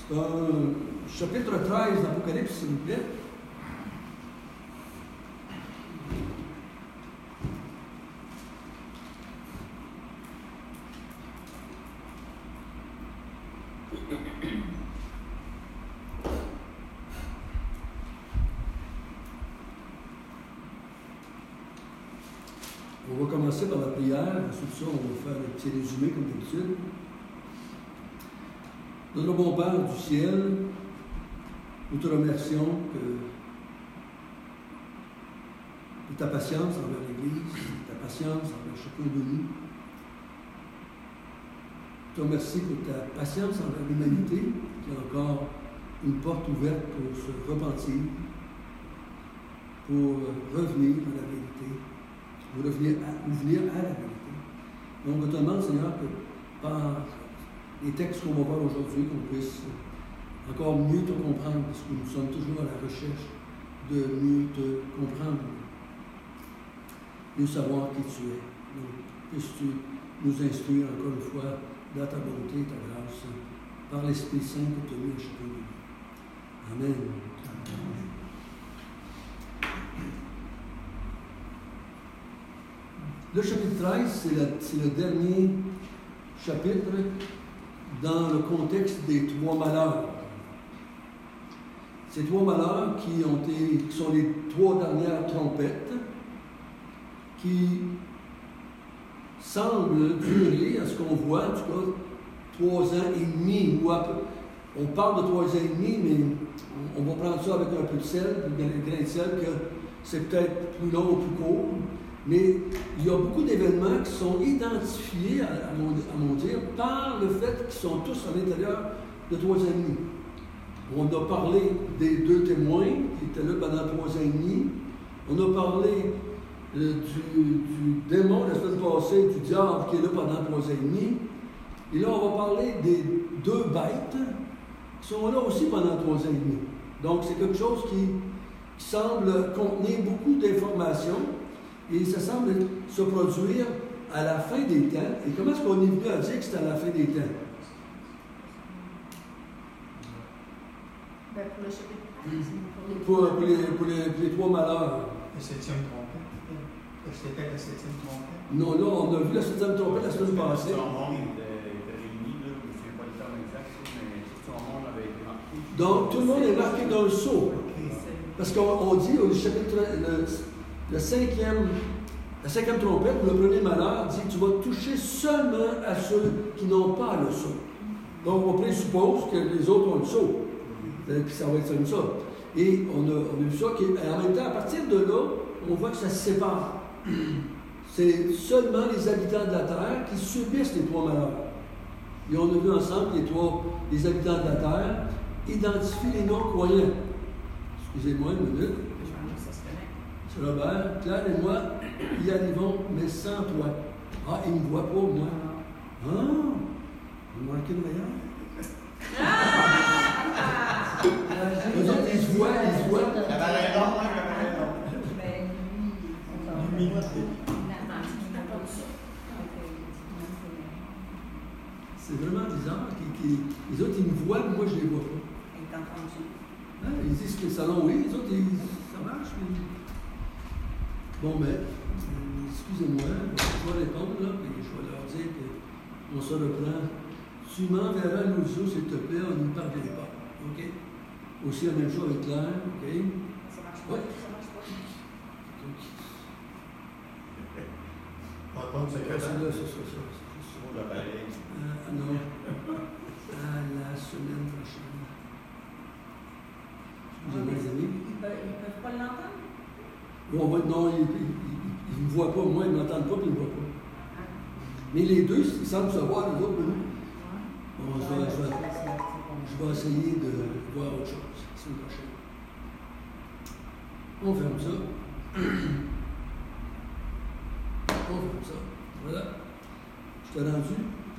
Chapitre 13 d'Apocalypse, s'il vous plaît. On va commencer par la prière, ensuite ça, on va faire un petit résumé comme d'habitude. Notre bon Père du ciel, nous te remercions de ta patience envers l'Église, de ta patience envers chacun de nous. Je te remercie pour ta patience envers l'humanité, qui a encore une porte ouverte pour se repentir, pour revenir à la vérité, pour revenir à la vérité. Donc, on te demande, Seigneur, que par les textes qu'on va voir aujourd'hui, qu'on puisse encore mieux te comprendre, parce que nous sommes toujours à la recherche de mieux te comprendre, mieux savoir qui tu es. Donc, puisses-tu nous instruire encore une fois dans ta bonté et ta grâce, par l'Esprit Saint que tu as mis à chacun de nous. Amen. Amen. Le chapitre 13, c'est le dernier chapitre dans le contexte des trois malheurs. Ces trois malheurs qui sont les trois dernières trompettes qui semblent durer, à ce qu'on voit, en tout cas, 3 ans et demi. On parle de 3 ans et demi, mais on va prendre ça avec un peu de sel, un grain de sel, que c'est peut-être plus long ou plus court. Mais il y a beaucoup d'événements qui sont identifiés, à mon dire, par le fait qu'ils sont tous à l'intérieur de 3 ans et demi. On a parlé des 2 témoins qui étaient là pendant 3 ans et demi. On a parlé du démon la semaine passée, du diable qui est là pendant 3 ans et demi. Et là, on va parler des 2 bêtes qui sont là aussi pendant 3 ans et demi. Donc, c'est quelque chose qui semble contenir beaucoup d'informations. Et ça semble se produire à la fin des temps. Et comment est-ce qu'on est venu à dire que c'était à la fin des temps? Ben pour le chapitre 13, pour les 3 malheurs. La 7e trompette. C'était la 7e trompette. Non, là, on a vu la 7e trompette la semaine passée. Son monde était réuni, là, je ne sais pas le terme exact, mais son monde avait été marqué. Donc, tout le monde est marqué dans le sceau. Parce qu'on dit au chapitre, la 5e trompette, le premier malheur, dit que tu vas toucher seulement à ceux qui n'ont pas le sceau. Donc, on présuppose que les autres ont le sceau. Puis ça va être comme ça. Et on a vu ça, en même temps, à partir de là, on voit que ça se sépare. C'est seulement les habitants de la terre qui subissent les 3 malheurs. Et on a vu ensemble les habitants de la terre identifient les non-croyants. Excusez-moi une minute. C'est Robert, Claire et moi, y arrivons, mais sans toi. Ah, il ne me voit pas, moi. Ah, vous manquez de meilleur. Eux autres, ils se voient. Cabaret long, hein, cabaret long. C'est vraiment bizarre. Les autres, ils me voient, mais moi, je ne les vois pas. Hein, ils disent que le salon, oui, les autres, ça marche, mais... Bon, ben, excusez-moi, je vais répondre, là, puis je vais leur dire qu'on se reprend. Tu m'enverras l'audio, s'il te plaît, on n'y parviendra pas. OK? Aussi la même chose avec Claire, OK? Ça marche pas. Ouais. Ça marche pas. Pas de secrétaire. C'est ça. Sur l'appareil. Non. À la semaine prochaine. Excusez-moi, les amis. Ils peuvent pas l'entendre? Non, ils ne me voient pas, moi, ils ne m'entendent pas, puis ils ne me voient pas. Mais les deux, ils semblent se voir, les autres, nous. Bon, je vais essayer de voir autre chose la semaine prochaine. On ferme ça. Voilà. Je t'ai rendu.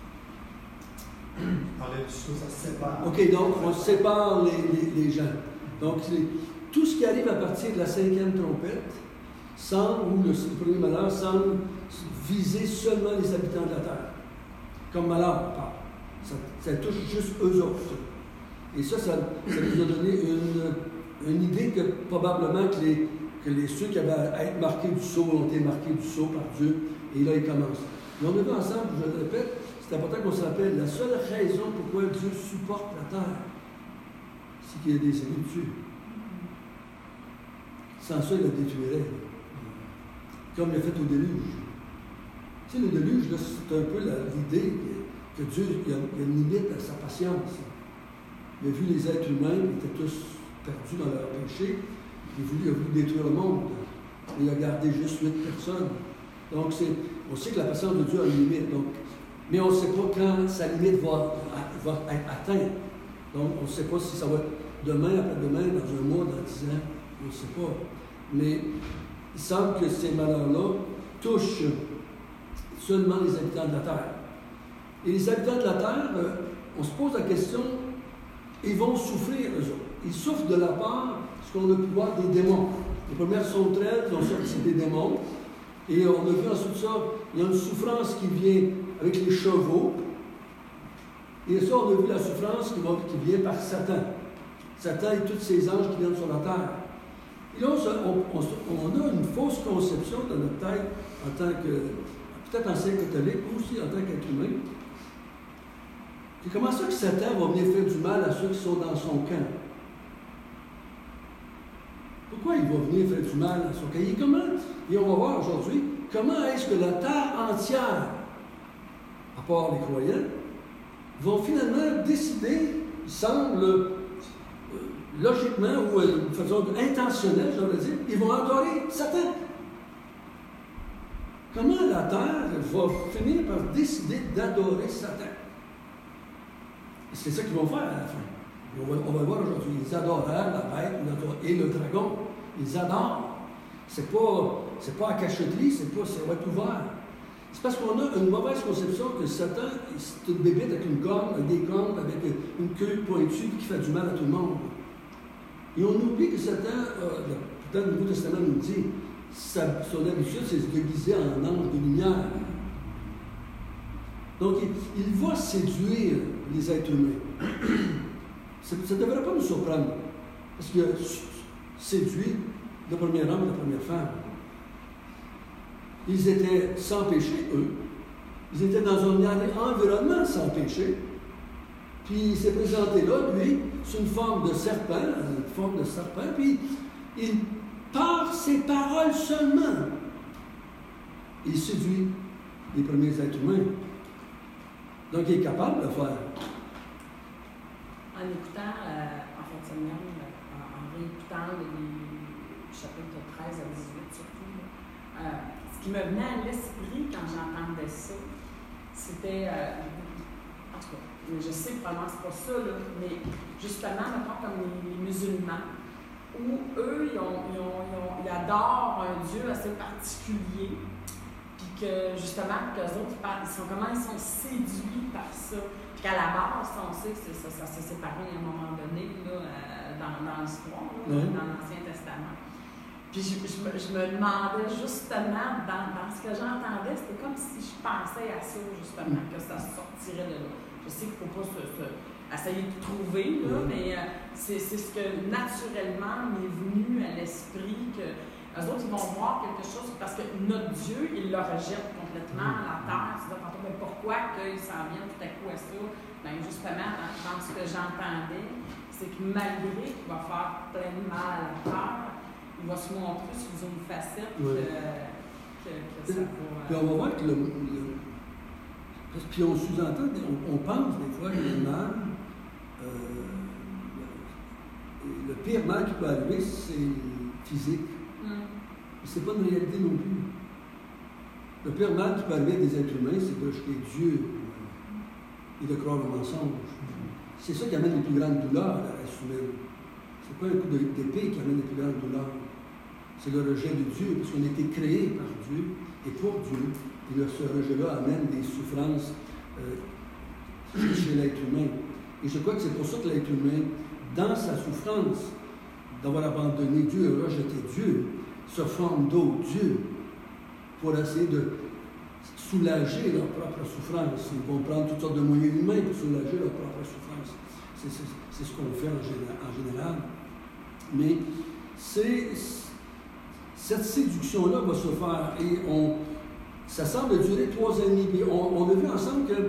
On parlait du sceau, ça se sépare. OK, donc on sépare les gens. Donc, tout ce qui arrive à partir de la 5e trompette, ou le premier malheur, semble viser seulement les habitants de la terre. Comme malheur, on parle. Ça touche juste eux autres. Et ça nous a donné une idée que probablement que ceux qui avaient à être marqués du sceau ont été marqués du sceau par Dieu. Et là, ils commencent. Et on a vu ensemble, je le répète, c'est important qu'on se rappelle, la seule raison pourquoi Dieu supporte la terre, c'est qu'il y a des élus dessus. Sans ça, il la détruirait. Comme il a fait au déluge. Tu sais, le déluge, là, c'est un peu l'idée que Dieu il y a une limite à sa patience. Il a vu les êtres humains qui étaient tous perdus dans leur péché. Il a voulu détruire le monde. Et il a gardé juste 8 personnes. Donc, on sait que la patience de Dieu a une limite. Donc, mais on ne sait pas quand sa limite va être atteinte. Donc, on ne sait pas si ça va être demain, après-demain, dans un mois, dans 10 ans. On ne sait pas. Mais il semble que ces malheurs-là touchent seulement les habitants de la terre. Et les habitants de la terre, on se pose la question, ils vont souffrir, eux autres. Ils souffrent de la part, ce qu'on a pu voir, des démons. Les premières sont 13, ils ont sorti des démons. Et on a vu ensuite ça, il y a une souffrance qui vient avec les chevaux. Et ça, on a vu la souffrance qui vient par Satan. Satan et tous ses anges qui viennent sur la terre. Et là, on a une fausse conception dans notre tête, en tant que, peut-être ancien catholique, ou aussi en tant qu'être humain. Et comment ça que Satan va venir faire du mal à ceux qui sont dans son camp? Pourquoi il va venir faire du mal à son camp? Et on va voir aujourd'hui, comment est-ce que la terre entière, à part les croyants, vont finalement décider, il semble, logiquement ou de façon intentionnelle, j'aurais dire, ils vont adorer Satan. Comment la terre va finir par décider d'adorer Satan? Et c'est ça qu'ils vont faire à la fin. On va le voir aujourd'hui. Ils adorèrent la bête et le dragon. Ils adorent. C'est pas à cachotterie, ça va être ouvert. C'est parce qu'on a une mauvaise conception que Satan, c'est une bébête avec une corne, avec des cornes, avec une queue pointue qui fait du mal à tout le monde. Et on oublie que Satan, peut-être le Nouveau Testament nous dit, son habitude, c'est de se déguiser en ange de lumière. Donc, il va séduire les êtres humains. Ça ne devrait pas nous surprendre. Parce qu'il a séduit le premier homme et la première femme. Ils étaient sans péché, eux. Ils étaient dans un environnement sans péché. Puis il s'est présenté là, lui, sous une forme de serpent, puis par ses paroles seulement, il séduit les premiers êtres humains. Donc il est capable de le faire. En écoutant, en fin de semaine, en réécoutant les chapitres 13 à 18 surtout, ce qui me venait à l'esprit quand j'entendais ça, c'était, en tout cas, je sais que probablement c'est pas ça, là, mais justement, mettons comme les musulmans, où eux, ils adorent un Dieu assez particulier, puis que justement, qu'eux autres, ils sont séduits par ça. Puis qu'à la base, on sait que ça s'est séparé à un moment donné là, dans l'histoire, dans l'Ancien Testament. Puis je me demandais justement, dans ce que j'entendais, c'était comme si je pensais à ça, justement, que ça sortirait de là. Je sais qu'il ne faut pas essayer de trouver, là, mais c'est ce que naturellement m'est venu à l'esprit, que eux autres, ils vont voir quelque chose, parce que notre Dieu, il le rejette complètement à la terre. C'est-à-dire, mais pourquoi qu'ils s'en viennent tout à coup à ça? Bien, justement, dans ce que j'entendais, c'est que malgré qu'il va faire plein de mal à la terre, il va se montrer sous une facette que ça va... Puis on va voir que puis on sous-entend, on pense des fois que le mal, le pire mal qui peut arriver, c'est physique. Mais ce n'est pas une réalité non plus. Le pire mal qui peut arriver à des êtres humains, c'est de rejeter Dieu et de croire au mensonge. C'est ça qui amène les plus grandes douleurs à la race humaine. Ce n'est pas un coup d'épée qui amène les plus grandes douleurs. C'est le rejet de Dieu, parce qu'on a été créé par Dieu et pour Dieu. Et ce rejet-là amène des souffrances chez l'être humain. Et je crois que c'est pour ça que l'être humain, dans sa souffrance d'avoir abandonné Dieu et rejeté Dieu, se forme d'autres dieux pour essayer de soulager leur propre souffrance. Ils vont prendre toutes sortes de moyens humains pour soulager leur propre souffrance. C'est ce qu'on fait en général. Mais cette séduction-là va se faire et ça semble durer 3 ans et demi. On a vu ensemble que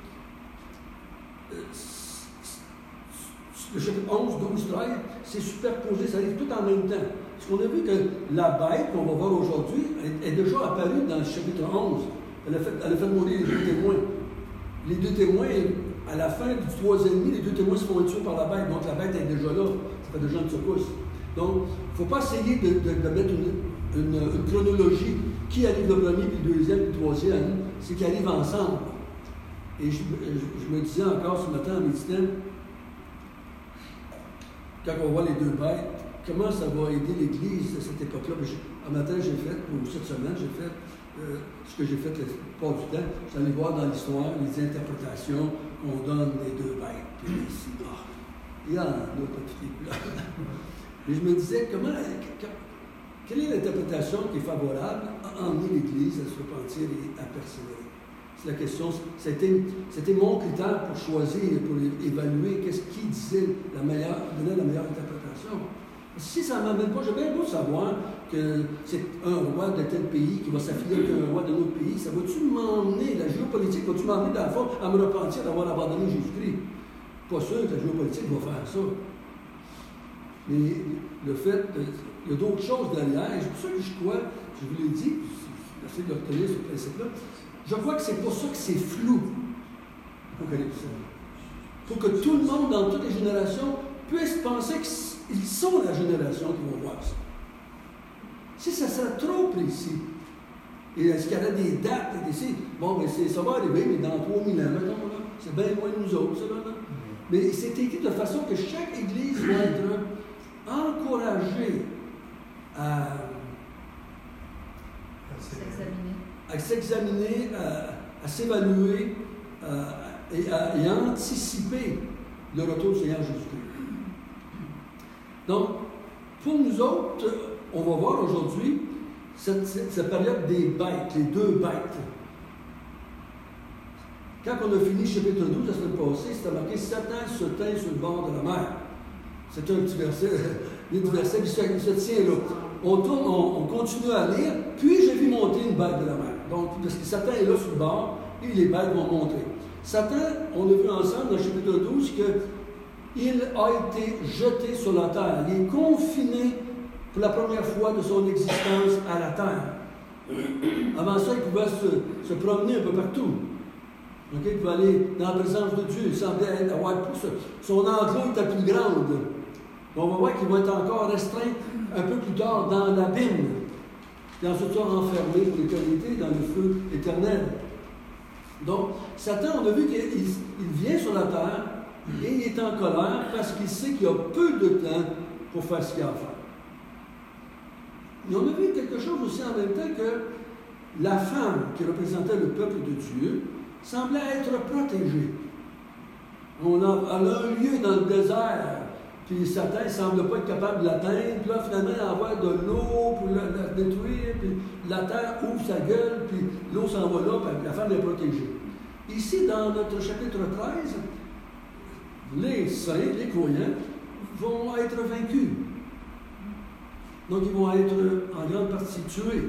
le chapitre 11, 12, 13, c'est superposé, ça arrive tout en même temps. Parce qu'on a vu que la bête qu'on va voir aujourd'hui est déjà apparue dans le chapitre 11. Elle a fait mourir les 2 témoins. Les 2 témoins, à la fin du 3 ans et demi, les 2 témoins se font tuer par la bête. Donc la bête est déjà là. Ça fait déjà une secousse. Donc, il ne faut pas essayer de mettre une chronologie qui arrive le premier, puis le deuxième, puis le troisième. C'est qu'ils arrivent ensemble. Et je me disais encore ce matin en méditant, quand on voit les 2 bêtes, comment ça va aider l'Église à cette époque-là? Un matin, ou cette semaine, j'ai fait ce que j'ai fait la plupart du temps. J'allais voir dans l'histoire les interprétations qu'on donne des 2 bêtes. Puis ici, il y en a toutes les couleurs. Mais je me disais, quelle est l'interprétation qui est favorable à emmener l'Église à se repentir et à persévérer? C'est la question. C'était mon critère pour choisir, pour évaluer qu'est-ce qui donnait la meilleure interprétation. Si ça ne m'amène pas, j'ai bien beau savoir que c'est un roi de tel pays qui va s'affilier avec un roi de notre pays. Ça va-tu m'emmener, la géopolitique, va-tu m'emmener dans le fond à me repentir d'avoir abandonné Jésus-Christ? Pas sûr que la géopolitique va faire ça. Mais le fait, il y a d'autres choses derrière. C'est pour ça que je crois, je vous l'ai dit, j'essaie de retenir ce principe-là, je crois que c'est pour ça que c'est flou, l'Apocalypse. Pour que tout le monde, dans toutes les générations, puisse penser qu'ils sont la génération qui va voir ça. Si ça serait trop précis, et est-ce qu'il y aurait des dates et des bon, mais ça va arriver, mais dans 3000 ans, mettons, là, c'est bien loin de nous autres, ça, là. Mais c'est écrit de façon que chaque Église va être encouragée à s'examiner, à s'évaluer et à anticiper le retour du Seigneur Jésus-Christ. Donc, pour nous autres, on va voir aujourd'hui cette période des bêtes, les 2 bêtes. Quand on a fini chapitre 12 la semaine passée, c'était marqué « Satan se tint sur le bord de la mer ». C'est un petit verset, il y a des versets qui se tient là. On tourne, on continue à lire, puis j'ai vu monter une bête de la mer. Donc, parce que Satan est là sur le bord, et les bêtes vont monter. Satan, on a vu ensemble dans le chapitre 12 qu'il a été jeté sur la terre. Il est confiné pour la première fois de son existence à la terre. Avant ça, il pouvait se promener un peu partout. Okay? Il pouvait aller dans la présence de Dieu. Il semblait avoir plus. Son enclos était plus grande. On va voir qu'il va être encore restreint un peu plus tard dans l'abîme. Et ensuite, enfermé pour l'éternité dans le feu éternel. Donc, Satan, on a vu qu'il vient sur la terre et il est en colère parce qu'il sait qu'il a peu de temps pour faire ce qu'il a à faire. Et on a vu quelque chose aussi en même temps que la femme qui représentait le peuple de Dieu semblait être protégée. Elle a un lieu dans le désert, puis Satan ne semble pas être capable de l'atteindre, puis là, finalement, elle envoie de l'eau pour la détruire, puis la terre ouvre sa gueule, puis l'eau s'en va là, puis la femme est protégée. Ici, dans notre chapitre 13, les saints, les croyants, vont être vaincus. Donc, ils vont être en grande partie tués.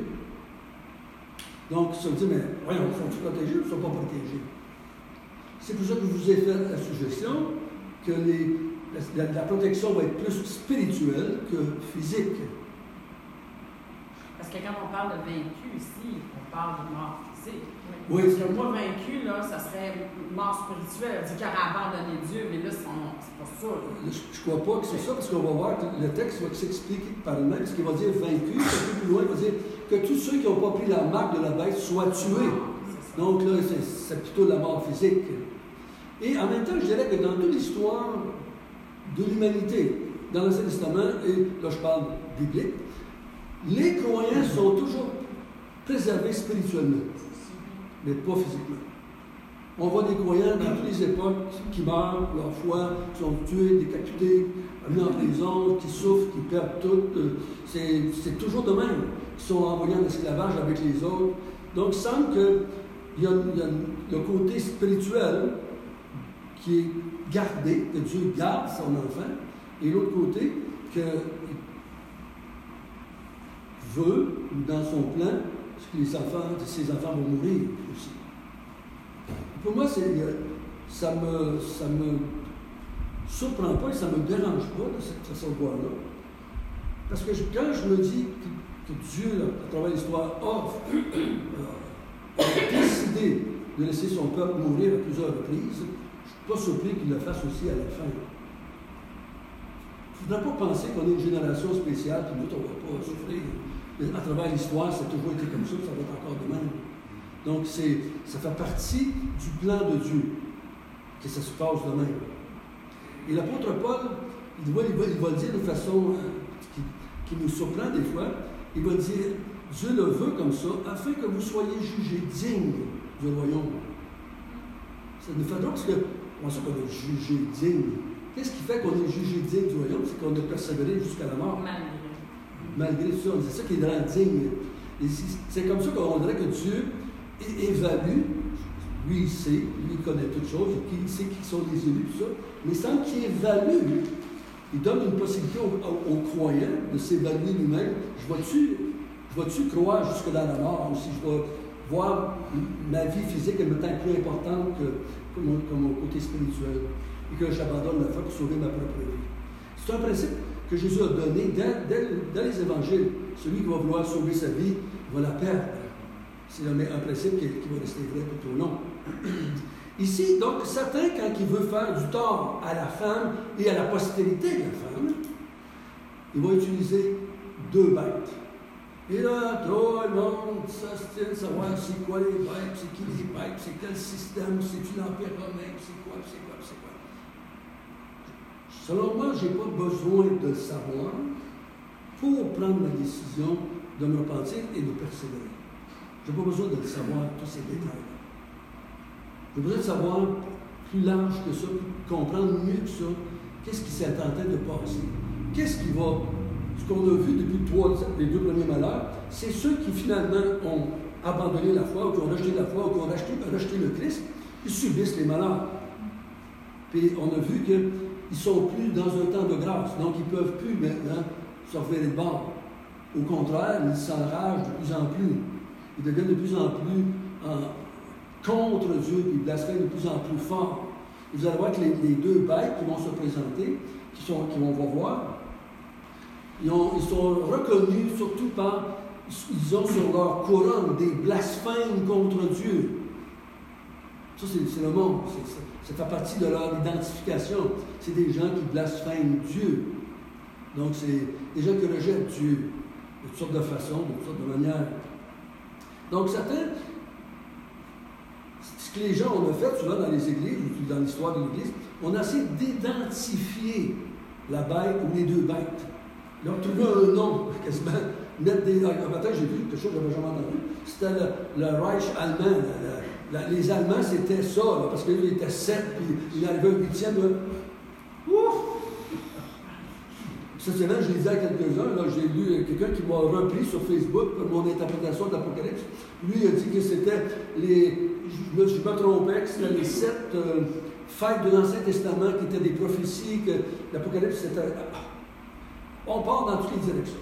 Donc, ils se disent, mais voyons, sont-ils protégés ou ne sont pas protégés? C'est pour ça que je vous ai fait la suggestion que la protection va être plus spirituelle que physique. Parce que quand on parle de vaincu ici, on parle de mort physique. Oui. Parce que moi, vaincu, là, ça serait mort spirituelle. C'est qu'il aurait abandonné Dieu, mais là, c'est pas ça. Je ne crois pas que c'est ça, parce qu'on va voir que le texte va s'expliquer par lui-même. Ce qu'il va dire vaincu, un peu plus loin, il va dire que tous ceux qui n'ont pas pris la marque de la bête soient tués. Donc là, c'est plutôt la mort physique. Et en même temps, je dirais que dans toute l'histoire de l'humanité, dans l'Ancien Testament, et là je parle biblique, les croyants sont toujours préservés spirituellement, mais pas physiquement. On voit des croyants dans toutes les époques qui meurent pour leur foi, qui sont tués, décapités, mis en prison, qui souffrent, qui perdent tout. C'est toujours de même. Ils sont envoyés en esclavage avec les autres. Donc, il semble qu'il y a le côté spirituel qui est gardé, que Dieu garde son enfant, et l'autre côté, qu'il veut, dans son plan, que ses enfants vont mourir aussi. Pour moi, ça me surprend pas et ça ne me dérange pas de cette façon de voir-là. Parce que quand je me dis que Dieu, à travers l'histoire, a décidé de laisser son peuple mourir à plusieurs reprises, je ne suis pas surpris qu'il le fasse aussi à la fin. Il ne faudrait pas penser qu'on est une génération spéciale, puis nous, on ne va pas souffrir. Mais à travers l'histoire, ça a toujours été comme ça, puis ça va être encore de même. Donc, ça fait partie du plan de Dieu, que ça se passe de même. Et l'apôtre Paul, il va le dire de façon qui nous surprend des fois. Il va dire, Dieu le veut comme ça, afin que vous soyez jugés dignes du royaume. Ça nous fait drôle parce que, comment ça qu'on est jugé digne? Qu'est-ce qui fait qu'on est jugé digne du royaume? C'est qu'on a persévéré jusqu'à la mort. Malgré tout ça, c'est ça qui est rend digne. Et c'est comme ça qu'on dirait que Dieu évalue, lui il sait, lui il connaît toutes choses, il sait qui sont les élus, tout ça, mais sans qu'il évalue, il donne une possibilité aux croyants de s'évaluer lui-même. Je vais-tu croire jusque dans la mort, ou si je vais voir ma vie physique comme étant plus importante que mon côté spirituel, et que j'abandonne la foi pour sauver ma propre vie. C'est un principe que Jésus a donné dans les évangiles. Celui qui va vouloir sauver sa vie va la perdre. C'est un principe qui va rester vrai tout au long. Ici, donc, Satan, quand il veut faire du tort à la femme et à la postérité de la femme, il va utiliser deux bêtes. Et là, tout le monde s'ostine de savoir c'est quoi les bêtes, c'est qui les bêtes, c'est quel système, c'est-tu l'Empire romain, c'est quoi. Selon moi, je n'ai pas besoin de le savoir pour prendre ma décision de me repentir et de persévérer. Je n'ai pas besoin de le savoir, tous ces détails-là. J'ai besoin de savoir plus large que ça, comprendre mieux que ça, qu'est-ce qui s'est en train de passer. Qu'est-ce qui va. Ce qu'on a vu depuis les deux premiers malheurs, c'est ceux qui finalement ont abandonné la foi, ou qui ont rejeté la foi, ou qui ont rejeté le Christ, ils subissent les malheurs. Puis on a vu qu'ils ne sont plus dans un temps de grâce, donc ils ne peuvent plus maintenant se revirer de bord. Au contraire, ils s'enragent de plus en plus. Ils deviennent de plus en plus contre Dieu, puis ils blasphèment de plus en plus fort. Et vous allez voir que les deux bêtes qui vont se présenter, qu'on va voir, ils sont reconnus surtout par, ils ont sur leur couronne des blasphèmes contre Dieu. Ça, c'est le monde. Ça fait partie de leur identification. C'est des gens qui blasphèment Dieu. Donc, c'est des gens qui rejettent Dieu de toutes sortes de façons, de toutes sortes de manières. Donc, certains, ce que les gens ont fait souvent dans les églises, ou dans l'histoire de l'Église, on a essayé d'identifier la bête ou les deux bêtes. Ils ont trouvé un nom, quasiment. Un matin, j'ai vu quelque chose que je n'avais jamais entendu. C'était le Reich allemand. Les Allemands, c'était ça, là, parce qu'il était 7, puis il arrivait au 8e. Ouf! Cette semaine, je lisais à quelques-uns. Là, j'ai lu quelqu'un qui m'a repris sur Facebook pour mon interprétation de l'Apocalypse. Lui, il a dit que c'était je me trompais, que c'était les 7 fêtes de l'Ancien Testament qui étaient des prophéties, que l'Apocalypse, c'était. On part dans toutes les directions.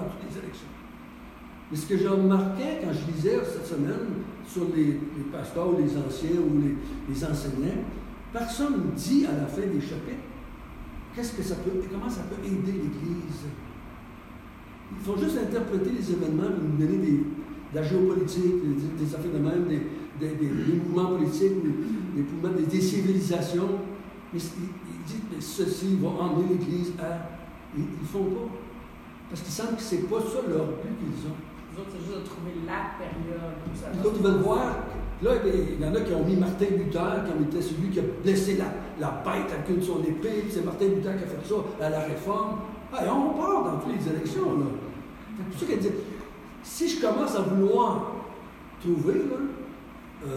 Mais ce que j'ai remarqué quand je lisais cette semaine sur les pasteurs, les anciens ou les enseignants, personne ne dit à la fin des chapitres comment ça peut aider l'Église. Il faut juste interpréter les événements, nous donner de la géopolitique, des affaires de même, des mouvements politiques, des civilisations. Mais il dit que ceci va emmener l'Église à. Ils ne font pas. Parce qu'il semble que ce n'est pas ça leur but qu'ils ont. Les autres, c'est juste de trouver la période. Les autres, ils veulent voir. Là, il y en a qui ont mis Martin Luther comme était celui qui a blessé la bête avec une de son épée. C'est Martin Luther qui a fait ça à la Réforme. Ah, et on part dans toutes les directions. Là. C'est pour ça qu'elle dit, si je commence à vouloir trouver, là,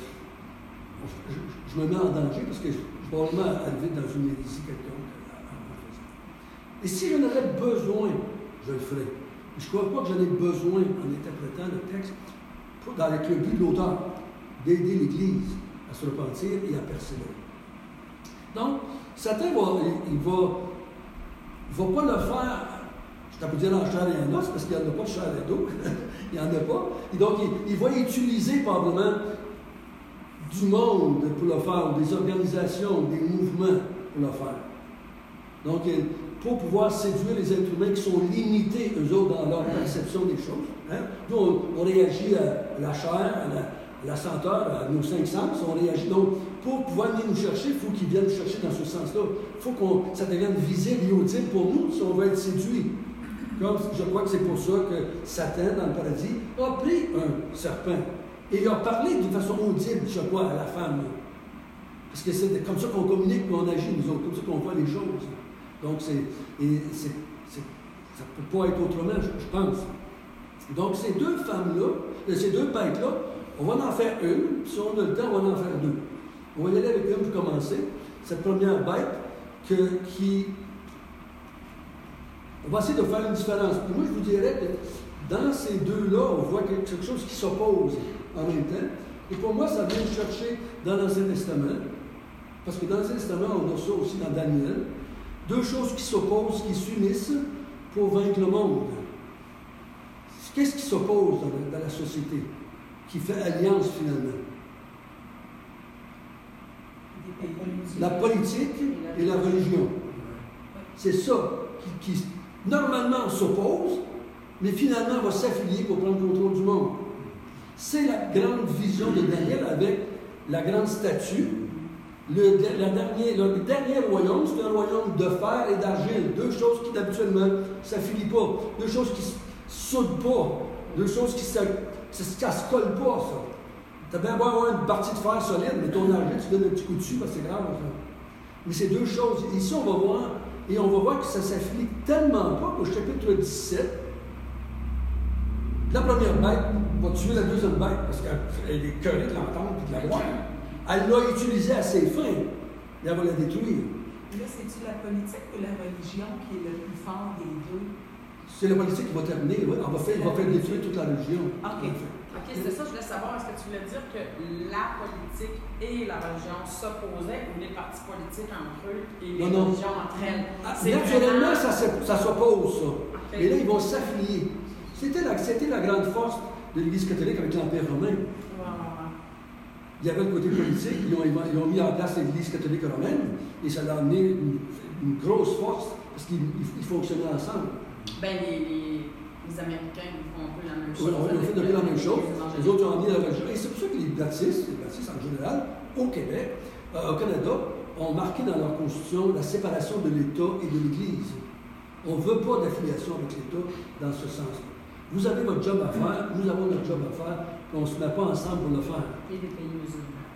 je me mets en danger parce que je vais probablement arriver dans une hérésie quelconque. Et si j'en aurais besoin, je le ferais. Je ne crois pas que j'en ai besoin en interprétant le texte avec le but de l'auteur, d'aider l'Église à se repentir et à persévérer. Donc, Satan il va pas le faire, je peux dire en chair et en os, parce qu'il n'y en a pas de chair et d'eau, il n'y en a pas. Et donc, il va utiliser probablement du monde pour le faire, ou des organisations, des mouvements pour le faire. Donc, pour pouvoir séduire les êtres humains qui sont limités, eux autres, dans leur perception des choses. Hein? Nous, on réagit à la chair, à la senteur, à nos 5 sens, on réagit. Donc, pour pouvoir venir nous chercher, il faut qu'ils viennent nous chercher dans ce sens-là. Il faut que ça devienne visible et audible pour nous si on veut être séduit. Comme je crois que c'est pour ça que Satan, dans le paradis, a pris un serpent et il a parlé d'une façon audible, je crois, à la femme. Parce que c'est comme ça qu'on communique et on agit, nous autres, comme ça qu'on voit les choses. Donc, ça ne peut pas être autrement, je pense. Donc, ces deux femmes-là, ces deux bêtes-là, on va en faire une, puis si on a le temps, on va en faire deux. On va y aller avec une pour commencer. Cette première bête qui... On va essayer de faire une différence. Puis moi, je vous dirais que dans ces deux-là, on voit quelque chose qui s'oppose en même temps. Et pour moi, ça vient chercher dans l'Ancien Testament, parce que dans l'Ancien Testament, on a ça aussi dans Daniel, deux choses qui s'opposent, qui s'unissent pour vaincre le monde. Qu'est-ce qui s'oppose dans la société, qui fait alliance finalement? La politique et la religion. C'est ça qui normalement s'oppose, mais finalement va s'affilier pour prendre le contrôle du monde. C'est la grande vision de Daniel avec la grande statue. Le dernier royaume, c'est un royaume de fer et d'argile. Deux choses qui habituellement ne s'affilient pas. Deux choses qui ne se soudent pas. Deux choses qui ça se colle pas, ça. Tu as bien beau avoir une partie de fer solide, mais ton argile, tu donnes un petit coup dessus, parce que c'est grave. Ça. Mais c'est deux choses. Ici, on va voir, et on va voir que ça s'affilie tellement pas qu'au chapitre 17, la première bête va tuer la deuxième bête, parce qu'elle est écœurée de l'entendre et de la voir. Elle l'a utilisée à ses fins, et elle va la détruire. Là, c'est-tu la politique ou la religion qui est le plus fort des deux? C'est la politique qui va terminer. On va faire détruire toute la religion. OK. OK, c'est ça, je voulais savoir, est-ce que tu voulais dire que la politique et la religion s'opposaient ou les partis politiques entre eux et les religions entre elles? Naturellement, vraiment... ça s'oppose, ça. Okay. Et là, ils vont s'affilier. C'était la grande force de l'Église catholique avec l'Empire romain. Il y avait le côté politique, ils ont mis en place l'Église catholique romaine, et ça a amené une grosse force, parce qu'ils fonctionnaient ensemble. Ben, les Américains font un peu la même chose. Oui, ils ont fait un peu la même chose. Les autres ont amené la religion. Et c'est pour ça que les baptistes en général, au Québec, au Canada, ont marqué dans leur constitution la séparation de l'État et de l'Église. On ne veut pas d'affiliation avec l'État dans ce sens-là. Vous avez votre job à faire, nous avons notre job à faire, puis on ne se met pas ensemble pour le faire. Et des pays musulmans.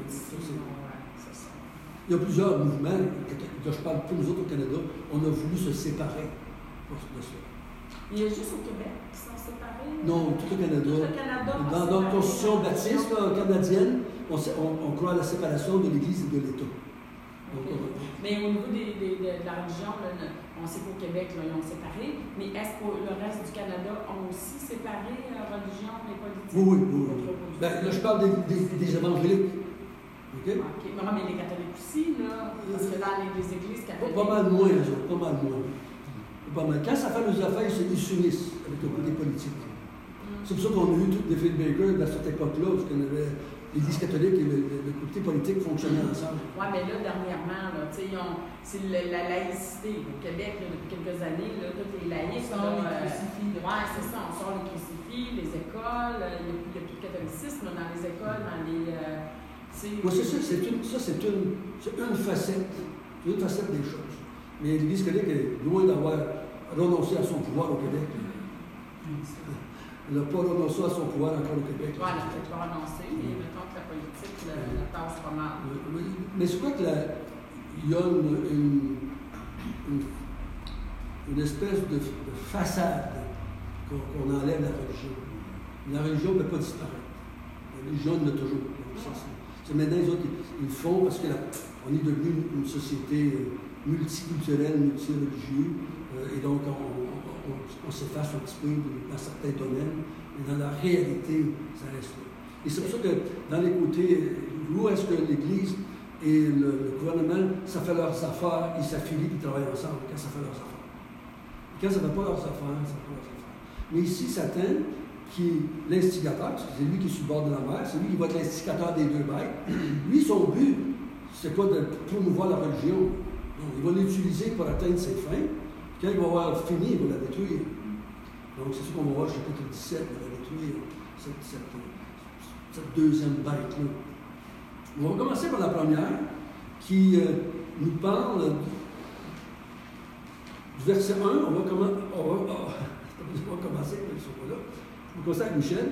Il y a plusieurs mouvements, que je parle pour nous autres au Canada, on a voulu se séparer de ça. Il y a juste au Québec qui sont séparés? Non, tout le Canada. Tout le Canada. Dans notre constitution baptiste canadienne, on croit à la séparation de l'Église et de l'État. Okay. Mais au niveau de la religion, là, on sait qu'au Québec, là, ils ont séparé, mais est-ce que le reste du Canada ont aussi séparé la religion et politique? Oui. Ben, là, je parle des évangéliques. OK? Mais les catholiques aussi, là, parce que dans les églises catholiques... Pas mal moins, les autres, pas mal moins. Quand ça fait nos affaires, ils s'unissent avec le côté politique. C'est pour ça qu'on a eu tout David Baker à cette époque-là, parce qu'on avait l'Église catholique et le côté politique fonctionnaient ensemble. Oui, mais là, dernièrement, là, c'est la laïcité. Au Québec, là, depuis quelques années, là, tous les laïcs... On sort les crucifix. Oui, c'est ça, on sort les crucifix, les écoles, il n'y a plus de catholicisme là, dans les écoles, dans les... Oui, c'est ça, c'est une facette. C'est une facette des choses. Mais l'Église catholique est loin d'avoir renoncé à son pouvoir au Québec. Elle n'a pas renoncé à son pouvoir encore au Québec. Oui, elle n'a peut-être pas renoncé, mais mettons que la politique la tasse pas mal. Mais je crois qu'il y a une espèce de façade qu'on enlève la religion. La religion ne peut pas disparaître. La religion l'a toujours. C'est maintenant les autres, ils le font parce qu'on est devenu une société multiculturelle, multireligieuse, et donc on s'efface un petit peu dans certains domaines, mais dans la réalité, ça reste là. Et c'est pour ça que dans les côtés, où est-ce que l'Église et le gouvernement, ça fait leurs affaires, ils s'affilient, ils travaillent ensemble quand ça fait leurs affaires. Et quand ça ne fait pas leurs affaires, ça fait leurs affaires. Mais ici, Satan, qui est l'instigateur, parce que c'est lui qui est sur le bord de la mer, c'est lui qui va être l'instigateur des deux bêtes. Lui, son but, c'est quoi? De promouvoir la religion. Donc, il va l'utiliser pour atteindre ses fins. Quand il va avoir fini, il va la détruire. Donc, c'est ce qu'on va voir au chapitre 17, il va détruire cette deuxième bête-là. On va commencer par la première, qui nous parle du verset 1. On va commencer avec ce point-là. On commence avec Michel.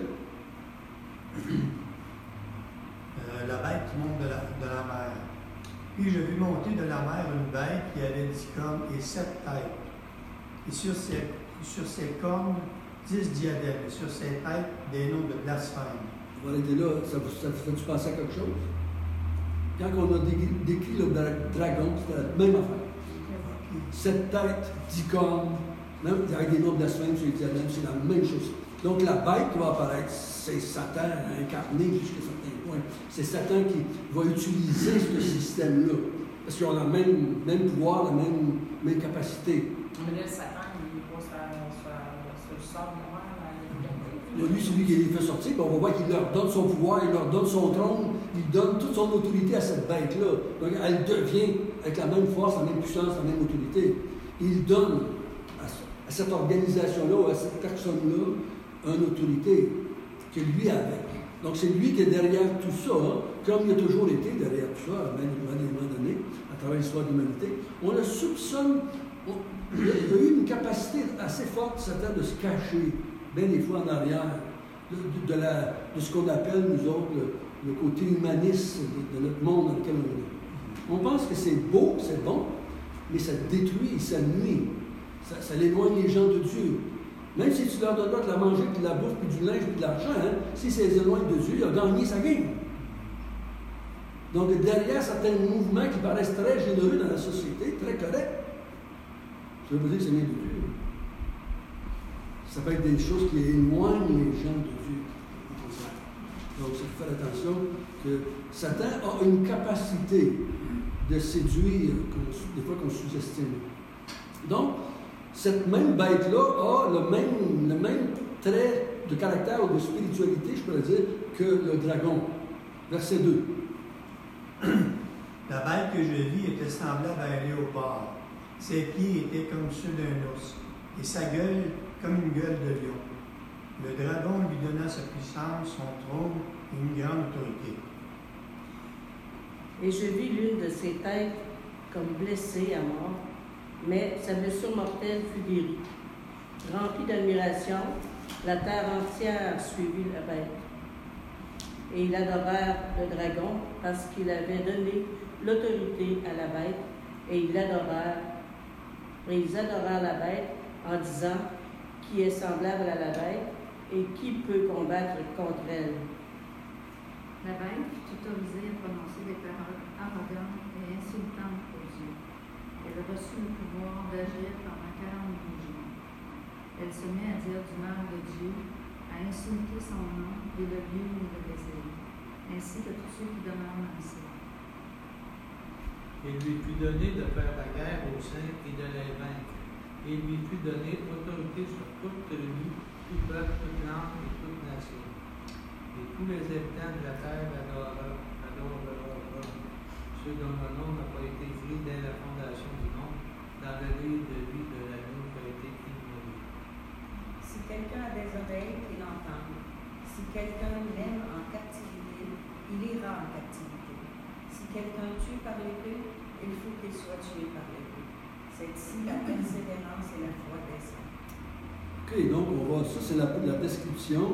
La bête qui monte de la mer. Puis je vis monter de la mer une bête qui avait 10 cornes et 7 têtes. Et sur ses cornes, 10 diadèmes. Et sur ses têtes, des noms de blasphème. On va arrêter là. Ça vous fait-tu penser à quelque chose? Quand on a décrit le dragon, c'était la même affaire. 7 têtes, 10 cornes, même avec des noms de blasphème sur les diadèmes, c'est la même chose. Donc la bête qui va apparaître, c'est Satan incarné jusqu'à certains points. C'est Satan qui va utiliser ce système-là. Parce qu'ils ont le même pouvoir, la même capacité. Mais là, Satan, il va sur le sort de la mer. Lui, c'est lui qui les fait sortir, puis on va voir qu'il leur donne son pouvoir, il leur donne son trône, il donne toute son autorité à cette bête-là. Donc elle devient, avec la même force, la même puissance, la même autorité. Il donne à cette organisation-là, à cette personne-là, une autorité que lui avait. Donc c'est lui qui est derrière tout ça, hein, comme il a toujours été derrière tout ça, à un moment donné, à travers l'histoire de l'humanité. On le soupçonne, il a eu une capacité assez forte, Satan, de se cacher, bien des fois en arrière, de ce qu'on appelle, nous autres, le côté humaniste de notre monde dans lequel on est. On pense que c'est beau, c'est bon, mais ça détruit, ça nuit, ça éloigne les gens de Dieu. Même si tu leur donnes de la manger, puis de la bouffe, puis du linge, puis de l'argent, hein, si c'est éloigné de Dieu, il a gagné sa game. Donc derrière certains mouvements qui paraissent très généreux dans la société, très corrects, ça veut dire que c'est bien de Dieu. Ça peut être des choses qui éloignent les gens de Dieu. Donc, il faut faire attention que Satan a une capacité de séduire, des fois qu'on sous-estime. Donc, cette même bête-là a le même trait de caractère ou de spiritualité, je pourrais dire, que le dragon. Verset 2. La bête que je vis était semblable à un léopard. Ses pieds étaient comme ceux d'un ours, et sa gueule comme une gueule de lion. Le dragon lui donna sa puissance, son trône et une grande autorité. Et je vis l'une de ses têtes comme blessée à mort, mais sa blessure mortelle fut guérie. Remplie d'admiration, la terre entière suivit la bête. Et ils adorèrent le dragon parce qu'il avait donné l'autorité à la bête, et ils adorèrent la bête en disant qui est semblable à la bête et qui peut combattre contre elle. La bête fut autorisée à prononcer des paroles arrogantes et insultantes aux yeux. Elle reçut le pouvoir d'agir pendant 42 jours. Elle se mit à dire du mal de Dieu, à insulter son nom et le lieu où il réside, ainsi que tous ceux qui demeurent dans le ciel. Il lui fut donné de faire la guerre aux saints et de les vaincre. Il lui fut donné autorité sur toute tribu, tout peuple, toute langue et toute nation. Et tous les habitants de la terre l'adoreront, ceux dont le nom n'a pas été écrit dès la fondation du monde, dans le livre de vie de l'agneau qui a été immolé. Si quelqu'un a des oreilles, qu'il entende. Si quelqu'un l'aime en captivité, il ira en captivité. Si quelqu'un tue par l'épée, il faut qu'il soit tué par l'épée. C'est ici la persévérance et la foi des saints. OK, donc on va, ça c'est la description,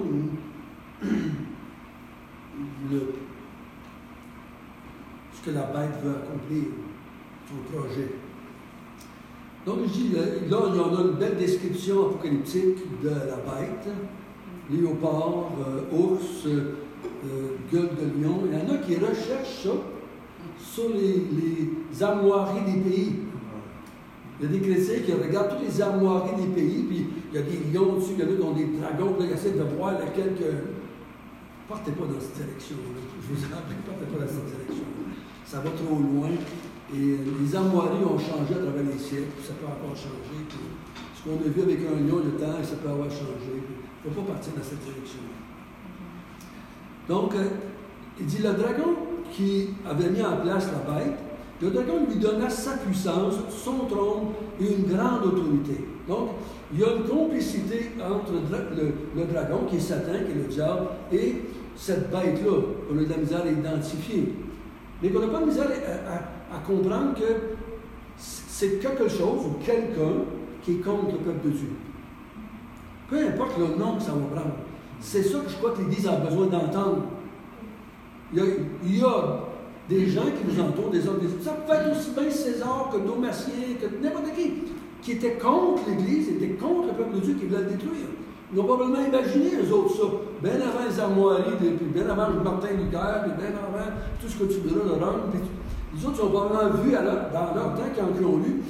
ce que la bête veut accomplir, son projet. Donc je dis, là, il y en a une belle description apocalyptique de la bête, léopard, ours, gueule de lion. Il y en a qui recherchent ça sur les armoiries des pays. Il y a des chrétiens qui regardent toutes les armoiries des pays, puis il y a des lions dessus, il y en a qui ont des dragons, puis là, ils essaient de voir lequel que. Partez pas dans cette direction-là. Je vous en prie, partez pas dans cette direction-là. Ça va trop loin. Et les armoiries ont changé à travers les siècles, puis ça peut encore changer. Puis, ce qu'on a vu avec un lion le temps, ça peut avoir changé. Il ne faut pas partir dans cette direction-là. Donc, il dit le dragon qui avait mis en place la bête, le dragon lui donna sa puissance, son trône et une grande autorité. Donc, il y a une complicité entre le dragon, qui est Satan, qui est le diable, et cette bête-là, qu'on a de la misère à identifier. Mais qu'on n'a pas de misère à comprendre que c'est quelque chose ou quelqu'un qui est contre le peuple de Dieu. Peu importe le nom que ça va prendre. C'est ça que je crois que l'Église a besoin d'entendre. Il y a des gens qui nous entourent, des hommes, ça peut être aussi bien César que Domatien, que n'importe qui étaient contre l'Église, étaient contre le peuple de Dieu, qui voulait le détruire. Ils ont probablement imaginé, eux autres, ça. Bien avant les armoiries, puis bien avant Martin Luther, puis bien avant tout ce que tu verras de Rome. Puis les autres, ils ont probablement vu, dans leur temps, quand ils ont lu,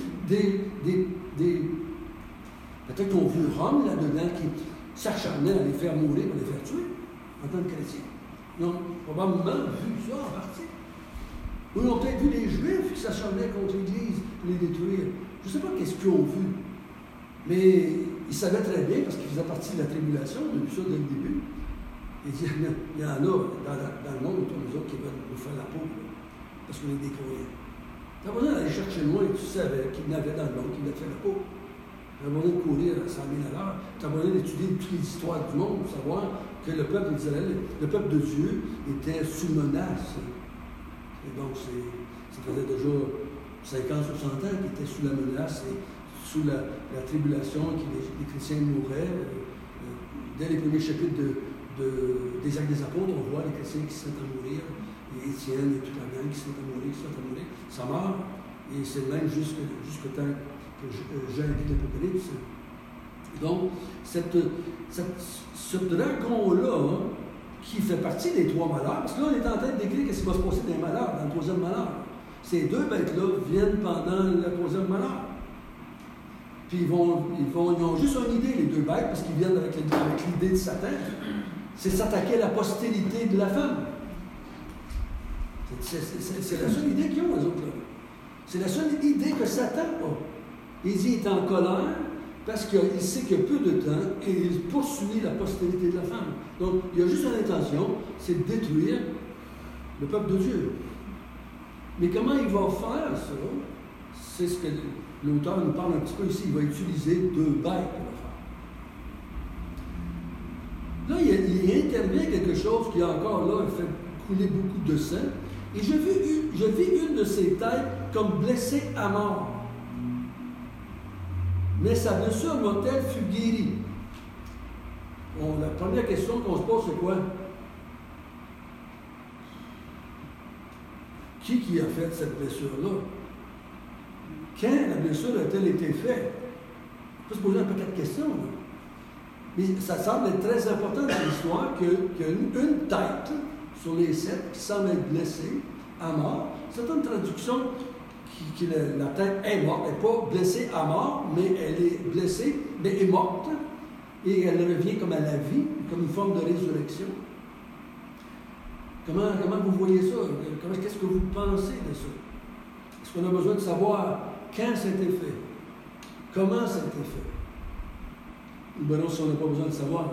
peut-être qu'ils ont vu Rome là-dedans, qui s'acharnait à les faire mourir, à les faire tuer, en tant que chrétiens. Ils ont probablement vu ça en partie. Ou ils ont peut-être vu les Juifs qui s'acharnaient contre l'Église pour les détruire. Je ne sais pas qu'est-ce qu'ils ont vu. Mais ils savaient très bien, parce qu'ils faisaient partie de la tribulation, on a vu ça dès le début. Il dit, il y en a dans le monde autour de nous autres qui veulent nous faire la peau, parce qu'on est des croyants. Tu n'as pas besoin d'aller chercher loin, tu savais qu'il y en avait dans le monde qui voulaient te faire la peau. Tu n'as pas besoin de courir à 100 000 à l'heure. Tu as besoin d'étudier toutes les histoires du monde pour savoir que le peuple d'Israël, le peuple de Dieu, était sous menace. Et donc, ça faisait déjà 50, 60 ans qu'il était sous la menace et sous la tribulation, que les chrétiens mouraient. Dès les premiers chapitres des Actes des Apôtres, on voit les chrétiens qui se sont à mourir, et Étienne et toute la gang qui se sont à mourir, ça meurt, et c'est même jusqu'au temps que Jean écrit l'Apocalypse. Donc, ce dragon-là, qui fait partie des trois malheurs, parce que là, on est en train de décrire ce qui va se passer dans les malheurs, dans le troisième malheur. Ces deux bêtes-là viennent pendant le troisième malheur. Puis ils ont juste une idée, les deux bêtes, parce qu'ils viennent avec l'idée de Satan, c'est s'attaquer à la postérité de la femme. C'est la seule idée qu'ils ont, eux autres. C'est la seule idée que Satan a. Il dit qu'il est en colère parce qu'il sait qu'il y a peu de temps et il poursuit la postérité de la femme. Donc, il y a juste une intention, c'est de détruire le peuple de Dieu. Mais comment il va faire ça? C'est ce que l'auteur nous parle un petit peu ici. Il va utiliser deux bêtes pour le faire. Là, il intervient quelque chose qui encore là fait couler beaucoup de sang. Et je vis une de ces têtes comme blessée à mort. Mais sa blessure mortelle fut guérie. Bon, la première question qu'on se pose, c'est quoi? Qui a fait cette blessure-là? Quand la blessure a-t-elle été faite? On peut se poser un paquet de questions. Là. Mais ça semble être très important dans l'histoire qu'il y a une tête sur les 7 qui semble être blessée à mort. C'est une traduction qui la tête est morte. Elle n'est pas blessée à mort, mais elle est blessée, mais est morte. Et elle revient comme à la vie, comme une forme de résurrection. Comment vous voyez ça? Qu'est-ce que vous pensez de ça? Est-ce qu'on a besoin de savoir quand ça a été fait? Comment ça a été fait? Ou bien non, si on n'a pas besoin de savoir.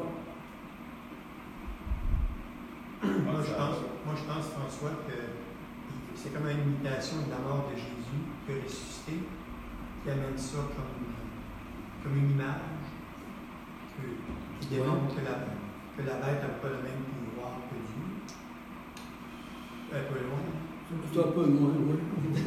Moi, je pense, François, que c'est comme une imitation de la mort de Jésus qui a ressuscité, qui amène ça comme une image qui démontre que la bête n'a pas le même pouvoir que Dieu. Un peu loin. C'est un peu loin, oui.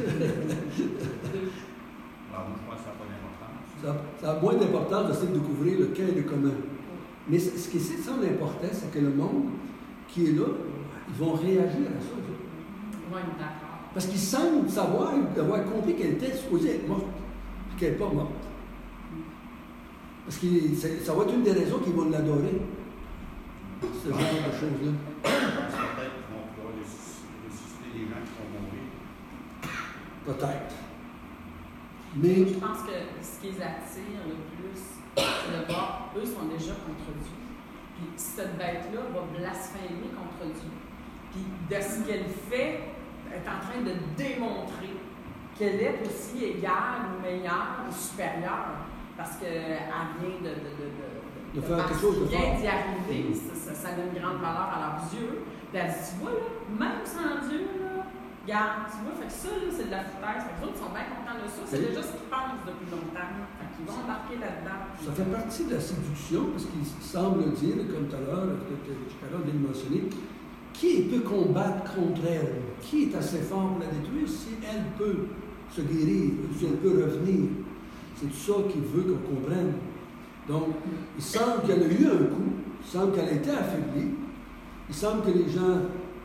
Alors, moi, je pense que ça n'a pas d'importance. Ça a moins d'importance d'essayer de découvrir le quand et le comment. Mais ce qui semble important, c'est que le monde qui est là, ils vont réagir à ça. Oui, d'accord. Parce qu'ils semblent savoir, avoir compris qu'elle était supposée être morte, puis qu'elle n'est pas morte. Parce que ça va être une des raisons qu'ils vont l'adorer. Ce genre de choses-là. Peut-être qu'ils vont pouvoir ressusciter les gens qui vont mourir. Peut-être. Mais Je pense que ce qui les attire le plus, c'est de voir, eux sont déjà contre Dieu. Puis cette bête-là va blasphémer contre Dieu. Puis de ce qu'elle fait, elle est en train de démontrer qu'elle est aussi égale ou meilleure ou supérieure. Parce qu'elle vient de faire quelque chose de vient fort. d'y arriver, ça donne une grande valeur à leurs yeux. Puis elle dit, tu vois, là, même sans Dieu, là, regarde, tu vois, fait que ça, là, c'est de la foutaise. Fait que les autres sont bien contents de ça. C'est Oui. déjà ce qu'ils pensent depuis longtemps. Fait qu'ils vont embarquer là-dedans. Ça fait partie de la séduction, parce qu'il semble dire, comme tout à l'heure, Carole vient de mentionner, qui peut combattre contre elle? Qui est assez fort pour la détruire si elle peut se guérir, si elle peut revenir? C'est tout ça qu'il veut qu'on comprenne. Donc, il semble qu'elle a eu un coup, il semble qu'elle a été affaiblie, il semble que les gens,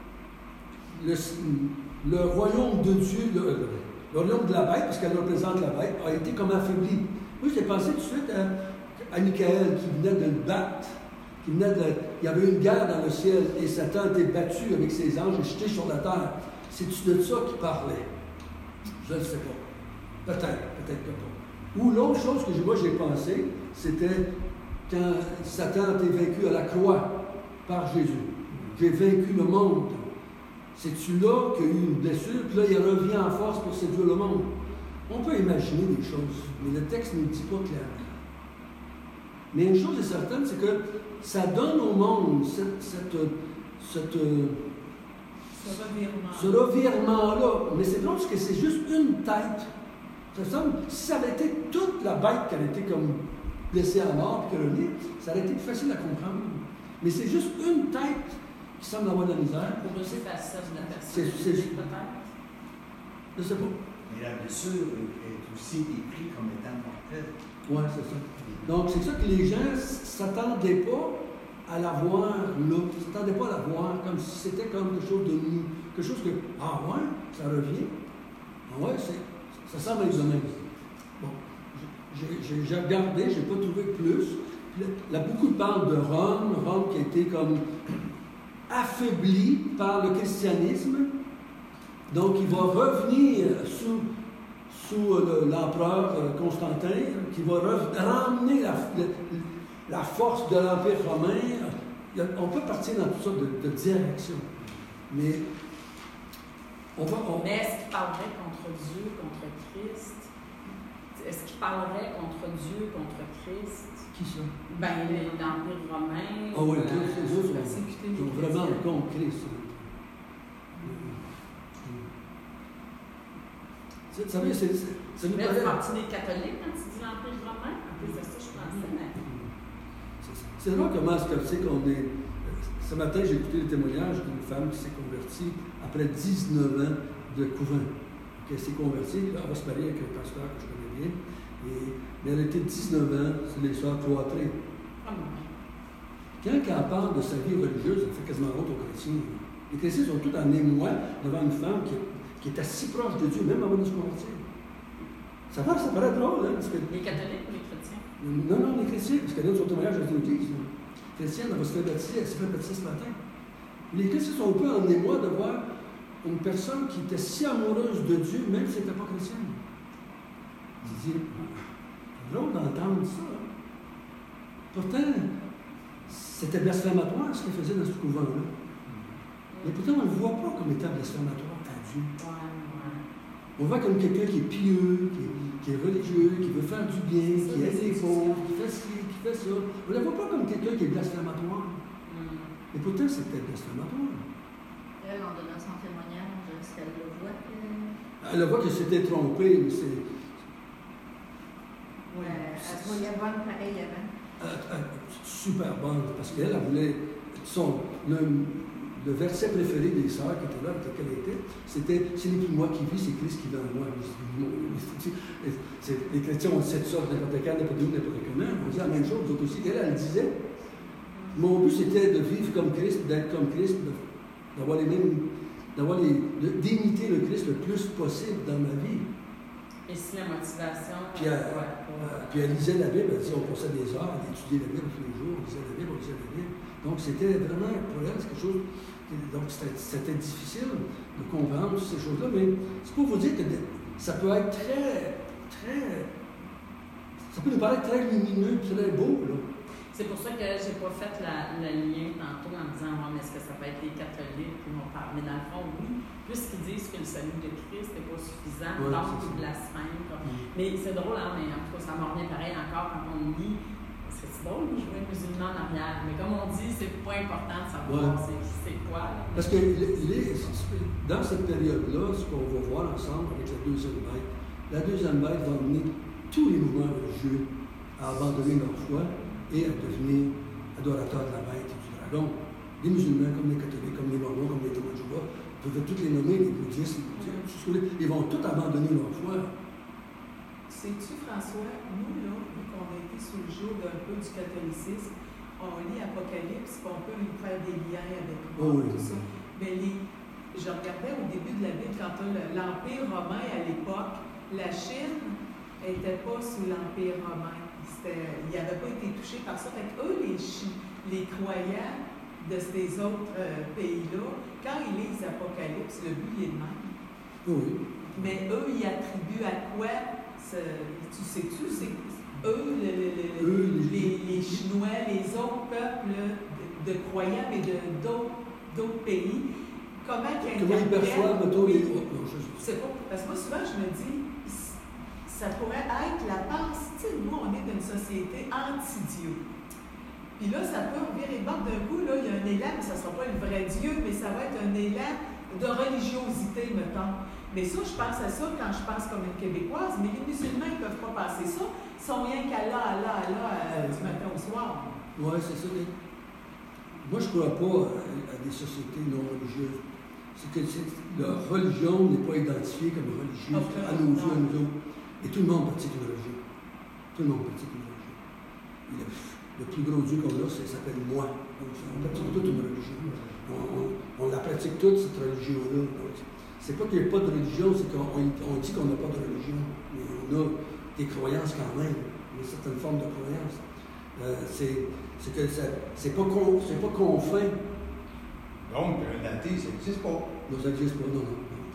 le royaume de Dieu, le royaume de la bête, parce qu'elle représente la bête, a été comme affaibli. Moi, j'ai pensé tout de suite à Michael qui venait de le battre. Il y avait une guerre dans le ciel et Satan a été battu avec ses anges et jeté sur la terre. C'est-tu de ça qu'il parlait? Je ne sais pas. Peut-être que pas. Ou l'autre chose que moi j'ai pensé, c'était quand Satan a été vaincu à la croix par Jésus. J'ai vaincu le monde. C'est-tu là qu'il y a eu une blessure, puis là il revient en force pour séduire le monde? On peut imaginer des choses, mais le texte ne le dit pas clairement. Mais une chose est certaine, c'est que ça donne au monde ce revirement-là. Mais c'est drôle parce que c'est juste une tête. Ça semble, si ça avait été toute la bête qui avait été comme blessée à mort et qui revenait, ça aurait été plus facile à comprendre. Mais c'est juste une tête qui semble avoir de la misère. Pour eux, c'est facile de la C'est personne. Peut-être. Je ne sais pas. Mais la blessure est aussi décrite comme étant mortelle. Oui, c'est ça. Donc, c'est ça que les gens ne s'attendaient pas à la voir là. Ils ne s'attendaient pas à la voir comme si c'était comme quelque chose de nous. Quelque chose que, ah ouais, ça revient. Ah ouais, ça semble être le même. Bon, j'ai regardé, je n'ai pas trouvé plus. Puis là, beaucoup parlent de Rome qui a été comme affaibli par le christianisme. Donc, il va revenir sous l'empereur Constantin, qui va ramener la force de l'Empire romain. On peut partir dans toutes sortes de directions. Mais Mais est-ce qu'il parlerait contre Dieu, contre Christ? Est-ce qu'il parlerait contre Dieu, contre Christ? Qui ça? Ben, l'Empire romain. Ah oui, les autres sont vraiment contre Christ. Vous savez, ça nous Mais paraît... tu parles des catholiques quand tu dis l'Empire romain? En plus de ça, je pensais, mais... C'est drôle comment est-ce que c'est qu'on est... Ce matin, j'ai écouté le témoignage d'une femme qui s'est convertie après 19 ans de couvent. Elle s'est convertie, elle va se marier avec un pasteur que je connais bien, mais elle a été 19 ans, c'est les sœurs cloîtrées. Quand elle parle de sa vie religieuse, elle fait quasiment honte aux chrétiens. Les chrétiens sont tous en émoi devant une femme qui était si proche de Dieu, même avant de se convertir. Ça paraît drôle, hein? Parce que... Les catholiques ou les chrétiens? Non, les chrétiens, parce qu'elle a son témoignage dans une église. Les chrétienne, elle va se faire baptiser, elle s'est fait baptiser ce matin. Les chrétiens sont un peu en émoi de voir une personne qui était si amoureuse de Dieu, même si elle n'était pas chrétienne. C'est drôle d'entendre ça. Hein? Pourtant, c'était blasphématoire ce qu'elle faisait dans ce couvent-là. Mais pourtant, on ne le voit pas comme étant blasphématoire à Dieu. On le voit comme quelqu'un qui est pieux, qui est religieux, qui veut faire du bien, qui aide les pauvres, qui fait ci, qui fait ça. On ne le voit pas comme quelqu'un qui est blasphématoire. Mais pourtant, c'était blasphématoire. Elle, en donnant son témoignage, est-ce qu'elle le voit que... Elle le voit que c'était trompé, mais c'est... Elle se voyait bonne pareil avant. Super bonne, parce qu'elle voulait... Le verset préféré des sœurs qui étaient là, avec lequel elle était, c'était « Ce n'est plus moi qui vis, c'est Christ qui vit en moi ». Les chrétiens, on sait de ça, n'importe quand, n'importe où, n'importe comment. On dit la même chose, d'autres aussi. Elle disait « Mon but, c'était de vivre comme Christ, d'être comme Christ, d'imiter le Christ le plus possible dans ma vie. » Et si la motivation... Puis elle lisait la Bible, elle disait on passait des heures, elle étudiait la Bible tous les jours, on lisait la Bible. Donc c'était vraiment, pour elle, c'est quelque chose... Donc c'était difficile de comprendre toutes ces choses-là, mais c'est pour vous dire que ça peut être très très. Ça peut nous paraître très lumineux, très beau, là. C'est pour ça que j'ai pas fait le lien tantôt en disant mais est-ce que ça peut être les catholiques qui vont parler? Mais dans le fond, oui, puisqu'ils disent que le salut de Christ n'est pas suffisant, Ouais, donc c'est ils blasphèment. Mais c'est drôle, hein, mais en tout cas, ça m'en revient pareil encore quand on lit. C'est drôle de jouer musulman en arrière, mais comme on dit, c'est pas important de savoir c'est quoi. Là. Parce que dans cette période-là, ce qu'on va voir ensemble avec la deuxième bête va amener tous les mouvements religieux à abandonner leur foi et à devenir adorateurs de la bête et du dragon. Les musulmans, comme les catholiques, comme les mormons, comme les témoins de Jéhovah, vous pouvez tous les nommer, les bouddhistes, ils vont tous abandonner leur foi. Sais-tu, François, nous, là, vu qu'on a été sous le joug d'un peu du catholicisme, on lit Apocalypse, puis on peut y faire des liens avec tout ça. Mais je regardais au début de la Bible, quand l'Empire romain à l'époque, la Chine n'était pas sous l'Empire romain. Il n'avait pas été touché par ça. Fait qu'eux, les croyants de ces autres pays-là, quand ils lisent Apocalypse, le but est le même. Oui. Mais eux, ils attribuent à quoi? Tu sais-tu, c'est eux, les Chinois, les autres peuples de croyants, mais d'autres pays, comment ils perçoivent les c'est pas, parce que moi, souvent, je me dis, ça pourrait être la pensée. Tu sais, nous, on est dans une société anti-Dieu. Puis là, ça peut virer de bord d'un coup, là, il y a un élan, mais ça ne sera pas le vrai Dieu, mais ça va être un élan de religiosité, mettons. Mais ça, je pense à ça quand je pense comme une Québécoise, mais les musulmans, ils ne peuvent pas passer ça. Ils sont rien qu'Allah, du matin au soir. Oui, c'est ça. Moi, je ne crois pas à des sociétés non religieuses. C'est que la religion n'est pas identifiée comme religieuse à nos yeux, à nous autres. Et tout le monde pratique une religion. Tout le monde pratique une religion. Le plus gros Dieu qu'on a, ça s'appelle moi. Donc, on pratique toute une religion. On la pratique toute, cette religion-là. C'est pas qu'il n'y a pas de religion, c'est qu'on dit qu'on n'a pas de religion. Mais on a des croyances quand même, une certaine forme de croyance. C'est que c'est pas confin. Donc, un athée, ça n'existe pas. Non, ça n'existe pas, non.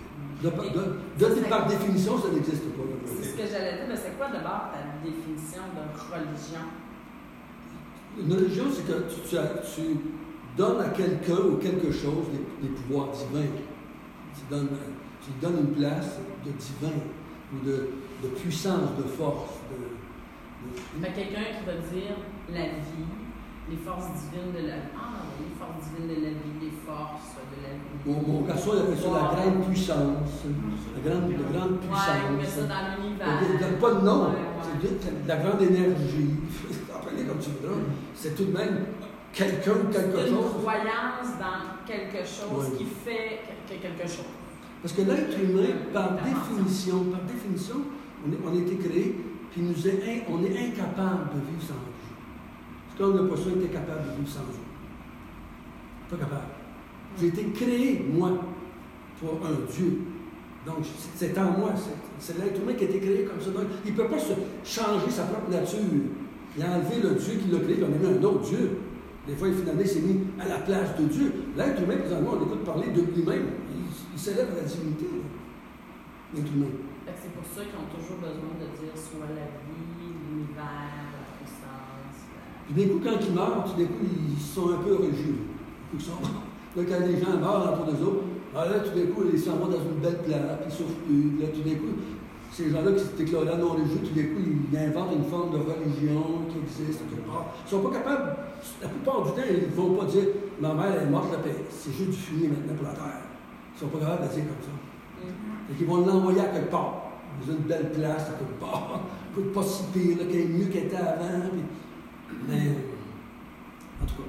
Par définition, ça n'existe pas. C'est ce que j'allais dire, mais c'est quoi d'abord ta définition de religion? Une religion, c'est que tu donnes à quelqu'un ou quelque chose des pouvoirs divins. Tu lui donnes une place de divin ou de puissance, de force. Mais quelqu'un qui va dire la vie, les forces divines de la vie. Les forces divines de la vie, les forces de la vie. Mon garçon, il appelle ça la grande puissance. La grande puissance. Oui, mais ça dans l'univers. Il ne donne pas de nom. Ouais. C'est la grande énergie. Appelez comme tu voudras. C'est tout de même quelqu'un ou quelque chose. Une croyance dans quelque chose qui fait quelque chose. Parce que l'être humain, par définition, on a été créé, puis on est incapable de vivre sans Dieu. C'est comme le poisson était capable de vivre sans Dieu. Pas capable. J'ai été créé, moi, pour un Dieu. Donc, c'est en moi. C'est l'être humain qui a été créé comme ça. Donc, il ne peut pas changer sa propre nature. Il a enlevé le Dieu qui l'a créé, comme il a mis un autre Dieu. Des fois, finalement, il s'est mis à la place de Dieu. L'être humain, présentement, on écoute parler de lui-même. Il s'élève à la divinité. L'être humain. C'est pour ça qu'ils ont toujours besoin de dire soit la vie, l'univers, la puissance. Puis d'un coup, quand ils meurent, tout d'un coup, ils sont un peu religieux. Ils sont morts. Là, quand les gens meurent entre eux autres, là, tout d'un coup, ils s'en vont dans une belle place, puis ils souffrent plus. Là, tout d'un coup, ces gens-là qui se déclarent non religieux, tout d'un coup, ils inventent une forme de religion qui existe quelque part. Ils ne sont pas capables, la plupart du temps, ils ne vont pas dire ma mère est morte, c'est juste du fumier maintenant pour la terre. Ils ne sont pas capables de dire comme ça. Et qu'ils vont l'envoyer à quelque part, dans une belle place à quelque part, pas si pire, là, qu'elle est mieux qu'elle était avant. Mais, en tout cas,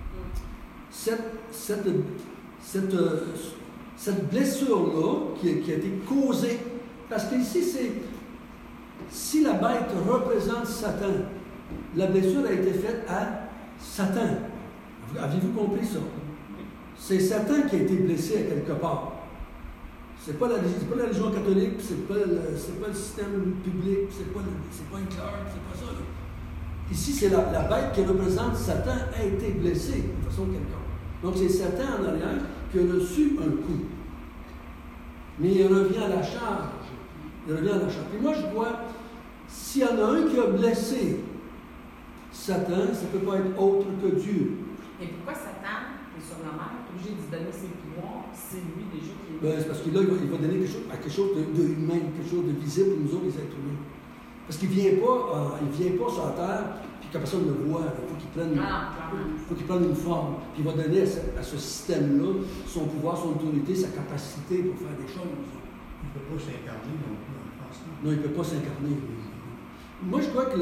cette blessure-là qui a été causée, parce qu'ici, si la bête représente Satan, la blessure a été faite à Satan. Avez-vous compris ça? C'est Satan qui a été blessé à quelque part. C'est pas la religion catholique, c'est pas le système public, c'est pas un clerc, c'est pas ça. Là. Ici, c'est la bête qui représente Satan a été blessée de façon quelconque. Donc, c'est Satan en arrière qui a reçu un coup. Mais il revient à la charge. Puis moi, je vois S'il y en a un qui a blessé Satan, ça ne peut pas être autre que Dieu. Et pourquoi Satan est sur la mer, est obligé de donner ses pouvoirs, c'est lui déjà qui est. C'est parce que là, il va donner quelque chose de humain, quelque chose de visible pour nous autres, les êtres humains. Parce qu'il ne vient pas sur la terre, puis que personne ne le voit. Il faut qu'il prenne une forme. Puis il va donner à ce système-là son pouvoir, son autorité, sa capacité pour faire des choses. Il ne peut pas s'incarner non plus, en France. Non, il ne peut pas s'incarner. Moi, je crois que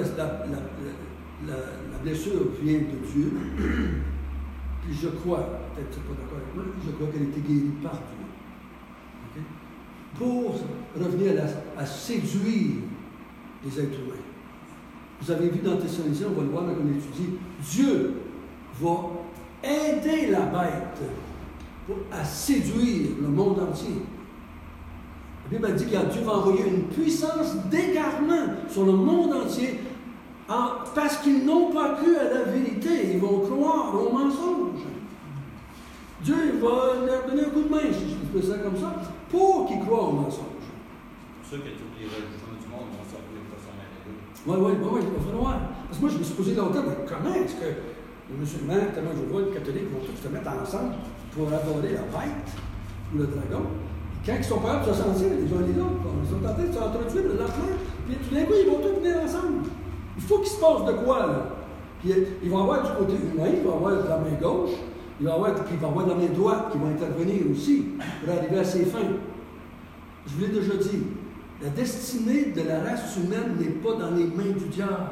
la blessure vient de Dieu. Puis je crois, peut-être que tu n'es pas d'accord avec moi, je crois qu'elle a été guérie par Dieu. Okay? Pour revenir à séduire les êtres humains. Vous avez vu dans Thessaloniciens, on va le voir quand on étudie, Dieu va aider la bête à séduire le monde entier. La Bible dit que Dieu va envoyer une puissance d'égarement sur le monde entier parce qu'ils n'ont pas cru à la vérité. Ils vont croire au mensonge. Dieu va leur donner un coup de main, si je peux dire ça comme ça, pour qu'ils croient au mensonge. C'est sûr que toutes les religions du monde vont sortir de façon malheureuse. Oui, il va falloir. Parce que moi, je me suis posé longtemps, mais comment est-ce que les musulmans, tellement je vois, les catholiques vont tous se mettre ensemble pour adorer la bête ou le dragon? Et quand ils sont capables de se sentir les uns et les autres, ils sont en train de s'entretuer de l'enfant, puis tout d'un coup, ils vont tous venir ensemble. Il faut qu'il se passe de quoi, là? Puis il va y avoir du côté humain, il va y avoir de la main gauche, il va y avoir de la main droite qui va intervenir aussi pour arriver à ses fins. Je vous l'ai déjà dit, la destinée de la race humaine n'est pas dans les mains du diable.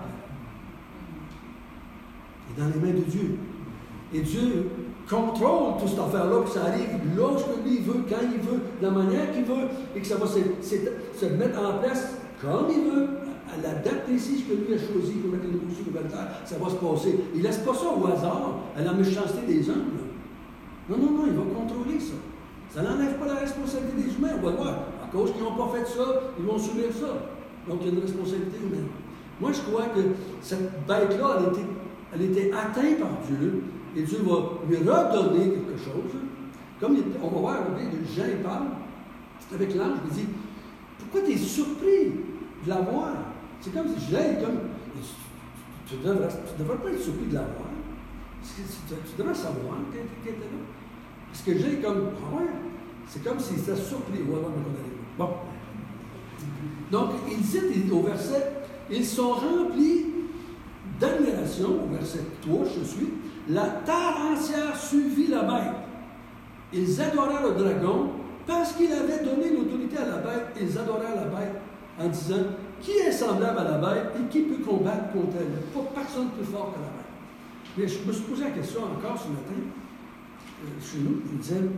Elle est dans les mains de Dieu. Et Dieu contrôle toute cette affaire-là, que ça arrive lorsque lui veut, quand il veut, de la manière qu'il veut, et que ça va se mettre en place comme il veut, à la date précise que lui a choisi pour mettre les nouveaux sur nouvelle terre, ça va se passer. Il ne laisse pas ça au hasard, à la méchanceté des hommes. Non, il va contrôler ça. Ça n'enlève pas la responsabilité des humains, on va le voir. À cause qu'ils n'ont pas fait ça, ils vont subir ça. Donc il y a une responsabilité humaine. Moi, je crois que cette bête-là, elle était atteinte par Dieu, et Dieu va lui redonner quelque chose. Comme on va voir, Jean parle avec l'ange, il dit, pourquoi tu es surpris de la voir? C'est comme si Jean, tu ne devrais pas être surpris de la voir. Tu devrais savoir qu'elle était là. Parce que Jean, c'est comme s'il était surpris. Bon. Donc, il dit au verset, ils sont remplis d'admiration, au verset 3, je suis, la terre entière suivit la bête. Ils adorèrent le dragon parce qu'il avait donné l'autorité à la bête. Ils adorèrent la bête en disant, qui est semblable à la bête et qui peut combattre contre elle? Pas personne plus fort que la bête. Mais je me suis posé la question encore ce matin, chez nous, je me disais,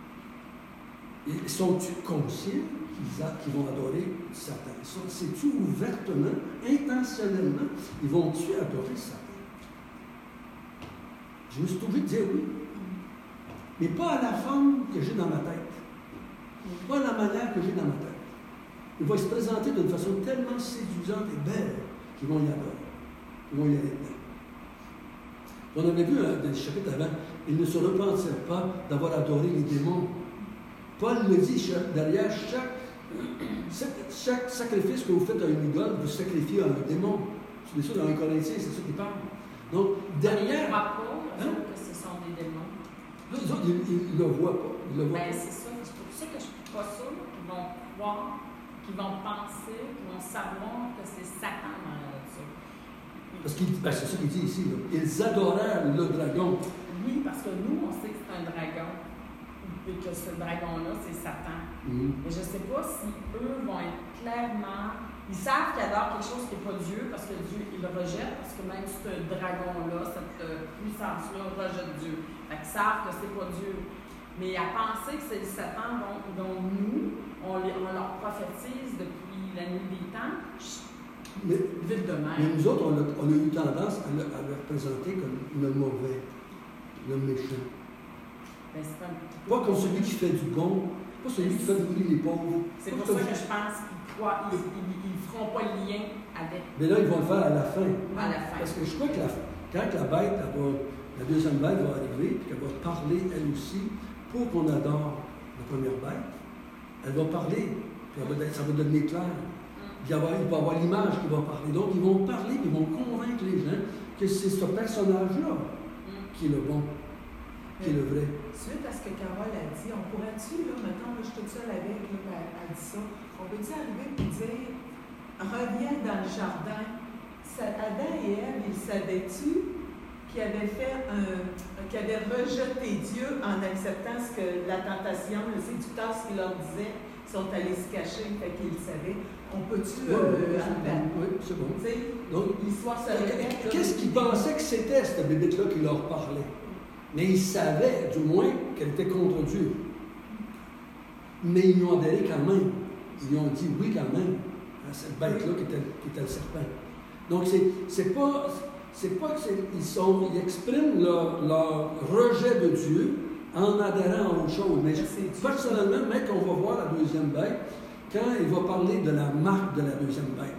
sont-ils conscients qu'ils vont adorer Satan? C'est-tu ouvertement, intentionnellement, ils vont-tu adorer Satan? Je me suis obligé de dire oui. Mais pas à la forme que j'ai dans ma tête. Pas à la manière que j'ai dans ma tête. Il va se présenter d'une façon tellement séduisante et belle qu'ils vont y adorer. Ils vont y aller dedans. On avait vu dans le chapitre avant, ils ne se repentirent pas d'avoir adoré les démons. Paul le dit, derrière chaque sacrifice que vous faites à une idole, vous sacrifiez à un démon. C'est ça dans 1 Corinthiens, c'est ça qui parle. Donc, derrière. Que ce sont des démons. Là, les autres, ils ne le voient pas. C'est ça. C'est pour ça que je ne suis pas sûre qu'ils vont croire, qu'ils vont penser, qu'ils vont savoir que c'est Satan dans la nature. Parce que c'est ça qu'il dit ici. Là. Ils adorèrent le dragon. Oui, parce que nous, on sait que c'est un dragon. Et que ce dragon-là, c'est Satan. Mais je ne sais pas si eux vont être clairement. Ils savent qu'ils adorent quelque chose qui n'est pas Dieu, parce que Dieu, ils le rejettent, parce que même ce dragon-là, cette puissance-là, rejette Dieu. Fait qu'ils savent que c'est pas Dieu. Mais à penser que c'est Satan dont nous, on leur prophétise depuis la nuit des temps, vite de même. Mais nous autres, on a eu tendance à le représenter comme le mauvais, le méchant. Pas comme celui qui fait du bon, pas celui qui fait brûler les pauvres. C'est pour ça que je pense qu'ils ne feront pas le lien avec. Mais là, ils vont le faire à la fin. À la fin. Parce que je crois que quand la bête, la deuxième bête va arriver, puis qu'elle va parler elle aussi, pour qu'on adore la première bête, elle va parler, puis ça va devenir clair. il va y avoir l'image qui va parler. Donc, ils vont parler, ils vont convaincre les gens que c'est ce personnage-là qui est le bon, qui est le vrai. Suite à ce que Carole a dit, on pourrait-tu, là, maintenant, je suis toute seule avec, là, elle dit ça, on peut-tu arriver et dire, reviens dans le jardin. Adam et Ève, ils savaient-tu qu'ils avaient qu'ils avaient rejeté Dieu en acceptant ce que la tentation, le séducteur, ce qu'il leur disait, sont allés se cacher, fait qu'ils le savaient. On peut-tu oui, c'est bon. Donc, l'histoire se répète. Qu'est-ce qu'ils pensaient que c'était, cette bébête-là qui leur parlait? Mais ils savaient, du moins, qu'elle était contre Dieu. Mais ils lui ont adhéré quand même. Ils lui ont dit oui quand même à cette bête-là qui était le serpent. Donc, c'est pas ils expriment leur rejet de Dieu en adhérant à autre chose. Mais personnellement, mec, on va voir la deuxième bête, quand il va parler de la marque de la deuxième bête.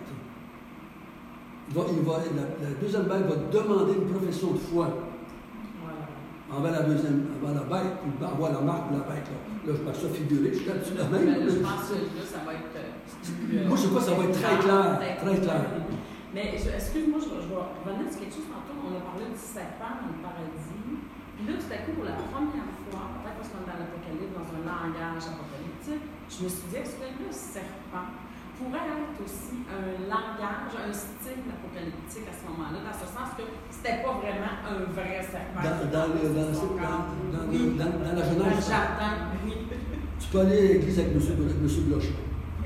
La deuxième bête va demander une profession de foi envers la bête, puis envers la marque de la bête. Là, je passe ça figuré, je suis là-dessus la même. Je pense que là, ça va être. Moi, je sais pas, ça va être très clair. Très clair. Mais excuse-moi, je vais revenir sur quelque chose tantôt. On a parlé du serpent dans le paradis. Puis là, tout à coup, pour la première fois, peut-être parce qu'on est dans l'Apocalypse, dans un langage apocalyptique, je me suis dit, est-ce que le serpent pourrait être aussi un langage, un style apocalyptique à ce moment-là, dans ce sens que c'était pas vraiment un vrai serpent. Dans la Genèse. Dans le jardin, oui. Tu peux aller à l'église avec M. Blocher.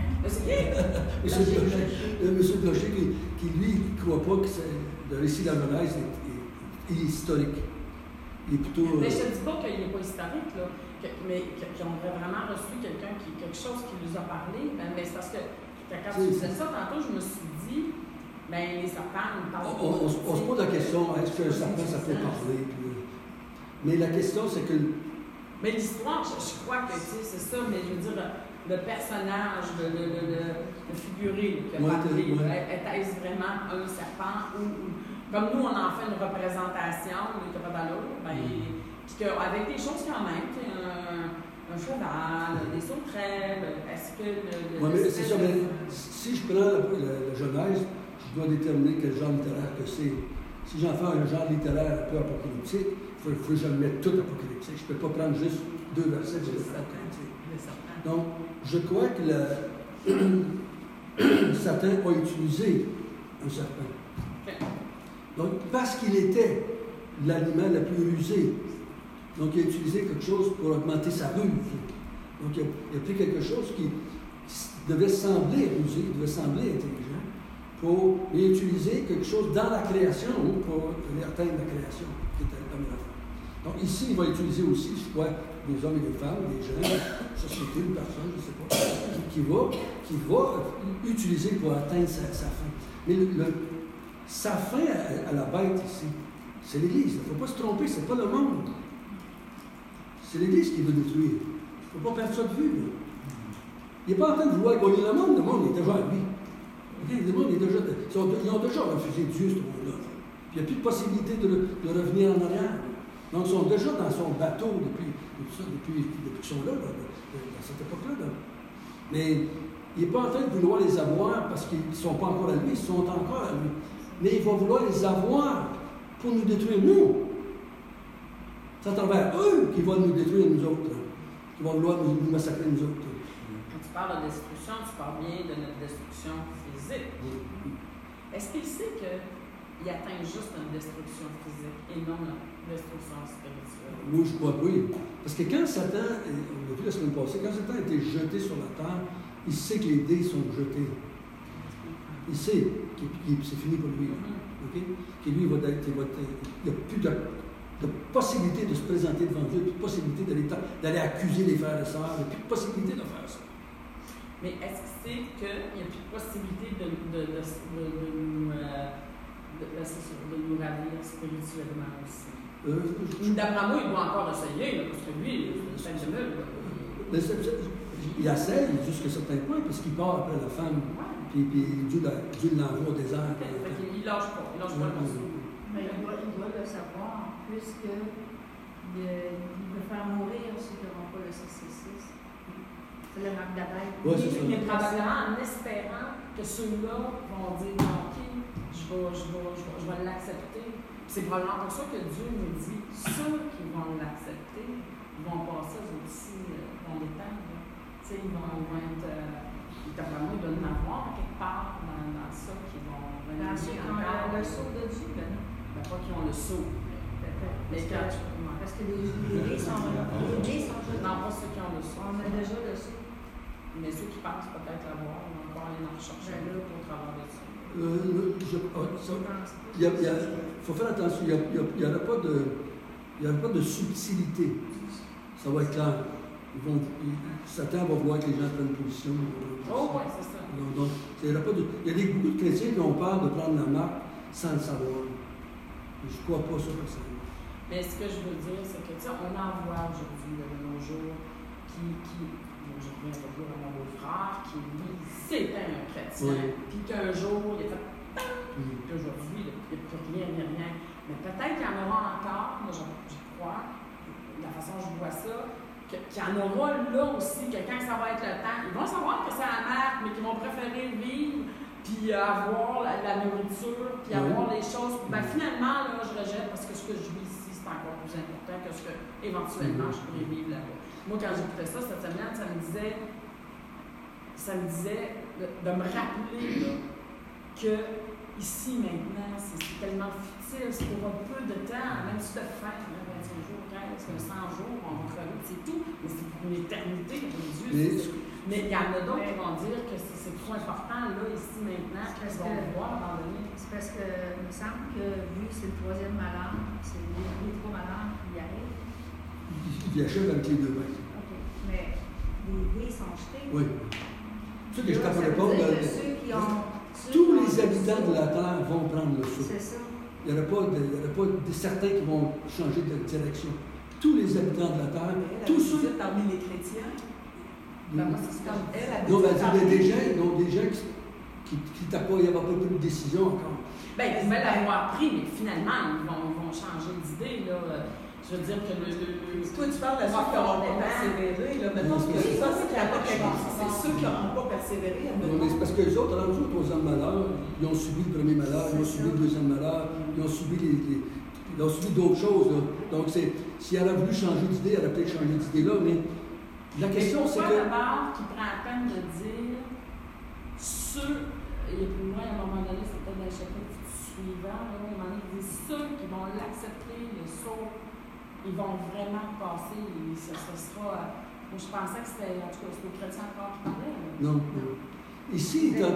Monsieur Blocher qui lui, ne croit pas que le récit de la Genèse est historique. Il est plutôt. Mais je ne dis pas qu'il n'est pas historique, là, mais qu'ils ont vraiment reçu quelque chose qui nous a parlé. Mais c'est parce que quand tu disais ça, tantôt, je me suis dit, les serpents, ils parlent. On se pose la question, est-ce qu'un serpent, ça peut parler? Mais la question, c'est que. Mais l'histoire, je crois que c'est ça, mais je veux dire, le personnage, le figuré qui a parlé, est-ce vraiment un serpent ou comme nous, on en fait une représentation, le Cabadalo, puis qu'avec des choses quand même, un cheval, des sauterelles, est-ce que oui, mais c'est ça, mais si je prends la Genèse, je dois déterminer quel genre littéraire que c'est. Si j'en fais un genre littéraire un peu apocalyptique, il faut que je le mette tout apocalyptique. Je ne peux pas prendre juste 2 versets de apocalyptique. Donc, je crois que Satan a utilisé un serpent. Donc, parce qu'il était l'animal le plus rusé, donc il a utilisé quelque chose pour augmenter sa ruse. Donc, il a pris quelque chose qui devait sembler rusé, qui devait sembler intelligent, pour utiliser quelque chose dans la création pour atteindre la création, qui était l'homme et la femme. Donc, ici, il va utiliser aussi, je crois, des hommes et des femmes, des gens, une société, une personne, je ne sais pas, qui va utiliser pour atteindre sa fin. Mais sa fin à la bête ici, c'est l'Église. Il ne faut pas se tromper, ce n'est pas le monde. C'est l'Église qui veut détruire. Il ne faut pas perdre ça de vue. Là. Il n'est pas en train de vouloir gagner le monde est déjà à lui. Le monde est déjà, ils ont déjà refusé Dieu, ce monde-là. Puis il n'y a plus de possibilité de revenir en arrière. Donc, ils sont déjà dans son bateau depuis qu'ils sont là, dans cette époque-là. Mais il n'est pas en train de vouloir les avoir parce qu'ils ne sont pas encore à lui, ils sont encore à lui. Mais il va vouloir les avoir pour nous détruire, nous. C'est à travers eux qu'ils vont nous détruire, nous autres. Qui vont vouloir nous massacrer, nous autres. Quand tu parles de destruction, tu parles bien de notre destruction physique. Oui. Est-ce qu'il sait qu'il atteint juste notre destruction physique et non notre destruction spirituelle? Moi, je crois oui. Parce que quand Satan, on l'a vu la semaine passée, quand Satan a été jeté sur la terre, il sait que les dés sont jetés. Il sait que c'est fini pour lui. Okay? Que lui, il n'y a plus de possibilité de se présenter devant Dieu, plus de possibilité d'aller accuser les frères et sœurs, il n'y a plus de possibilité de faire ça. Mais est-ce qu'il sait qu'il n'y a plus de possibilité de nous ravir spirituellement aussi? D'après moi, il doit encore essayer, là, parce que lui, c'est un jamais. Il essaye jusqu'à un certain point, parce qu'il part après la femme, puis Dieu l'envoie au désert. Il ne lâche pas, le morceau. Mais il doit le savoir, puisqu'il veut faire mourir ceux qui n'auront pas le 666. C'est le marque d'abeille. Oui, c'est ça. Mais probablement en espérant que ceux-là vont dire OK, je vais l'accepter. C'est probablement pour ça que Dieu nous dit ceux qui vont l'accepter vont passer aussi dans les temps. Ils vont être. Ils doivent en avoir quelque part dans ça qui vont venir. Dans ceux qui ont le sceau de Dieu, ben non. Ben, pas qui ont le sceau. Parce que les dés sont jetés. Non, pas ceux qui ont le sceau. On a déjà le sceau. Mais ceux qui pensent peut-être l'avoir, on va encore aller en rechercher là pour travers de ça. Il faut faire attention, il n'y aura pas de subtilité. Ça va être clair. Satan va voir que les gens prennent position. Oh, oui, c'est ça. Donc, il y a beaucoup de chrétiens qui ont peur de prendre la marque sans le savoir. Je ne crois pas ça personnellement. Mais ce que je veux dire, c'est que, tu sais, on en voit aujourd'hui, de nos jours, je reviens toujours à mon beau-frère, qui, lui, c'était un chrétien, puis qu'un jour, il a fait puis aujourd'hui, il n'y a plus rien, rien. Mais peut-être qu'il y en aura encore, moi, je crois, de la façon dont je vois ça, qu'il y en aura là aussi, que quand ça va être le temps, ils vont savoir que c'est la marque, mais qu'ils vont préférer vivre, puis avoir la nourriture, puis avoir les choses. Ben, finalement, là, je rejette parce que ce que je vis ici, c'est encore plus important que ce que, éventuellement, je pourrais vivre là-bas. Moi, quand j'écoutais ça cette semaine, ça me disait de me rappeler là, que ici, maintenant, c'est tellement futile, c'est pour un peu de temps, même si tu te fais 25 jours, 15, 100 jours, on va crever, c'est tout, mais c'est pour une éternité, mon Dieu. Mais il y en a d'autres qui vont dire que c'est trop important, là, ici, maintenant, qu'ils vont voir à un moment donné. C'est parce que, il me semble que, vu que c'est le troisième malheur, c'est les trois malheurs qui y arrivent. Il achève avec les deux mains. OK. Mais les dés sont jetés. Oui. Ce que je t'apprends pas, tous les habitants de la Terre vont prendre le saut. C'est ça. Il n'y aura pas certains qui vont changer de direction. Tous les habitants de la Terre, tous ceux. Parmi les chrétiens. Ben, moi, c'est comme elle. Non, ben, il y a des gens qui tapent pas, il n'y a pas plus de décision encore. Ben, ils pouvaient l'avoir pris, mais finalement, ils vont changer d'idée, là. Je veux dire que toi, tu parles de ceux qui n'auront pas persévéré, là. Maintenant, c'est ça, c'est ceux qui n'auront pas persévéré. Non, mais c'est parce que les autres, alors, au troisième malheur, ils ont subi le premier malheur, ils ont subi le deuxième malheur, ils ont subi d'autres choses, là. Donc, s'il aurait voulu changer d'idée, il aurait peut-être changé d'idée là, mais la question, c'est que. D'abord, qui prend la peine de dire ceux, et plus loin, à un moment donné, c'est peut-être dans le chapitre suivant, là, à un moment donné, il dit ceux qui vont l'accepter, le saut, ils vont vraiment passer, ce sera. Moi, je pensais que c'était, en tout cas, c'était le chrétien encore qui parlait. Non. Ici, il est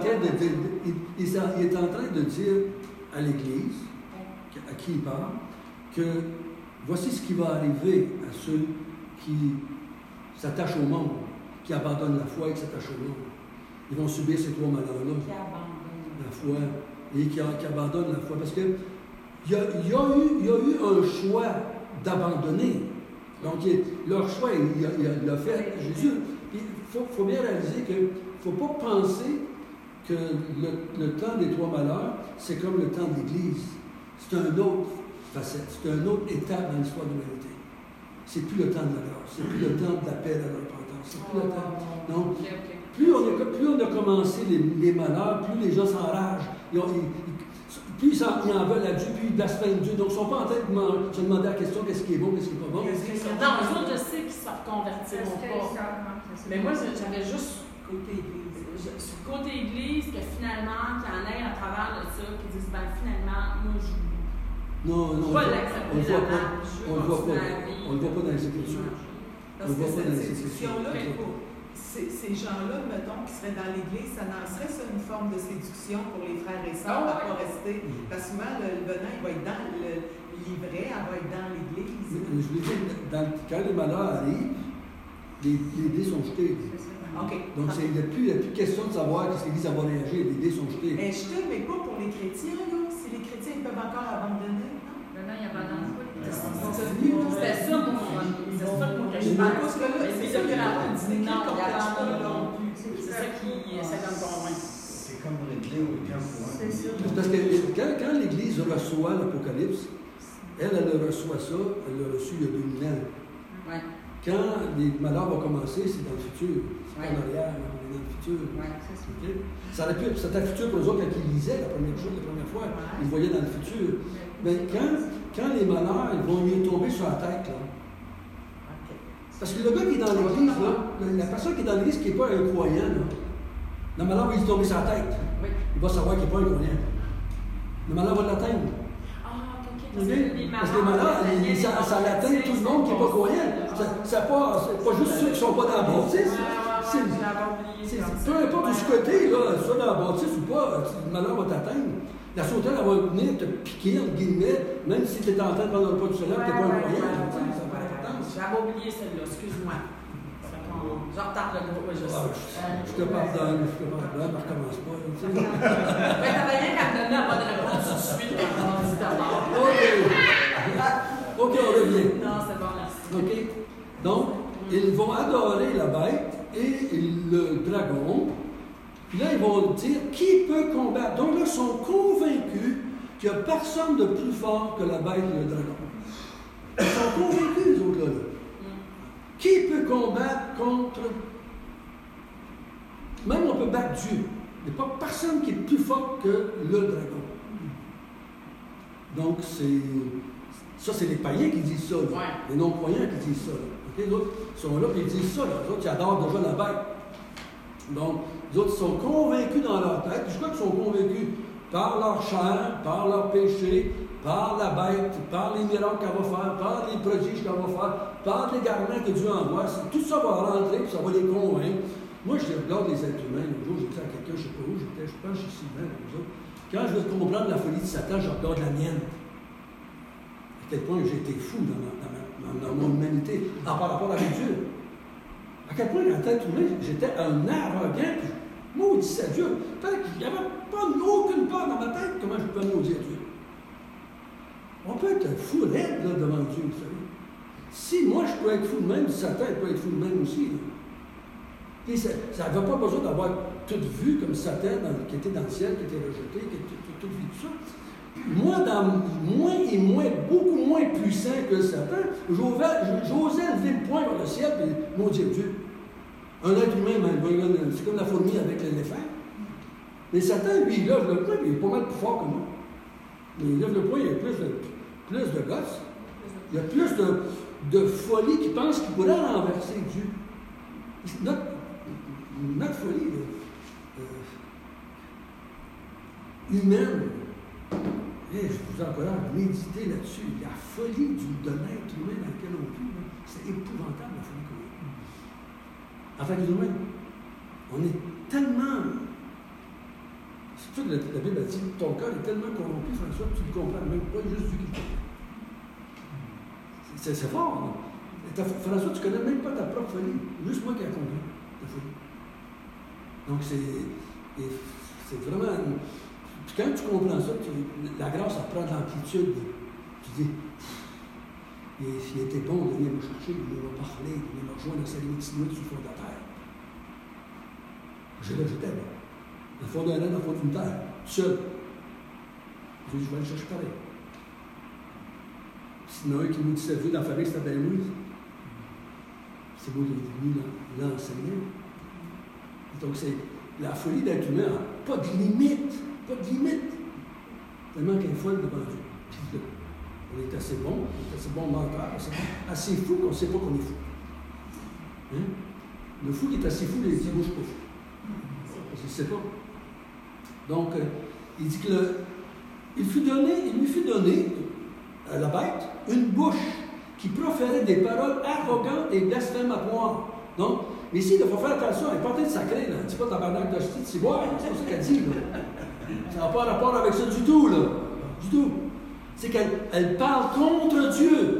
en train de dire à l'Église, à qui il parle, que voici ce qui va arriver à ceux qui s'attachent au monde, qui abandonnent la foi et qui s'attachent au monde. Ils vont subir ces trois malheurs-là. Qui abandonnent la foi et qui abandonnent la foi. Parce que il y a eu un choix d'abandonner. Donc, leur choix, il l'a fait Jésus. Il faut bien réaliser qu'il ne faut pas penser que le temps des trois malheurs, c'est comme le temps de l'Église. C'est une autre facette, c'est une autre étape dans l'histoire de l'humanité. C'est plus le temps de la grâce, c'est plus le temps de l'appel à la repentance, c'est plus le temps. Donc, plus on a commencé les malheurs, plus les gens s'enragent. Plus ils en veulent à Dieu, plus ils blasphèment Dieu. Donc, ils ne sont pas en train de se demander la question qu'est-ce qui est bon, qu'est-ce qui n'est pas bon. Non, eux autres, je sais qu'ils se reconvertiront pas. Mais moi, j'avais juste côté Église. Sur le côté Église, que finalement, qu'il y en ait à travers de ça, qui disent, ben finalement, moi, je on va l'accepter la marque. On ne le voit pas dans les Écritures. Parce que cette séduction-là, ces gens-là, mettons, qui seraient dans l'Église, ça n'en serait ça une forme de séduction pour les frères et sœurs à ne pas rester. Parce que souvent, le venant, il va être dans le livret, elle va être dans l'Église. Je veux dire, quand les malheurs arrivent, les dés sont jetés. Okay. Donc, il n'y a plus question de savoir qu'est-ce que l'Église va réagir. Les dés sont jetés. Mais jetés, mais pas pour les chrétiens, là. Si les chrétiens peuvent encore abandonner. Maintenant, il n'y a pas d'enfant. C'était ça, moi. C'est ça que je pense. C'est ça qui est la dit non, il abandonne non plus. C'est ça qui essaie de me convaincre. C'est comme réglé au temps pour C'est sûr. Parce que quand l'Église reçoit l'Apocalypse, elle reçoit ça, elle l'a reçu il y a 2000 ans. Ouais. quand les malheurs vont commencer, c'est dans le futur. C'est pas en arrière, on est dans le futur. Ouais, c'est ça. Okay? Ça aurait pu être c'était le futur pour eux autres quand ils lisaient la première fois. Ils voyaient dans le futur. Mais quand les malheurs ils vont lui tomber sur la tête, là. Parce que le gars qui est dans l'église, là, la personne qui est dans l'église qui n'est pas un croyant, là, le malheur va lui tomber sur la tête. Il va savoir qu'il n'est pas un croyant. Le malheur va l'atteindre. Parce que les malheurs, ça l'atteint tout le monde qui n'est pas croyant. C'est pas juste ceux qui ne sont pas dans la bâtisse. Peu importe de ce côté, là, soit dans la bâtisse ou pas, le malheur va t'atteindre. La sauterelle, elle va venir te piquer, entre guillemets, même si tu es en train de prendre le pas du soleil, tu n'es pas un croyant. Ça n'a pas d'importance. J'avais oublié celle-là, excuse-moi. Je retarde le gros, je sais. Je te pardonne, mais recommence pas. Mais t'avais rien qu'à me donner la bonne réponse tout de suite. OK, on revient. Non, c'est bon, merci. OK? Donc, ils vont adorer la bête et le dragon. Puis là, ils vont dire qui peut combattre. Donc là, ils sont convaincus qu'il n'y a personne de plus fort que la bête et le dragon. Ils sont convaincus, les autres là. Qui peut combattre contre. Même on peut battre Dieu. Il n'y a pas personne qui est plus fort que le dragon. Donc, ça, c'est les païens qui disent ça. Les non-croyants qui disent ça. Okay? Les autres sont là et ils disent ça. Les autres, ils adorent déjà la bête. Donc, les autres sont convaincus dans leur tête. Je crois qu'ils sont convaincus par leur chair, par leur péché, par la bête, par les miracles qu'elle va faire, par les prodiges qu'elle va faire, par les garments que Dieu envoie. Tout ça va rentrer et ça va les convaincre. Moi, je regarde les êtres humains. Un jour, j'ai dit à quelqu'un, je ne sais pas où j'étais, je pense que je suis Sylvain, comme ça. Quand je veux comprendre la folie de Satan, je regarde la mienne. À quel point j'ai été fou dans mon humanité, par rapport avec Dieu. À quel point, en tête humaine, j'étais un arrogant, puis je maudissais Dieu. Peut-être qu'il n'y avait pas aucune peur dans ma tête, comment je peux maudire Dieu. On peut être fou raide là, devant Dieu, vous savez. Si moi je peux être fou de même, Satan peut être fou de même aussi. Et ça n'avait pas besoin d'avoir tout vu comme Satan qui était dans le ciel, qui était rejeté, qui était tout vu, tout ça. Moi, beaucoup moins puissant que Satan, j'osais lever le poing vers le ciel et maudire Dieu. Un être humain, c'est comme la fourmi avec l'éléphant. Mais Satan, lui, il lève le poing, il est pas mal plus fort que moi. Mais il lève le poing, il y a plus de gosses. Il y a plus de folie qui pense qu'il pourrait renverser Dieu. Notre folie humaine, je vous encourage à méditer là-dessus. La folie de l'être humain dans lequel on vit, c'est épouvantable la folie qu'on a. En tant qu'humain, on est tellement. C'est pour ça que la Bible a dit ton cœur est tellement corrompu, François, que tu ne le comprends même pas, juste vu qu'il comprend. C'est fort, non? François, tu ne connais même pas ta propre folie. Juste moi qui ai compris ta folie. Donc, c'est vraiment. Puis quand tu comprends ça, la grâce, ça prend de l'amplitude. Tu dis, s'il était bon, il venait me chercher, il venait me parler, il venait me rejoindre dans sa limite sur le fond de la terre. J'étais là. Dans le fond d'un an, dans le fond d'une terre, seul. Je dis, je vais aller chercher pareil. Sinon, un qui nous disait, vu dans la famille, c'était bien Louis. C'est moi qui est venu l'enseigner. Donc, c'est la folie d'être humain, pas de limite. Pas de limite. Tellement qu'elle est folle devant Dieu. Puis, on est assez bon, menteur, assez fou qu'on ne sait pas qu'on est fou. Hein? Le fou qui est assez fou, il dit, moi, je ne suis pas fou. Parce qu'il ne sait pas. Donc, il dit que il lui fut donné à la bête une bouche qui proférait des paroles arrogantes et blasphématoires. Donc, mais ici, il faut faire attention, elle n'est pas en train de sacrer, là. C'est pas tabarnak d'hostie de ciboire, c'est pas ça qu'elle dit, là. Ça n'a pas rapport avec ça du tout, là. Du tout. C'est qu'elle parle contre Dieu.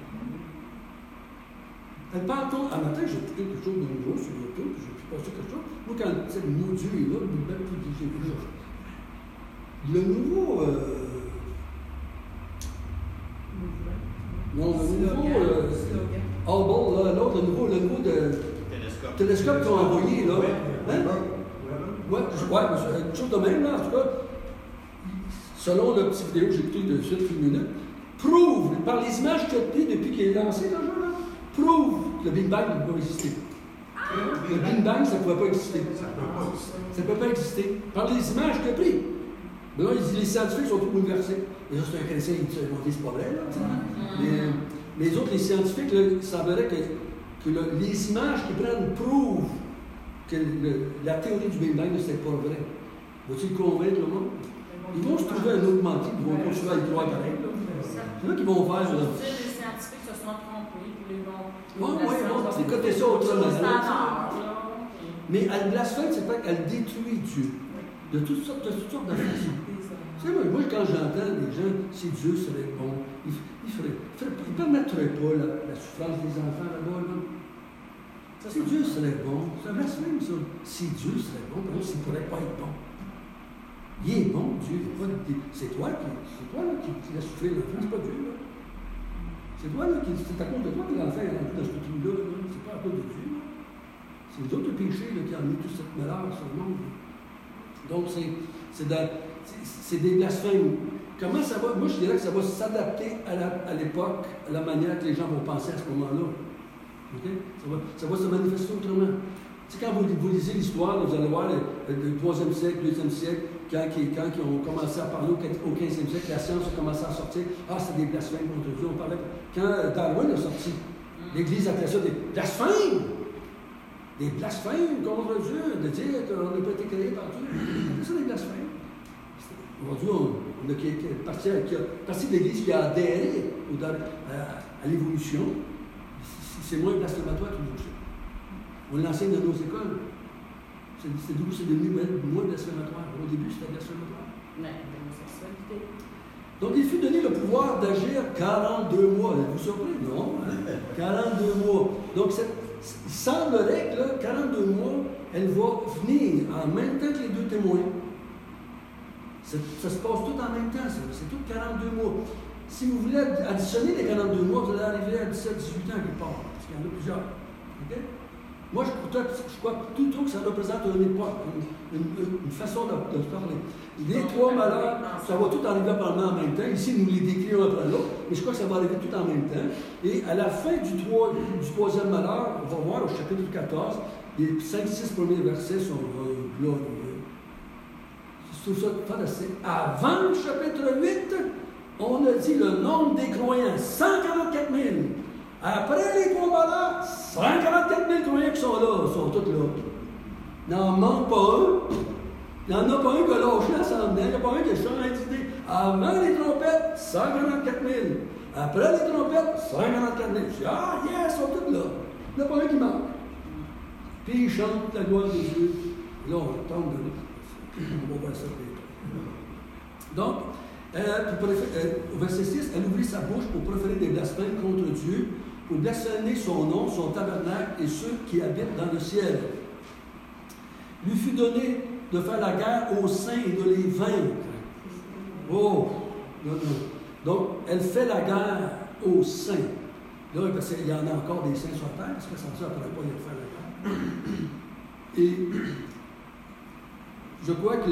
Elle parle contre. Un matin, j'ai écouté quelque chose de nouveau sur YouTube, puis j'ai passé quelque chose. Moi, quand le mot Dieu est là, j'ai vu ça. Le nouveau. Non, le nouveau. Hubble, là, l'autre, le nouveau télescope qu'ils ont envoyé, là. Hein? Oui, quelque chose de même, là, en tout cas. Selon la petite vidéo que j'ai écoutée de suite, une minute, prouve, par les images qu'il a prises depuis qu'il est lancé, là, prouve le Big Bang ne peut pas exister. Le Big Bang, ça ne pouvait pas exister. Ça ne peut pas exister. Par les images qu'il a prises. Mais là, les scientifiques sont tous bouleversés. Les autres, c'est un chrétien, ils vont dire c'est pas vrai. Là, mais les autres, les scientifiques, là, il semblerait que les images qu'ils prennent prouvent que la théorie du Big Bang, c'est pas vrai. Va-t-il convaincre le monde? Ils vont se trouver un autre menti, ils vont continuer à y croire pareil. C'est là qu'ils vont faire. Les scientifiques se sont trompés, puis ils vont. Oui, ils vont tricoter ça autrement. Mais elle blasphème, c'est pas qu'elle détruit Dieu. De toutes sortes de façons. C'est moi, quand j'entends les gens, si Dieu serait bon, il ne permettrait pas la souffrance des enfants là-bas. Là. Si Dieu serait bon, c'est un blasphème ça. Si Dieu serait bon, par contre, il ne pourrait pas être bon. Il est bon, Dieu. C'est toi qui l'as souffert l'enfant, c'est pas Dieu. Là. C'est toi, là, c'est à cause de toi que l'enfant est rentré dans ce trou-là. C'est pas à cause de Dieu. Là. C'est les autres péchés là, qui ont mis toute cette malheur sur le monde. Donc, c'est des blasphèmes. Comment ça va? Moi, je dirais que ça va s'adapter à l'époque, à la manière que les gens vont penser à ce moment-là. Okay? Ça va se manifester autrement. Tu sais, quand vous lisez l'histoire, vous allez voir le 3e siècle, 2e siècle, quand ils ont commencé à parler au 15e siècle, la science a commencé à sortir. Ah, c'est des blasphèmes contre Dieu. On parlait. Quand Darwin a sorti, l'Église appelait ça des blasphèmes. Des blasphèmes contre Dieu, de dire qu'on n'a pas été créé par Dieu. C'est ça des blasphèmes. Aujourd'hui, on a partie de l'Église qui a adhéré à l'évolution. C'est moins blasphématoire que nous. On l'enseigne dans nos écoles. C'est devenu moins blasphématoire. Au début, c'était blasphématoire. L'homosexualité. Donc, il fut donné le pouvoir d'agir 42 mois. Vous surprenez? Non. Hein? 42 mois. Donc, il semblerait que là, 42 mois, elle va venir en même temps que les deux témoins. Ça se passe tout en même temps, ça. C'est tout 42 mois. Si vous voulez additionner les 42 mois, vous allez arriver à 17-18 ans quelque part. Parce qu'il y en a plusieurs. Okay? Moi, je crois plutôt que ça représente une époque, une façon de parler. Les trois malheurs, ça va tout arriver en même temps. Ici, nous les décrivons après l'autre, mais je crois que ça va arriver tout en même temps. Et à la fin du troisième malheur, on va voir au chapitre 14, les 5-6 premiers versets sont glorieux. Je trouve ça fantastique. Avant le chapitre 8, on a dit le nombre des croyants, 144 000. Après les trois malheurs, 144 000 croyants qui sont là, sont tous là. Il n'en manque pas un. Il n'y en a pas un qui a lâché l'assemblée, il n'y en a pas un qui a changé d'idée. Avant les trompettes, 144 000. Après les trompettes, 144 000. Je dis, ah, yes, ils sont tous là. Il n'y en a pas un qui manque. Puis ils chantent la gloire de Dieu. Là, on tombe de là. On va voir ça plus tard. Donc, au verset 6, elle ouvrit sa bouche pour proférer des blasphèmes contre Dieu, pour blasphémer son nom, son tabernacle et ceux qui habitent dans le ciel. Lui fut donné de faire la guerre aux saints et de les vaincre. Oh! Non, non. Donc, elle fait la guerre aux saints. Là, parce qu'il y en a encore des saints sur la terre, parce que ça ne pourrait pas y faire la guerre. Et je crois que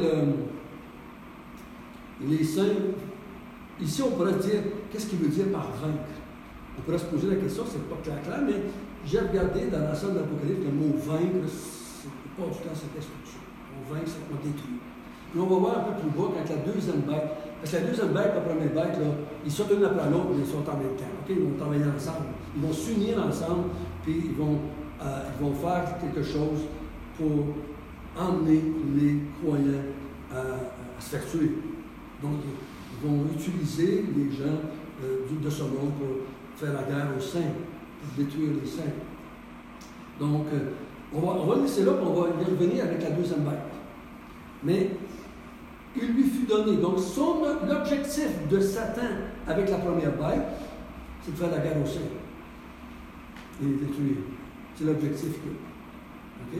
les saints, ici on pourrait se dire, qu'est-ce qu'il veut dire par vaincre? On pourrait se poser la question, c'est pas clair, mais j'ai regardé dans l'ensemble de l'Apocalypse que le mot vaincre, c'est pas du temps cette destruction. On vaincre, c'est qu'on détruit. Et on va voir un peu plus bas quand la deuxième bête, parce que la deuxième bête, la première bête, là, ils sont l'une après l'autre, mais ils sont en même temps. Okay? Ils vont travailler ensemble. Ils vont s'unir ensemble, puis ils vont faire quelque chose pour emmener les croyants à se faire tuer. Donc, ils vont utiliser les gens de ce monde pour faire la guerre aux saints, pour détruire les saints. Donc, on va le laisser là, puis on va y revenir avec la deuxième bête. Mais, il lui fut donné. Donc, l'objectif de Satan avec la première bête, c'est de faire la guerre aux saints et les détruire. C'est l'objectif qu'il a. OK?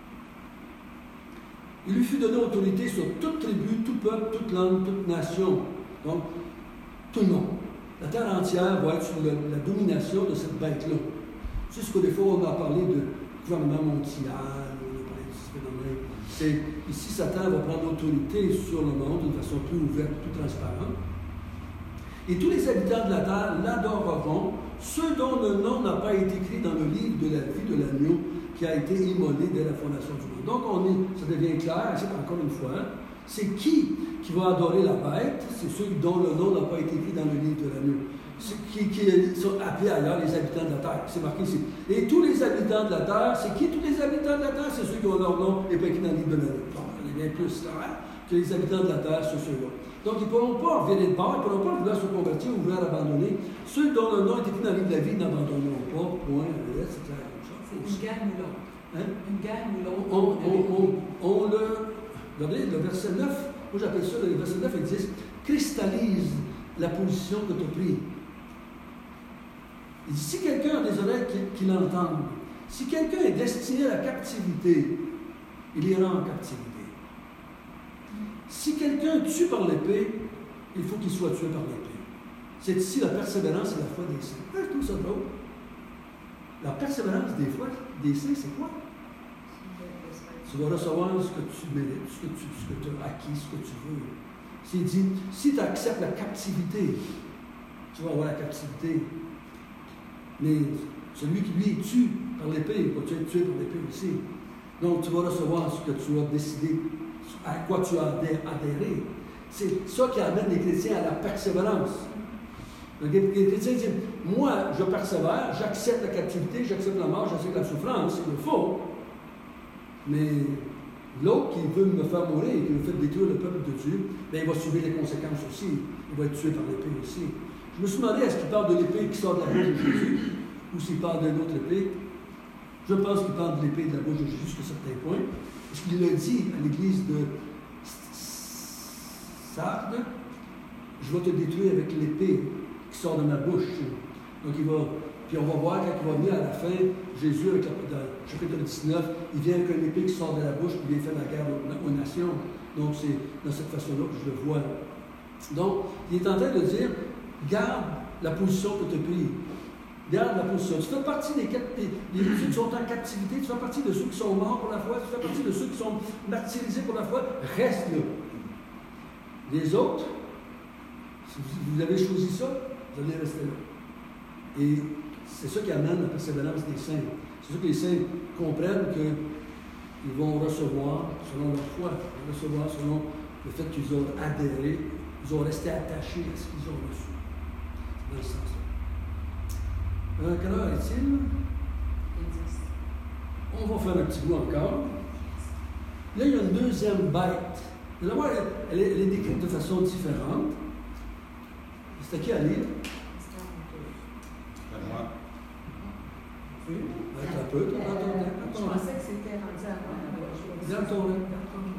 Il lui fut donné autorité sur toute tribu, tout peuple, toute langue, toute nation. Donc, tout le monde. La terre entière va être sous la domination de cette bête-là. C'est ce que des fois on a parlé de gouvernement mondial, on a parlé de ce phénomène. C'est, ici, Satan va prendre autorité sur le monde d'une façon plus ouverte, plus transparente. Et tous les habitants de la terre l'adoreront, ceux dont le nom n'a pas été écrit dans le livre de la vie de l'agneau qui a été immolé dès la fondation du monde. Donc, ça devient clair, c'est encore une fois, c'est qui va adorer la bête? C'est ceux dont le nom n'a pas été écrit dans le livre de l'agneau. Qui sont appelés ailleurs les habitants de la terre. C'est marqué ici. Et tous les habitants de la terre, c'est qui tous les habitants de la terre? C'est ceux qui ont leur nom et pas écrit dans le livre de l'agneau. Bon, il est bien plus clair que les habitants de la terre, c'est ceux-là. Donc, ils ne pourront pas virer de bord, ils ne pourront pas vouloir se convertir ou vouloir abandonner. Ceux dont le nom est écrit dans le livre de la vie n'abandonneront pas. Point. C'est clair comme ça. C'est une gamme ou l'autre. Hein? Une gamme ou l'autre. Regardez, le verset 9, moi j'appelle ça, le verset 9 et 10, cristallise la position que tu as prise. Il dit, si quelqu'un a des oreilles qui l'entendent, si quelqu'un est destiné à la captivité, il ira en captivité. Si quelqu'un tue par l'épée, il faut qu'il soit tué par l'épée. C'est ici la persévérance et la foi des saints. Je trouve ça drôle. La persévérance des saints, c'est quoi? Tu vas recevoir ce que tu mérites, ce que tu as acquis, ce que tu veux. C'est dit, si tu acceptes la captivité, tu vas avoir la captivité. Mais celui qui lui tue par l'épée, va être tué par l'épée aussi. Donc tu vas recevoir ce que tu as décidé, à quoi tu as adhéré. C'est ça qui amène les chrétiens à la persévérance. Donc, les chrétiens disent, moi je persévère, j'accepte la captivité, j'accepte la mort, j'accepte la souffrance, il le faut. Mais l'autre qui veut me faire mourir, qui veut faire détruire le peuple de Dieu, bien, il va subir les conséquences aussi. Il va être tué par l'épée aussi. Je me suis demandé, est-ce qu'il parle de l'épée qui sort de la bouche de Jésus, ou s'il parle d'une autre épée? Je pense qu'il parle de l'épée de la bouche de Jésus jusqu'à certains points. Parce qu'il l'a dit à l'église de Sardes, je vais te détruire avec l'épée qui sort de ma bouche. Donc puis on va voir quand il va venir à la fin, Jésus, dans le chapitre 19, il vient avec une épée qui sort de la bouche, puis il vient faire la guerre aux nations. Donc c'est dans cette façon-là que je le vois. Donc, il est en train de dire, garde la position que tu as prise. Garde la position. Tu fais partie des ceux qui sont en captivité, tu fais partie de ceux qui sont morts pour la foi, tu fais partie de ceux qui sont martyrisés pour la foi, reste là. Les autres, si vous avez choisi ça, vous allez rester là. Et c'est ça qui amène la persévérance des saints. C'est ça que les saints comprennent qu'ils vont recevoir selon leur foi, ils vont recevoir selon le fait qu'ils ont adhéré, ils ont resté attachés à ce qu'ils ont reçu. C'est dans ce sens-là. Quelle heure est-il? On va faire un petit bout encore. Là, il y a une deuxième bête. D'abord, elle est décrite de façon différente. C'est à qui à lire? C'est moi. Un peu, Je pensais que c'était rendu à moi. Dans ton lit.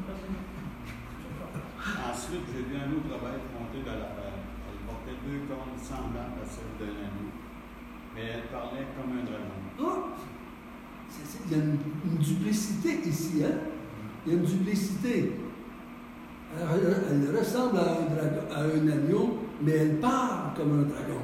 Ensuite, j'ai vu un autre bête monter de la terre. Elle portait 2 cornes semblables à celles d'un agneau, mais elle parlait comme un dragon. Oh! Il y a une duplicité ici, hein? Il y a une duplicité. Elle ressemble à un agneau, mais elle parle comme un dragon.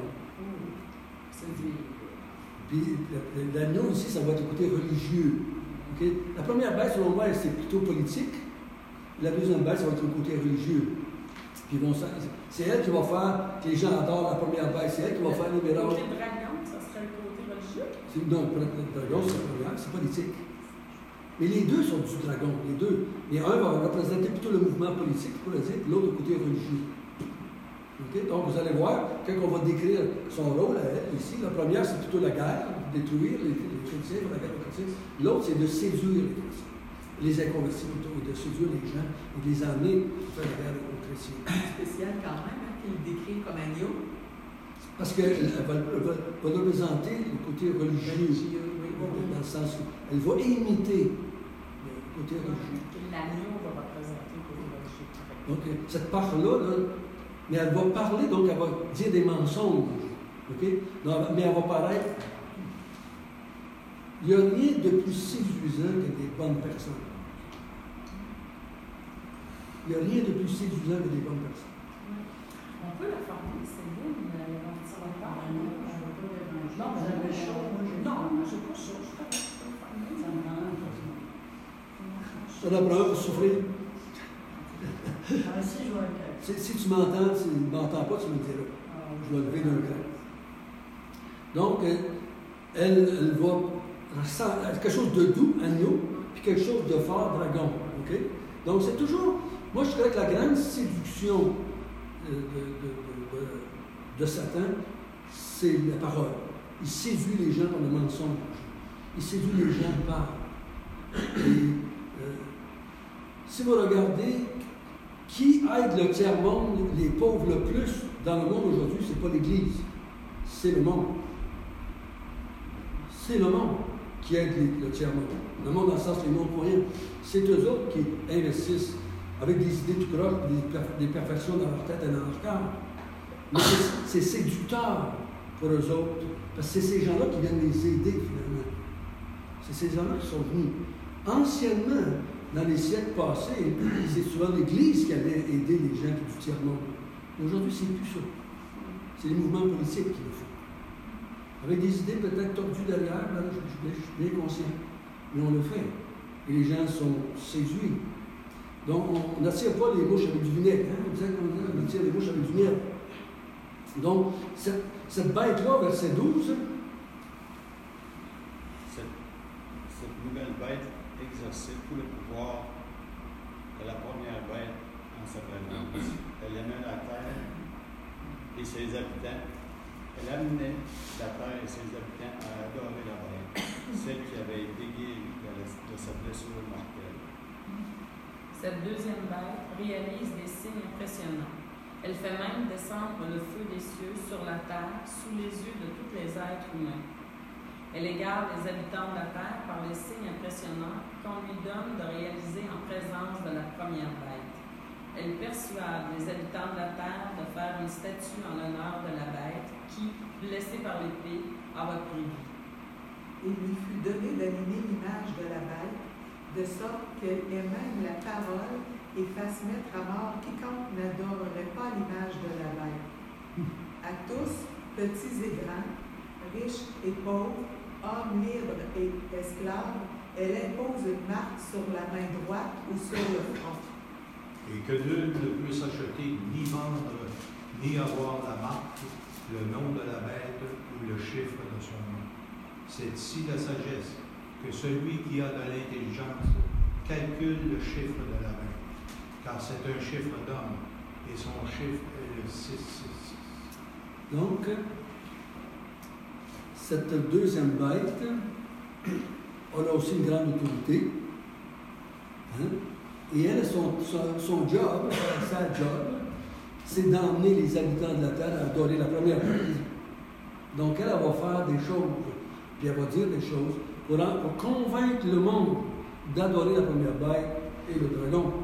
Puis l'agneau ici, ça va être le côté religieux. Okay? La première bête, selon moi, c'est plutôt politique. La deuxième bête, ça va être le côté religieux. Puis c'est elle qui va faire que les gens adorent la première bête. C'est elle qui va faire les miracles. Le côté dragon, ça serait le côté religieux? Non, le dragon, c'est la première, c'est politique. Mais les deux sont du dragon, les deux. Mais un va représenter plutôt le mouvement politique, pour le dire, puis l'autre le côté religieux. Okay? Donc, vous allez voir, quand on va décrire son rôle à elle, ici, la première, c'est plutôt la guerre, détruire les chrétiens, la guerre aux chrétiens. L'autre, c'est de séduire les chrétiens, les inconvertis plutôt, et de séduire les gens, et de les amener à faire la guerre aux chrétiens. C'est spécial quand même, hein, qu'il décrit comme agneau. Parce qu'elle va représenter le côté religieux, dans le sens où elle va imiter le côté religieux. L'agneau va représenter le côté religieux. Donc, cette part-là, mais elle va parler, donc elle va dire des mensonges. Okay? Non, mais elle va paraître. Il n'y a rien de plus séduisant que des bonnes personnes. Il n'y a rien de plus séduisant que des bonnes personnes. On peut la former, c'est bien, mais ça va pas. Non, j'avais chaud. Non, je n'ai pas chaud. Je peux former. Ça la preuve pour souffrir. Si je vois Si tu m'entends, si tu ne m'entends pas, tu me diras. lever d'un cran. Donc, elle va ressentir quelque chose de doux, agneau, puis quelque chose de fort, dragon. OK? Donc, c'est toujours... Moi, je dirais que la grande séduction de Satan, c'est la parole. Il séduit les gens par le mensonge. Il séduit les gens par... si vous regardez qui aide le tiers-monde, les pauvres le plus dans le monde aujourd'hui, ce n'est pas l'Église, c'est le monde. C'est le monde qui aide le tiers-monde. Le monde dans le sens les non-croyants. C'est eux autres qui investissent avec des idées tout croches, des perfections dans leur tête et dans leur cœur. Mais c'est séducteur pour eux autres, parce que c'est ces gens-là qui viennent les aider finalement. C'est ces gens-là qui sont venus. Anciennement, dans les siècles passés, c'est souvent l'Église qui allait aider les gens du tiers-monde. Aujourd'hui, c'est plus ça. C'est les mouvements politiques qui le font. Avec des idées peut-être tordues derrière, là, je suis bien conscient. Mais on le fait. Et les gens sont séduits. Donc, on n'attire pas les mouches avec du vinaigre. Hein? Vous savez comment on attire les mouches avec du vinaigre. Donc, cette bête-là, verset 12, cette nouvelle bête exerçait tout le pouvoir de la première bête en sa présence. Elle aimait la terre et ses habitants. Elle amenait la terre et ses habitants à adorer la bête, celle qui avait été guérie de sa blessure mortelle. Cette deuxième bête réalise des signes impressionnants. Elle fait même descendre le feu des cieux sur la terre sous les yeux de tous les êtres humains. Elle égare les habitants de la terre par les signes impressionnants qu'on lui donne de réaliser en présence de la première bête. Elle persuade les habitants de la terre de faire une statue en l'honneur de la bête qui, blessée par l'épée, a repris vie. Il lui fut donné d'animer l'image de la bête, de sorte qu'elle ait même la parole et fasse mettre à mort quiconque n'adorerait pas l'image de la bête. À tous, petits et grands, riches et pauvres, hommes libres et esclaves, elle impose une marque sur la main droite ou sur le front. Et que nul ne peut s'acheter, ni vendre, ni avoir la marque, le nom de la bête ou le chiffre de son nom. C'est ici la sagesse, que celui qui a de l'intelligence calcule le chiffre de la bête, car c'est un chiffre d'homme, et son chiffre est le 666. Donc, cette deuxième bête, elle a aussi une grande autorité. Hein? Et elle, son job, sa job, c'est d'emmener les habitants de la terre à adorer la première bête. Donc, elle va faire des choses, puis elle va dire des choses pour convaincre le monde d'adorer la première bête et le dragon.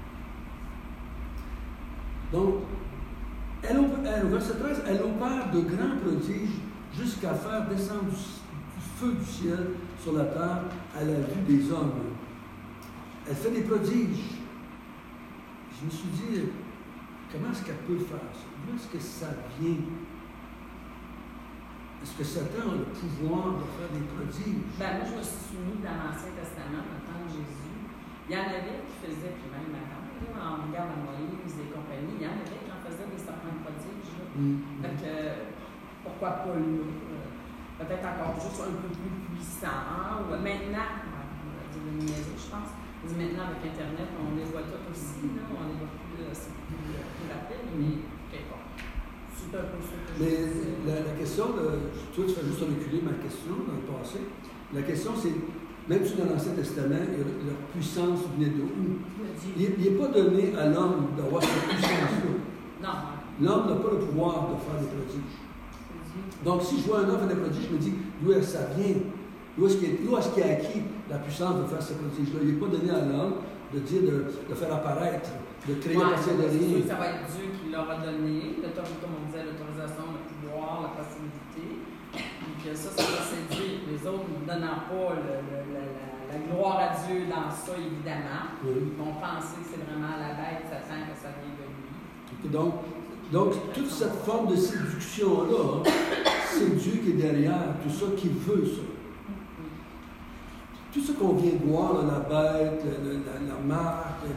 Donc, au verset 13, elle opère de grands prodiges jusqu'à faire descendre du feu du ciel sur la terre à la vue des hommes. Elle fait des prodiges. Je me suis dit, comment est-ce qu'elle peut faire ça? D'où est-ce que ça vient? Est-ce que Satan a le pouvoir de faire des prodiges? Ben, moi, je me suis souvenue dans l'Ancien Testament, dans le temps de Jésus. Il y en avait qui faisaient, puis même avant, on regarde à Moïse et compagnie, il y en avait qui en faisaient des certains prodiges. Donc, pourquoi pas là? Peut-être encore juste un peu plus puissant. Ou maintenant, je pense. Maintenant, avec Internet, on les voit tous aussi. Là, on les voit plus, c'est plus rapide, mais c'est un peu ça que je Mais la question, toi, tu fais juste reculer ma question dans le passé. La question, c'est, même si dans l'Ancien Testament, leur puissance venait de où? Il n'est pas donné à l'homme d'avoir cette puissance-là. Non. L'homme n'a pas le pouvoir de faire des prodiges. Donc, si je vois un homme faire des prodiges, je me dis, d'où est-ce que ça vient? D'où est-ce qu'il a acquis la puissance de faire ces prodiges-là? Il n'est pas donné à l'homme de dire de faire apparaître, de créer la partir de rien. Ça va être Dieu qui leur a donné, comme on disait, l'autorisation, le pouvoir, la possibilité. Puis ça va séduire. Les autres ne donnant pas la gloire à Dieu dans ça, évidemment. Oui. Ils vont penser que c'est vraiment la bête, Satan, que ça vient de lui. Donc toute cette forme de séduction-là, c'est Dieu qui est derrière tout ça, qui veut ça. Tout ce qu'on vient de voir, là, la bête, la marque,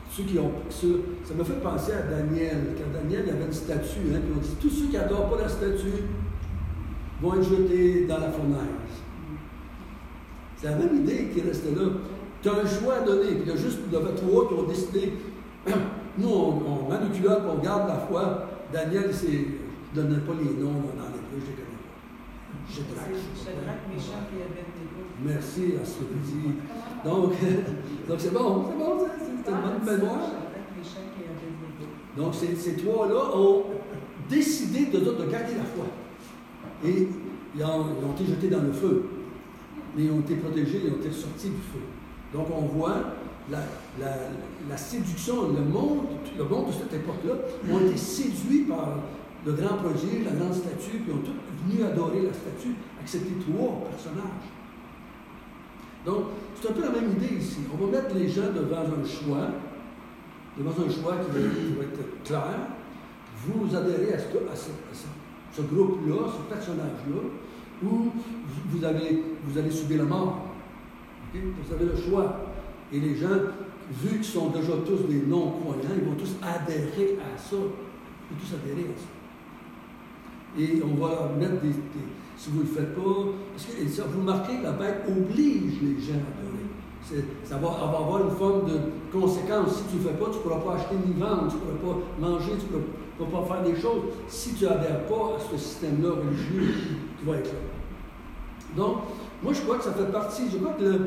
Ça m'a fait penser à Daniel. Quand Daniel, il y avait une statue, hein, puis on dit tous ceux qui n'adorent pas la statue vont être jetés dans la fournaise. C'est la même idée qui restait là. Tu as un choix à donner, puis il y a juste 3 qui ont décidé. Nous, on met nos culottes, on garde la foi. Daniel, je ne donnais pas les noms dans les peu, je les connais pas. Shadrach, Meshach et Abednego. Merci à ce que vous dites. Donc c'est bon, c'est une bonne mémoire. Shadrach, Meshach et Abednego. Donc ces 3-là ont décidé de garder la foi. Et ils ont été jetés dans le feu. Mais ils ont été protégés, ils ont été sortis du feu. Donc on voit la séduction, le monde de cette époque-là ont été séduits par le grand prodige, la grande statue, puis ont tous venu adorer la statue, accepter 3 personnages. Donc, c'est un peu la même idée ici. On va mettre les gens devant un choix qui va être clair. Vous adhérez à ce groupe-là, ce personnage-là, ou vous allez subir la mort. Okay? Vous avez le choix. Et les gens, vu qu'ils sont déjà tous des non-croyants, ils vont tous adhérer à ça. Ils vont tous adhérer à ça. Et on va mettre si vous ne le faites pas, parce que ça, vous remarquez, la bête oblige les gens à adorer. Ça va avoir une forme de conséquence. Si tu ne le fais pas, tu ne pourras pas acheter ni vendre, tu ne pourras pas manger, tu ne pourras pas faire des choses. Si tu n'adhères pas à ce système-là religieux, tu vas être là. Donc, moi, je crois que ça fait partie, je crois que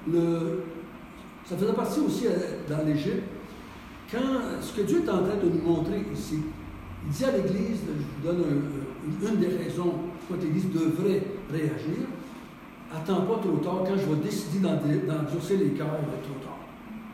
ça faisait partie aussi dans l'Égypte, ce que Dieu est en train de nous montrer ici. Il dit à l'Église, je vous donne une des raisons pourquoi l'Église devrait réagir, attends pas trop tard, quand je vais décider d'endurcir les cœurs, il va être trop tard.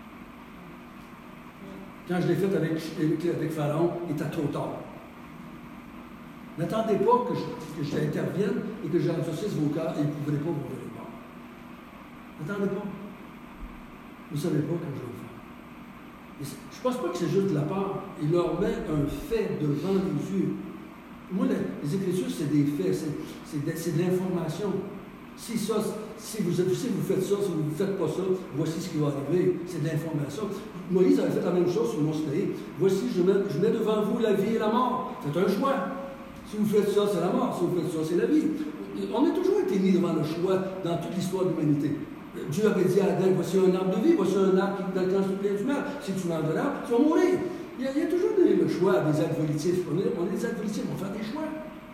Quand je l'ai fait avec Pharaon, il était trop tard. N'attendez pas que j'intervienne et que j'endurcisse vos cœurs et vous ne pourrez pas vous lever pas. N'attendez pas. Vous ne savez pas quand je vais le faire. Je ne pense pas que c'est juste de la peur. Il leur met un fait devant les yeux. Moi, les Écritures, c'est des faits, c'est de l'information. Si vous faites ça, si vous ne faites pas ça, voici ce qui va arriver. C'est de l'information. Moïse avait fait la même chose sur le mont Sinaï. Voici, je mets devant vous la vie et la mort. Faites un choix. Si vous faites ça, c'est la mort. Si vous faites ça, c'est la vie. On a toujours été mis devant le choix dans toute l'histoire de l'humanité. Dieu avait dit à Adam, voici un arbre de vie, voici un arbre qui t'alcance le bien du mal. Si tu manges de l'arbre, tu vas mourir. Il y a toujours donné le choix à des êtres volitifs. On est des êtres volitifs, on va faire des choix.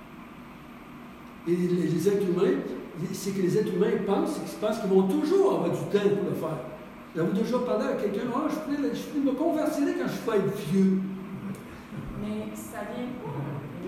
Et les êtres humains, c'est que les êtres humains pensent qu'ils vont toujours avoir du temps pour le faire. J'avais déjà parlé à quelqu'un, je peux me convertir quand je vais être vieux. Mais ça vient pas un peu.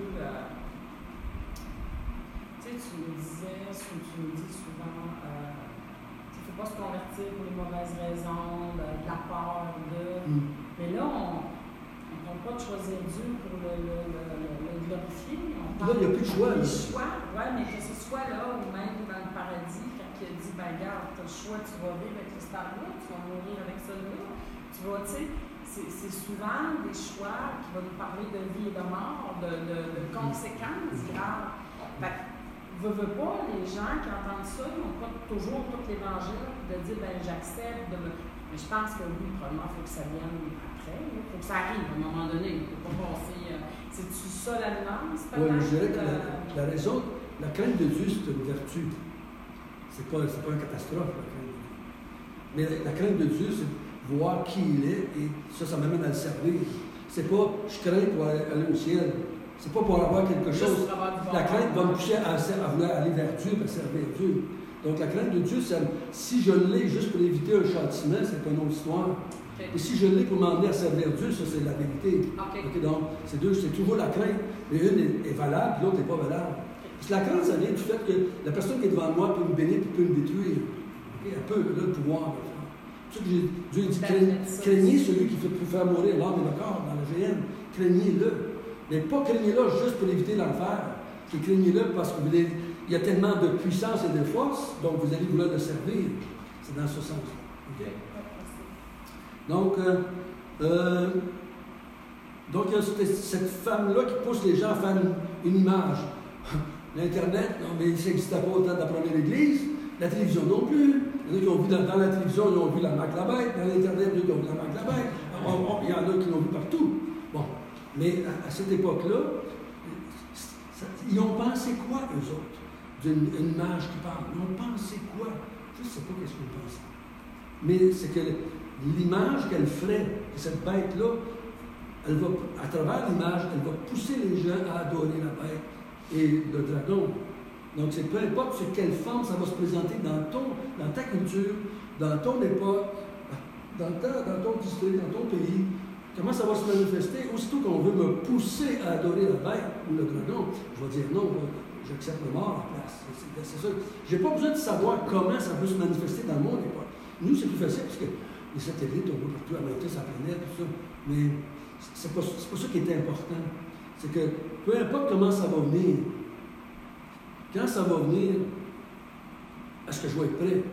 Tu me disais, tu me dis souvent, il ne faut pas se convertir pour les mauvaises raisons, de la peur, Mais là, on ne parle pas de choisir Dieu pour le glorifier. On parle là, il n'y a plus de choix. Oui, mais que ce soit là ou même dans le paradis, quand il a dit, regarde, tu as le choix, tu vas vivre avec ce stade-là, tu vas mourir avec celui-là. Tu vas, tu sais, c'est souvent des choix qui vont nous parler de vie et de mort, de conséquences graves. Veux pas, les gens qui entendent ça, ils n'ont pas toujours tout l'Évangile de dire, j'accepte. Mais je pense que oui, probablement, il faut que ça vienne après. Il faut que ça arrive à un moment donné. Il ne faut pas passer. C'est-tu ça la nuance, peut-être? Oui, je dirais que la raison, la crainte de Dieu, c'est une vertu. C'est pas une catastrophe, la crainte de Dieu. Mais la crainte de Dieu, c'est de voir qui il est, et ça m'amène à le servir. C'est pas, je crains pour aller au ciel. C'est pas pour avoir quelque chose. La crainte va me pousser à vouloir aller vers Dieu, à servir Dieu. Donc la crainte de Dieu, si je l'ai juste pour éviter un châtiment, c'est pas une autre histoire. Okay. Et si je l'ai pour m'emmener à servir Dieu, ça c'est la vérité. Okay, donc c'est toujours la crainte. Mais une est valable, l'autre n'est pas valable. Parce que la crainte, ça vient du fait que la personne qui est devant moi peut me bénir et peut me détruire. Okay? Elle peut, elle a le pouvoir de le faire. C'est pour ça que Dieu dit craignez celui qui peut faire mourir l'âme et le corps dans la géhenne. Craignez-le. Mais pas craignez-le juste pour éviter l'enfer. C'est craignez-le parce qu'il y a tellement de puissance et de force, donc vous allez vouloir le servir. C'est dans ce sens-là. Okay? Donc, il y a cette femme-là qui pousse les gens à faire une image. L'Internet, non, mais ça n'existait pas autant de la première Église. La télévision non plus. Il y en a qui ont vu dans la télévision, ils ont vu la Marque la Bête. Dans l'Internet, ils ont vu la Marque la Bête. il y en a qui l'ont vu partout. Bon, mais à cette époque-là, ils ont pensé quoi, eux autres, d'une image qui parle? Ils ont pensé quoi? Je ne sais pas qu'est-ce qu'ils pensaient. Mais c'est que l'image qu'elle ferait, que cette bête-là, elle va, à travers l'image, elle va pousser les gens à adorer la bête et le dragon. Donc, c'est peu importe sur quelle forme ça va se présenter dans ta culture, dans ton époque, dans ton district, dans ton pays, comment ça va se manifester. Aussitôt qu'on veut me pousser à adorer la bête ou le dragon, je vais dire non, j'accepte le mort en place. C'est ça. Je n'ai pas besoin de savoir comment ça peut se manifester dans mon époque. Nous, c'est plus facile parce que les satellites, on voit partout à monter sa planète, tout ça. Mais c'est pas ça qui est important. C'est que peu importe comment ça va venir, quand ça va venir, est-ce que je vais être prêt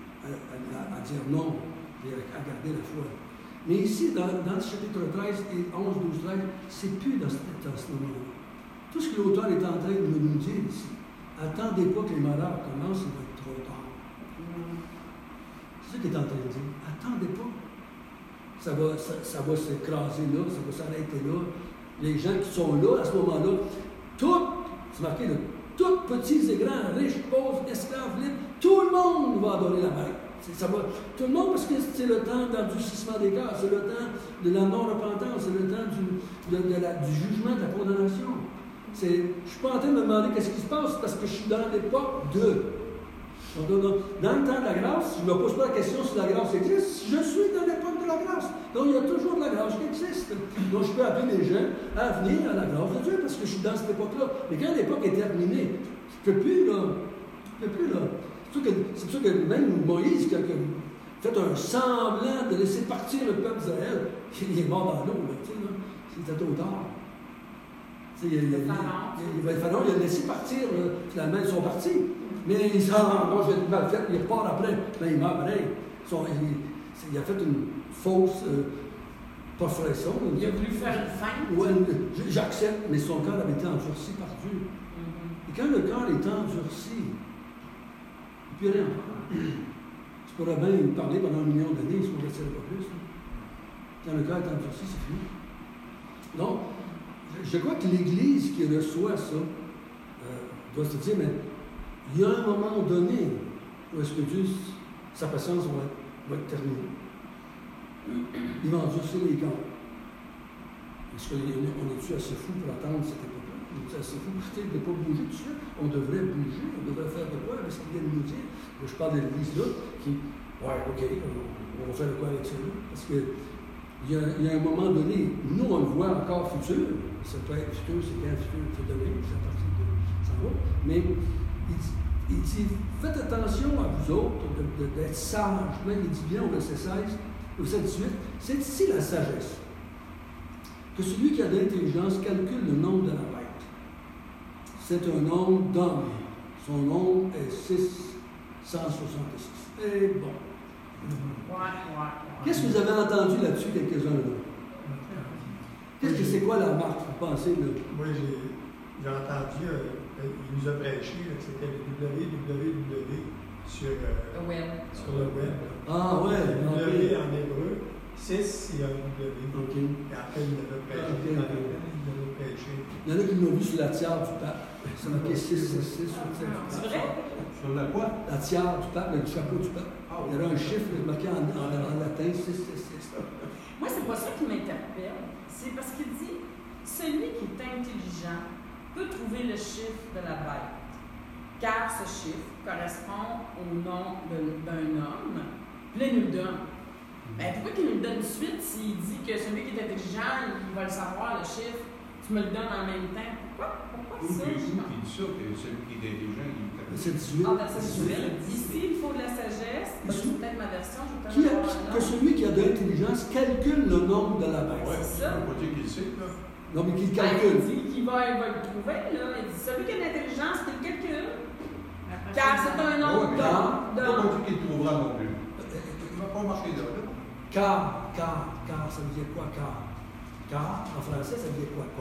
à dire non et à garder la foi? Mais ici, dans le chapitre 13 et 11, 12, 13, c'est plus dans ce moment-là. Tout ce que l'auteur est en train de nous dire ici, attendez pas que les malheurs commencent, il va être trop tard. C'est ça qu'il est en train de dire. Attendez pas. Ça va s'écraser là, ça va s'arrêter là. Les gens qui sont là, à ce moment-là, c'est marqué là, tous petits et grands, riches, pauvres, esclaves, libres, tout le monde va adorer la bête. Tout le monde, parce que c'est le temps d'endurcissement des cœurs, c'est le temps de la non-repentance, c'est le temps du jugement, de la condamnation. Je ne suis pas en train de me demander qu'est-ce qui se passe, parce que je suis dans l'époque dans le temps de la grâce, je ne me pose pas la question si la grâce existe, je suis dans l'époque de la grâce. Donc, il y a toujours de la grâce qui existe. Donc, je peux appeler les gens à venir à la grâce de Dieu, parce que je suis dans cette époque-là. Mais quand l'époque est terminée, je ne peux plus, là. C'est pour ça que même Moïse, qui a fait un semblant de laisser partir le peuple d'Israël, il est mort dans l'eau, c'était trop tard. Le pharaon, il a laissé partir, finalement, ils sont partis. Mais il s'est dit, j'ai mal fait, il repart après. Mais il meurt pareil. Il a fait une fausse profession. Il a voulu faire une feinte. Oui, j'accepte, mais son cœur avait été endurci par Dieu. Et quand le cœur est endurci, il ne peut rien faire. Tu pourrais bien parler pendant 1 million d'années, si on ne resterait pas plus. Quand le cœur est endurci, c'est fini. Donc, je crois que l'Église qui reçoit ça doit se dire, mais il y a un moment donné où est-ce que Dieu, sa patience va être terminée. Il va endurcir les cœurs. Est-ce qu'on est-tu assez fou pour attendre cette époque-là? On est assez fou pour de ne pas bouger tout de suite? On devrait bouger, on devrait faire de quoi avec ce qu'il vient de nous dire? Je parle de l'Église là, qui, ouais, OK, on va faire de quoi avec ça là? Parce que il y a un moment donné, nous on le voit encore futur, ça peut être futur, c'est quand futur, c'est demain, c'est à partir de ça va, mais il dit, faites attention à vous autres d'être sages. Même il dit bien au verset 16, au verset 18, c'est ici la sagesse. Que celui qui a de l'intelligence calcule le nombre de la bête. C'est un nombre d'hommes. Son nombre est 666. Et bon. Qu'est-ce que vous avez entendu là-dessus, quelques-uns là? Qu'est-ce que c'est quoi la marque, vous pensez? Moi, j'ai entendu, il nous a prêché, c'était le www sur le web. Ah ouais, W en hébreu, 6 il y a un W. OK. Et après, il l'avait prêché. Il y en a qui l'ont vu sur la tiare du pape. C'est marqué 666 sur le tiare. C'est vrai? Sur la quoi? La tiare du pape, le chapeau du pape. Il y avait un chiffre marqué en latin, 666. Moi, c'est pas ça qui m'interpelle. C'est parce qu'il dit celui qui est intelligent peut trouver le chiffre de la bête, car ce chiffre correspond au nom d'un homme. Puis là, il nous le donne. Ben, pourquoi qu'il nous le donne de suite s'il dit que celui qui est intelligent, il va le savoir, le chiffre, tu me le donnes en même temps? Pourquoi ça? Qui dit ça, que celui qui est intelligent, il est C'est 18. En verset 18, ici, il faut de la sagesse. C'est peut-être ma version, je vais Que celui qui a de l'intelligence calcule le nombre de la bête. Ouais, c'est ça. On va dire qu'il sait, là. Non, mais qu'il Il calcule. dit qu'il va le trouver, là. Il dit celui qui a de l'intelligence, qu'il le calcule. Car c'est un nombre On va d'hommes. dire qu'il trouvera non plus. Il ne va pas marquer là. Car, ça veut dire quoi, car? Car, en français, ça veut dire quoi?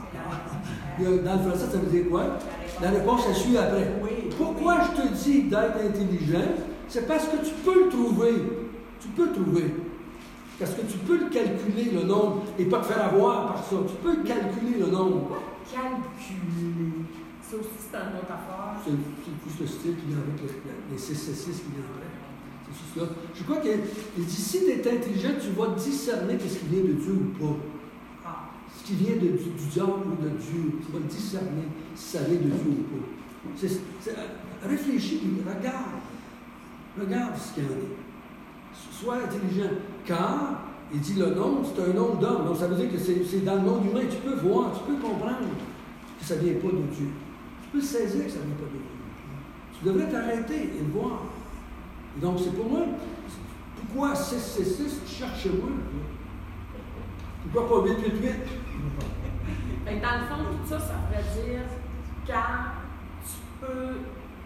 Dans le français, ça veut dire quoi? La réponse, elle suit après. Pourquoi je te dis d'être intelligent? C'est parce que tu peux le trouver. Tu peux le trouver. Parce que tu peux le calculer, le nombre, et pas te faire avoir par ça. Tu peux calculer le nombre. Calculer. Ça aussi, c'est une autre affaire. C'est plus le style qui vient avec les 6 qui vient après. C'est juste là. Je crois qu'il dit, si tu es intelligent, tu vas discerner ce qui vient de Dieu ou pas. Ah. Ce qui vient du diable ou de Dieu. Tu vas le discerner si ça vient de Dieu ou pas. Réfléchis, regarde ce qu'il y en a. Sois intelligent. Car, il dit le nombre, c'est un nombre d'hommes. Donc ça veut dire que c'est dans le monde humain. Tu peux voir, tu peux comprendre que ça ne vient pas de Dieu. Tu peux saisir que ça ne vient pas de Dieu. Tu devrais t'arrêter et le voir. Et donc c'est pour moi, pourquoi 6, cherche-moi. Pourquoi pas 8? Dans le fond, tout ça, ça veut dire quand tu peux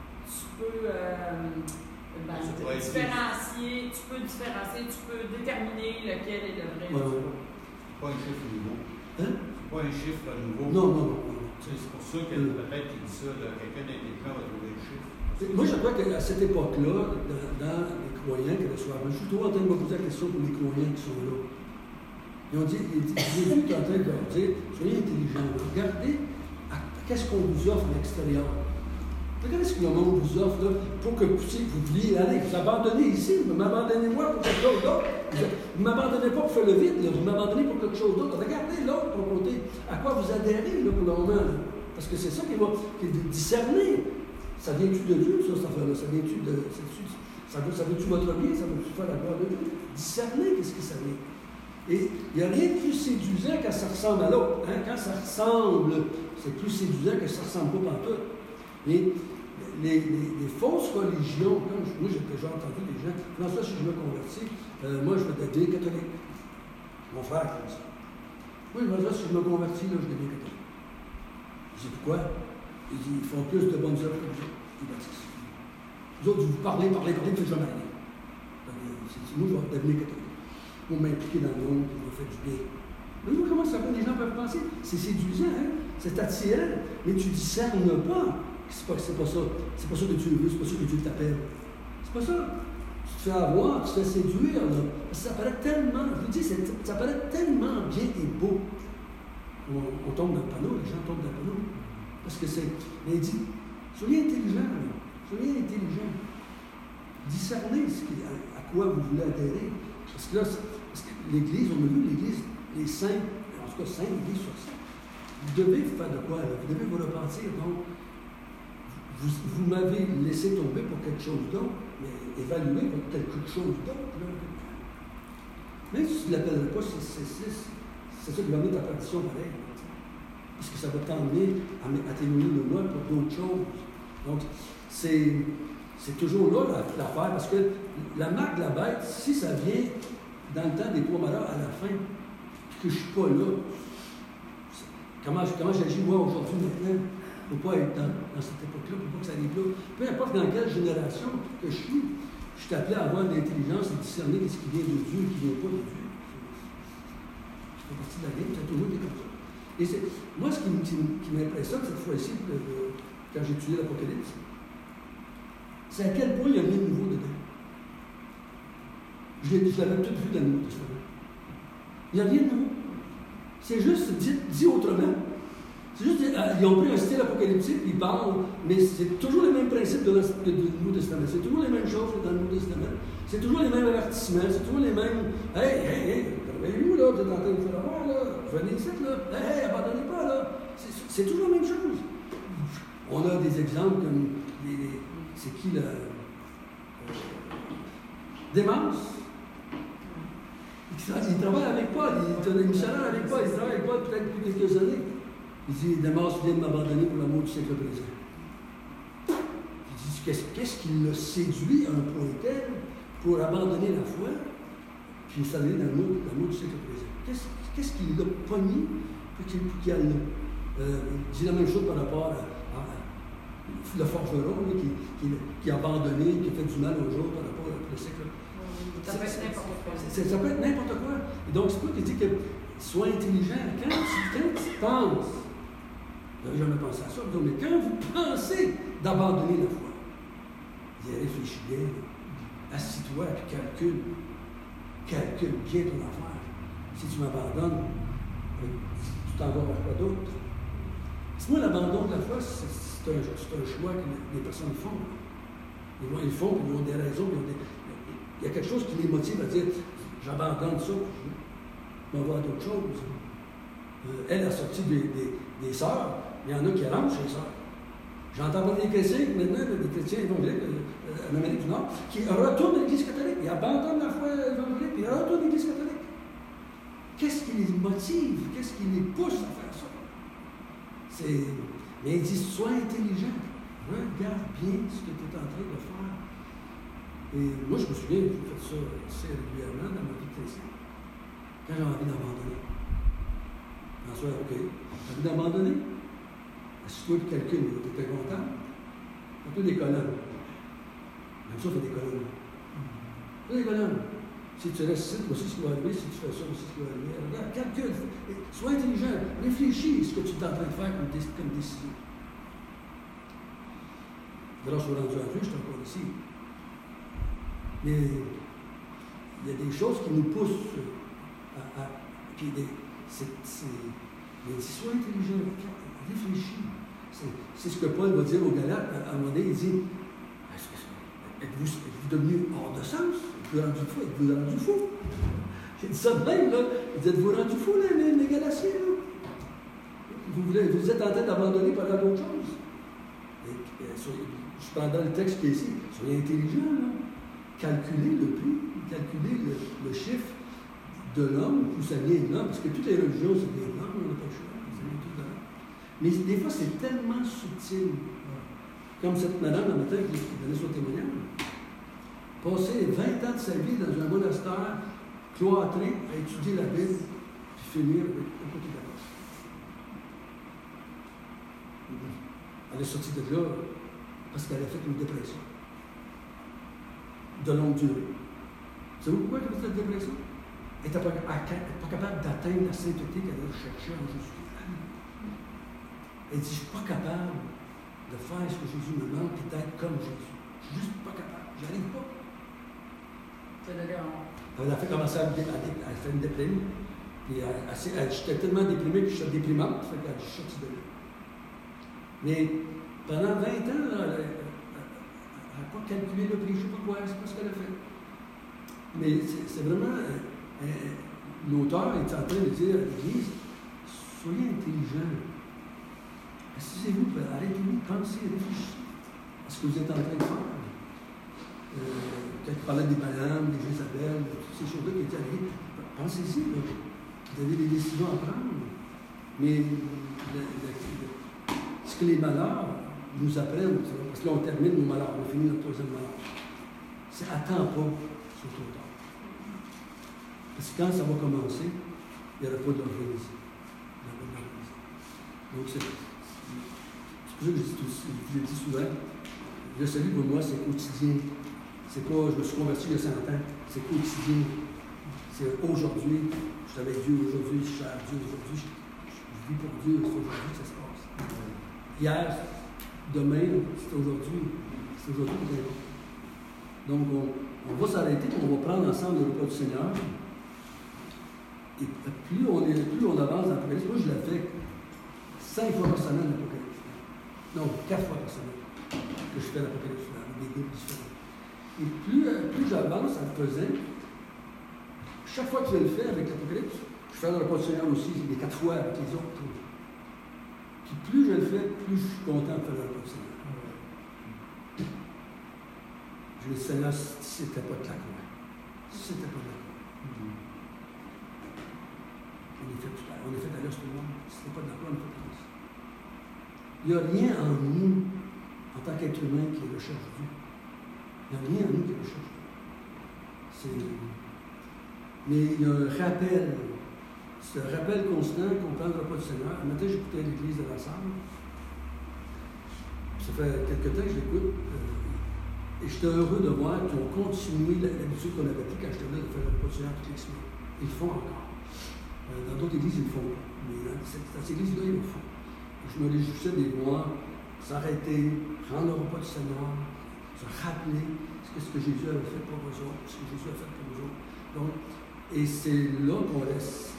différencier, tu peux déterminer lequel est le vrai. C'est pas un chiffre nouveau. Hein? C'est pas un chiffre nouveau. Non. C'est pour ça que peut-être qu'il dit ça, quelqu'un d'intelligent va trouver le chiffre. Moi, je crois qu'à cette époque-là, dans les croyants qui reçoivent, je suis toujours en train de me poser la question pour les croyants qui sont là. Ils ont dit, Jésus est en train de leur dire, soyez intelligents, regardez qu'est-ce qu'on vous offre à l'extérieur. Regardez ce que le monde vous offre là, pour que vous vouliez aller. Vous abandonnez ici, vous m'abandonnez-moi pour quelque chose d'autre. Vous ne m'abandonnez pas pour faire le vide, là, vous m'abandonnez pour quelque chose d'autre. Regardez l'autre côté. À quoi vous adhérez là, pour le moment. Là. Parce que c'est ça qui est discerner. Ça vient-tu de Dieu, ça, cette affaire-là? Ça vient-tu de. Ça veut-tu votre bien? Ça veut-tu faire la gloire de Dieu? Discerner, qu'est-ce que ça vient? Et il n'y a rien de plus séduisant quand ça ressemble à l'autre. Hein? Quand ça ressemble, c'est plus séduisant que ça ne ressemble pas pantoute. Et les fausses religions, comme moi j'ai déjà entendu des gens, François, si je me convertis, moi je vais devenir catholique. Mon frère comme ça. Oui, François, si je me convertis, là, je deviens catholique. Je dis pourquoi? Il dit, ils font plus de bonnes œuvres que vous autres. Ils baptisent. Vous autres, vous parlez, vous ne faites jamais rien. Moi, je vais devenir catholique. Pour m'impliquer dans le monde, pour me faire du bien. Mais nous, comment ça va? Les gens peuvent penser? C'est séduisant, hein? C'est attirant, mais tu discernes pas. C'est pas ça. C'est pas ça que Dieu veut, c'est pas ça que Dieu t'appelle. C'est pas ça. Tu te fais avoir, tu te fais séduire, là. Ça paraît tellement, je vous dis, ça paraît tellement bien et beau. On tombe dans le panneau, les gens tombent dans le panneau. Parce que c'est. Mais il dit, soyez intelligents, là. Soyez intelligents. Discernez à quoi vous voulez adhérer. Parce que là, l'Église, on a vu l'Église, les saints, en tout cas 5 Églises sur 5. Vous devez faire de quoi, là? Vous devez vous repentir, donc. Vous m'avez laissé tomber pour quelque chose d'autre, mais évaluez pour quelque chose d'autre. Même si tu ne l'appellerais pas 666, c'est ça qui va mettre ta perdition pareil. Parce que ça va t'emmener à t'éloigner de moi pour d'autres choses. Donc, c'est toujours là l'affaire, parce que la marque de la bête, si ça vient dans le temps des 3 malheurs à la fin, que je ne suis pas là, comment j'agis moi aujourd'hui maintenant? Il ne faut pas être dans cette époque-là, il ne faut pas que ça arrive là. Peu importe dans quelle génération que je suis appelé à avoir de l'intelligence et discerner ce qui vient de Dieu et ce qui ne vient pas de Dieu. Je fais partie de la game, c'est toujours été comme ça. Et moi, ce qui m'impressionne cette fois-ci, quand j'ai étudié l'Apocalypse, c'est à quel point il y a un nouveau dedans. Je l'avais tout vu dans le Nouveau Testament. Il n'y a rien de nouveau. C'est juste dit autrement. C'est juste, ils ont pris un style apocalyptique, ils parlent, mais c'est toujours les mêmes principes du Nouveau Testament. C'est toujours les mêmes choses que dans le Nouveau Testament. C'est toujours les mêmes avertissements, c'est toujours les mêmes. Hey, réveillez-vous là, vous êtes en train de faire avoir là, venez ici là, hey, abandonnez pas là. C'est toujours la même chose. On a des exemples comme c'est qui là? Démence. Il travaille avec Paul, il est missionnaire avec Paul, il travaille avec Paul peut-être depuis quelques années. Il dit, Démence vient de m'abandonner pour l'amour du siècle présent. Il dit, qu'est-ce qui l'a séduit à un point tel pour abandonner la foi, puis s'aller dans l'amour du siècle présent? Qu'est-ce qui l'a pogné pour qu'il aille là? Il dit la même chose par rapport à le forgeron qui a abandonné, qui a fait du mal aux autres par rapport au siècle. Ça peut être n'importe quoi. Ça peut être n'importe quoi. Et donc, c'est pas qu'il dit que sois intelligent. Quand tu penses, je n'avais jamais pensé à ça, mais quand vous pensez d'abandonner la foi, il réfléchit bien, assis-toi et calcule. calcule bien ton affaire. Si tu m'abandonnes, tu t'en vas vers quoi d'autre? Parce que moi, l'abandon de la foi, c'est un choix que les personnes font. Ils le font, puis ils ont des raisons, il y a quelque chose qui les motive à dire j'abandonne ça, je m'en vais à d'autres choses. Elle a sorti des sœurs, il y en a qui rentrent chez les sœurs. J'entends pas des chrétiens maintenant, des chrétiens évangéliques en Amérique du Nord, qui retournent à l'Église catholique, ils abandonnent la foi évangélique, puis ils retournent à l'Église catholique. Qu'est-ce qui les motive? Qu'est-ce qui les pousse à faire ça? Mais ils disent, sois intelligent, regarde bien ce que tu es en train de faire. Et moi, je me souviens, j'ai fait ça assez régulièrement dans ma vie chrétienne. Quand j'ai envie d'abandonner. François, OK, t'as envie d'abandonner? Assis-toi de quelqu'un, tu es content? Fais-toi des colonnes. Même ça, fais des colonnes. Fais des colonnes. Si tu restes ici, voici ce qui va arriver. Si tu fais ça, voici ce qui va arriver. Regarde, calcule. Sois intelligent. Réfléchis à ce que tu es en train de faire comme décision. Grâce au rendu à Dieu, je suis encore ici. Mais il y a des choses qui nous poussent à puis mais sois intelligent. Réfléchis. C'est ce que Paul va dire aux Galates. À un moment donné, il dit êtes-vous devenu hors de sens? Êtes-vous rendu fou? J'ai dit ça de même, là. Il dit êtes-vous rendu fou, là, les Galatiens, là? Vous êtes en train d'abandonner par d'autres choses. Je prends dans le texte qui est ici. Soyez intelligents, là. Calculez le prix, calculez le chiffre de l'homme, où ça vient de l'homme, parce que toutes les religions, ça vient de l'homme, on n'a pas le choix. Mais des fois, c'est tellement subtil. Comme cette madame, la matin, qui donnait son témoignage. Passer 20 ans de sa vie dans un monastère, cloîtré, à étudier la Bible, puis finir avec un côté de la poste. Elle est sortie de là parce qu'elle a fait une dépression de longue durée. Savez-vous pourquoi elle a fait cette dépression? Elle n'était pas capable d'atteindre la sainteté qu'elle a cherchée en Jésus. Elle dit, je ne suis pas capable de faire ce que Jésus me demande et d'être comme Jésus. Je ne suis juste pas capable. Je n'arrive pas. Elle a fait commencer à faire une déprime. Puis j'étais tellement déprimée que je suis déprimante. Fait qu'elle est sortie de là. Mais pendant 20 ans, elle n'a pas calculé le prix. Je ne sais pas quoi, c'est pas ce qu'elle a fait. Mais c'est vraiment. L'auteur est en train de dire à l'Église, soyez intelligents. Assisez-vous, arrêtez-vous, pensez, réfléchissez à ce que vous êtes en train de faire. Quand tu parlais des Balaam, des Jézabel, toutes ces choses-là qui étaient arrivées, pensez-y, vous avez des décisions à prendre. Mais ce que les malheurs nous apprennent, parce que là on termine nos malheurs, on finit notre troisième malheur, c'est attends pas sur ton temps. Parce que quand ça va commencer, il n'y aura pas d'organisation. Donc c'est pour ça que je dis souvent, le salut pour moi c'est quotidien. C'est pas je me suis converti il y a 100 ans, c'est quotidien. C'est aujourd'hui, je suis avec Dieu aujourd'hui, je suis à Dieu aujourd'hui, je vis pour Dieu, c'est aujourd'hui que ça se passe. Hier, demain, c'est aujourd'hui. C'est aujourd'hui. Donc on va s'arrêter, on va prendre ensemble le repas du Seigneur. Et plus on avance dans l'Apocalypse, moi je l'ai fait 5 fois par semaine l'Apocalypse. Non, 4 fois par semaine que je fais l'Apocalypse, des groupes différents. Et plus j'avance en le faisant, chaque fois que je le fais avec l'Apocalypse, je fais le repas du Seigneur aussi, les 4 fois avec les autres. Puis plus je le fais, plus je suis content de faire le repas du Seigneur. Je dis, Seigneur, si c'était pas de la croix, si c'était pas de la croix. On est fait à l'os tout le monde. Si c'était pas de la croix, on est fait à l'os. Il n'y a rien en nous, en tant qu'être humain, qui recherche Dieu. Il n'y a rien en nous qui recherche Dieu. Mais il y a un rappel. C'est un rappel constant qu'on prend le repas du Seigneur. Un matin, j'écoutais l'église de la Salle. Ça fait quelques temps que je l'écoute. Et j'étais heureux de voir qu'ils ont continué l'habitude qu'on avait pris quand j'étais là de faire le repas du Seigneur toutes les semaines. Ils le font encore. Dans d'autres églises, ils le font pas. Mais dans cette église-là, ils le font. Je me réjouissais de les voir s'arrêter, prendre le repas du Seigneur, se rappeler ce ce que Jésus avait fait pour vous autres, ce que Jésus a fait pour vous autres. Donc, et c'est là qu'on laisse.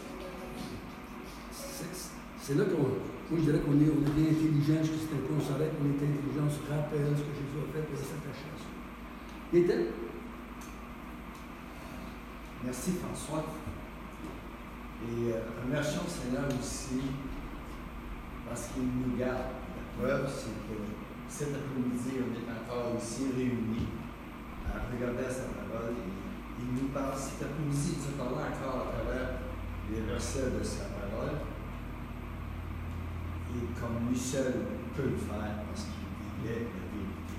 C'est là qu'on. Moi, je dirais qu'on est bien intelligent, jusqu'à ce qu'on s'arrête, on est intelligent, on se rappelle ce que Jésus a fait pour s'attacher à ça. Il était. Merci François. Et remercions le Seigneur aussi parce qu'il nous garde. La preuve, c'est que cet après-midi, on est encore ici réunis à regarder à sa parole. Et il nous parle cet après-midi, il nous parle encore à travers les versets de sa parole. Et comme lui seul peut le faire parce qu'il est la vérité.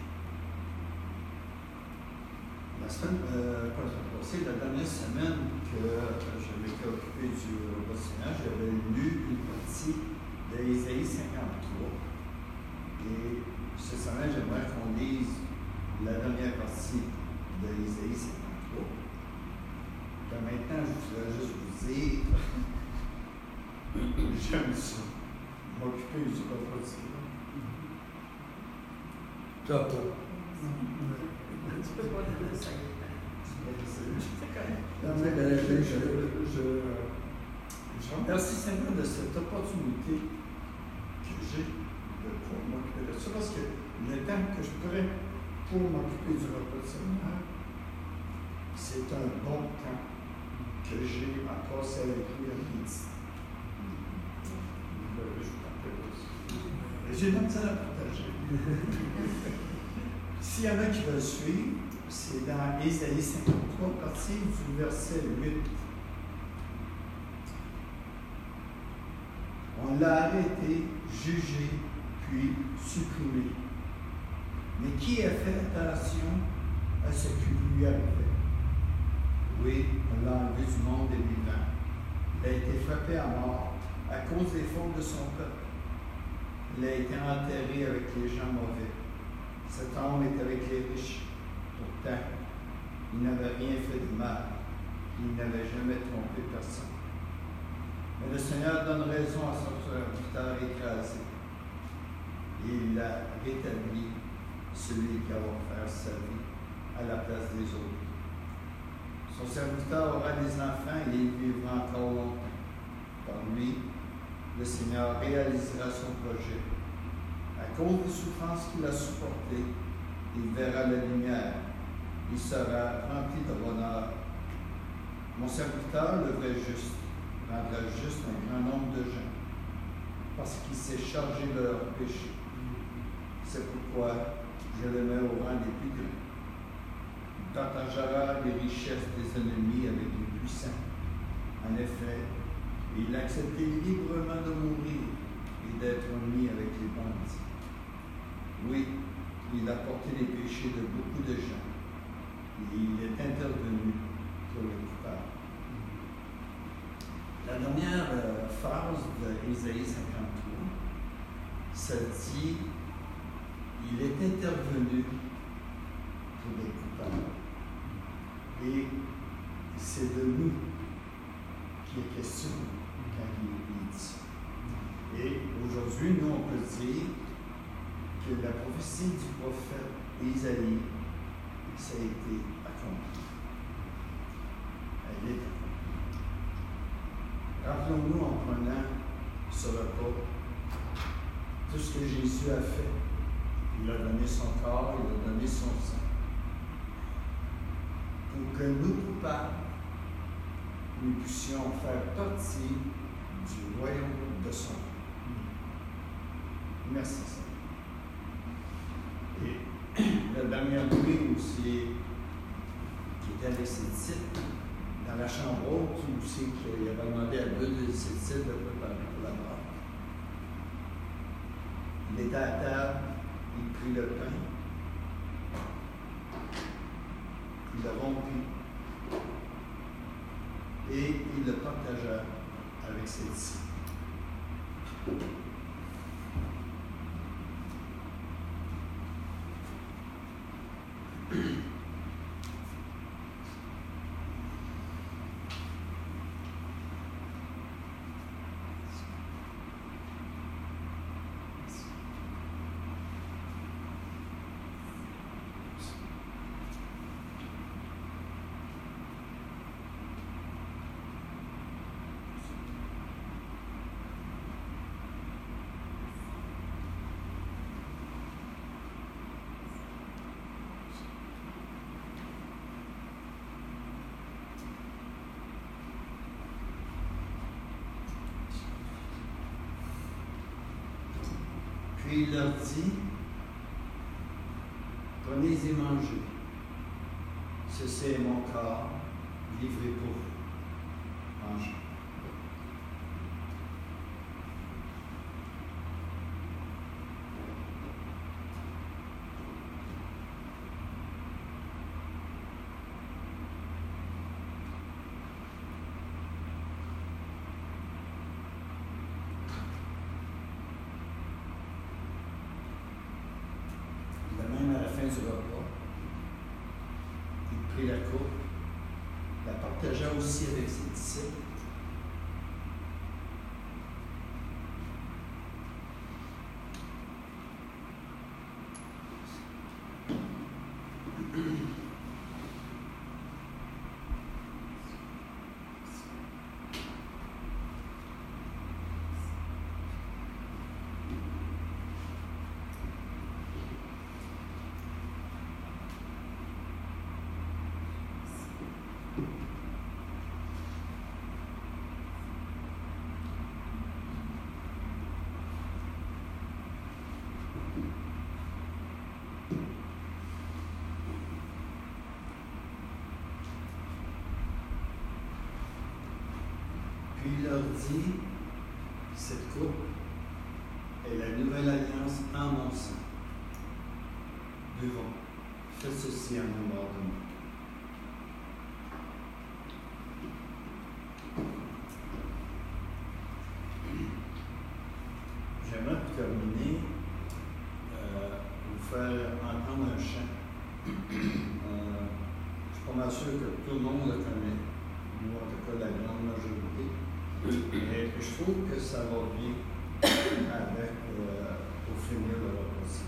La semaine passée, la dernière semaine que je m'étais occupé du repas du Seigneur, j'avais lu une partie d'Ésaïe 53. Et cette semaine, j'aimerais qu'on lise la dernière partie d'Ésaïe 53. Puis maintenant, je voudrais juste vous dire, j'aime ça. M'occuper du repas du Seigneur. Ça va. Tu peux pas le dire ça. Je remercie Seigneur de cette opportunité que j'ai de pouvoir m'occuper de ça, parce que le temps que je pourrais pour m'occuper du repas du Seigneur, c'est un bon temps que j'ai à passer avec lui à midi. J'ai même ça à partager. S'il y en a qui veulent suivre, c'est dans Ésaïe 53, partie du verset 8. On l'a arrêté, jugé, puis supprimé. Mais qui a fait attention à ce qui lui arrivait? Oui, on l'a enlevé du monde des vivants. Il a été frappé à mort à cause des fautes de son peuple. Il a été enterré avec les gens mauvais. Cet homme est avec les riches. Pourtant, il n'avait rien fait de mal. Il n'avait jamais trompé personne. Mais le Seigneur donne raison à son serviteur écrasé. Et il a rétabli celui qui a offert sa vie à la place des autres. Son serviteur aura des enfants et il vivra encore longtemps. Par lui, le Seigneur réalisera son projet. À cause des souffrances qu'il a supportées, il verra la lumière. Il sera rempli de bonheur. Mon serviteur, le vrai juste, rendra juste un grand nombre de gens, parce qu'il s'est chargé de leurs péchés. C'est pourquoi je le mets au rang des plus grands. Il partagera les richesses des ennemis avec les puissants. En effet, il a accepté librement de mourir et d'être mis avec les bandits. Oui, il a porté les péchés de beaucoup de gens et il est intervenu pour les coupables. La dernière phrase d'Ésaïe 53, ça dit il est intervenu pour les coupables. Et c'est de nous qui est question quand il dit ça. Et aujourd'hui, nous, on peut dire que la prophétie du prophète Isaïe, ça a été accompli. Elle est accomplie. Rappelons-nous en prenant ce repas tout ce que Jésus a fait. Il a donné son corps, il a donné son sang. Pour que nous, coupables, nous puissions faire partie du royaume de son nom. Merci, Seigneur. Et la dernière nuit aussi, qui était avec ses disciples, dans la chambre haute, aussi, qu'il avait demandé à deux de ses disciples de préparer pour la mort. Il était à table, il prit le pain, il le rompit, et il le partagea avec ses disciples. Puis il leur dit, prenez et mangez. Ceci est mon corps, livré pour vous. Mangez. Même à la fin du repas, il prit la coupe, la partagea aussi avec ses disciples. Puis il leur dit, cette coupe est la nouvelle alliance en mon sang. Buvons. Faites ceci en mémoire de moi. J'aimerais pour terminer vous faire entendre un chant. Je suis pas mal sûr que tout le monde le connaît. Nous, en tout cas, la grande majorité. Et je trouve que ça va bien avec pour finir le repas aussi.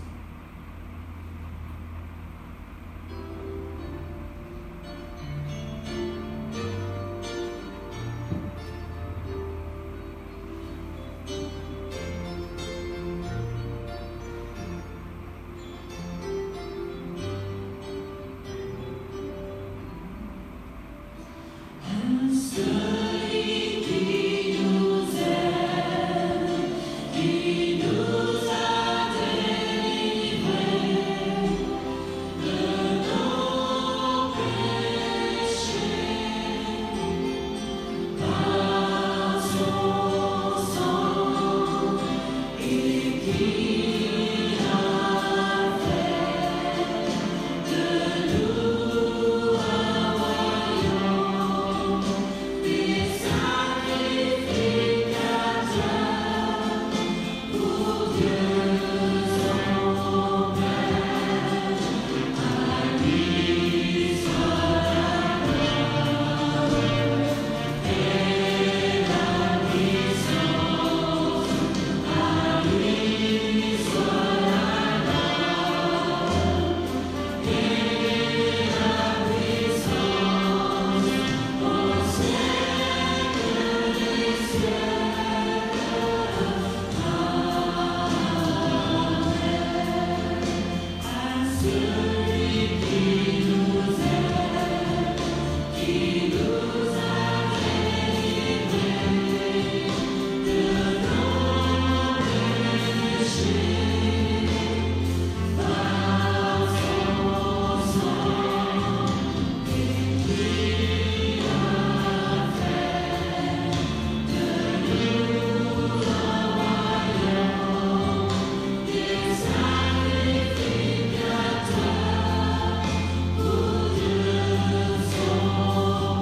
Oh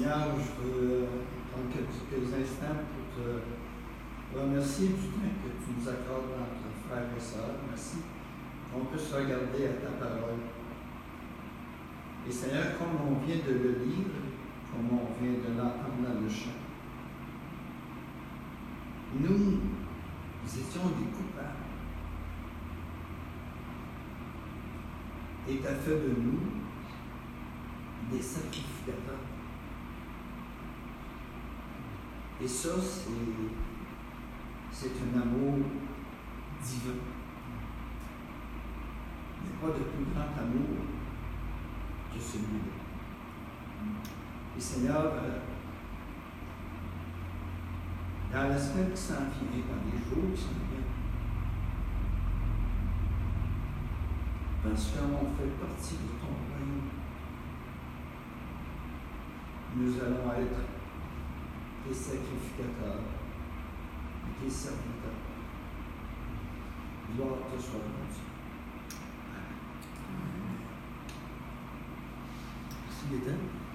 Seigneur, je veux prendre quelques instants pour te remercier du temps que tu nous accordes entre frères et sœurs. Merci qu'on puisse regarder à ta parole. Et Seigneur, comme on vient de le lire, comme on vient de l'entendre dans le chant, nous étions des coupables. Et tu as fait de nous des sacrificateurs. Et ça, c'est un amour divin. Il n'y a pas de plus grand amour que celui-là. Et Seigneur, dans la semaine qui s'en vient, dans les jours qui s'en viennent, parce qu'on fait partie de ton royaume, nous allons être des sacrificateurs et des serviteurs. Gloire te soit rendue. Merci, Gaëtan.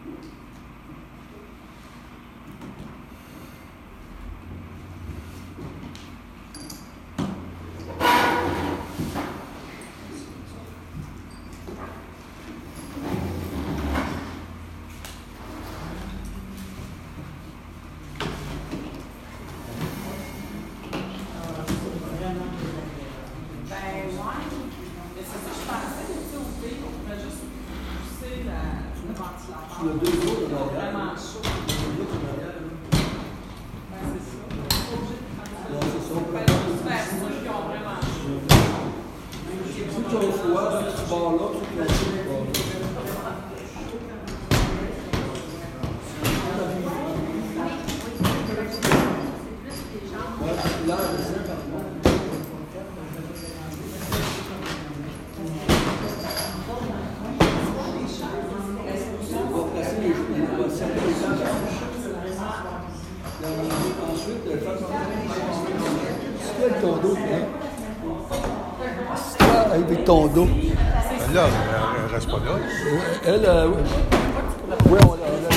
Avec ton dos. Là, elle reste pas là. Elle, oui, on l'a.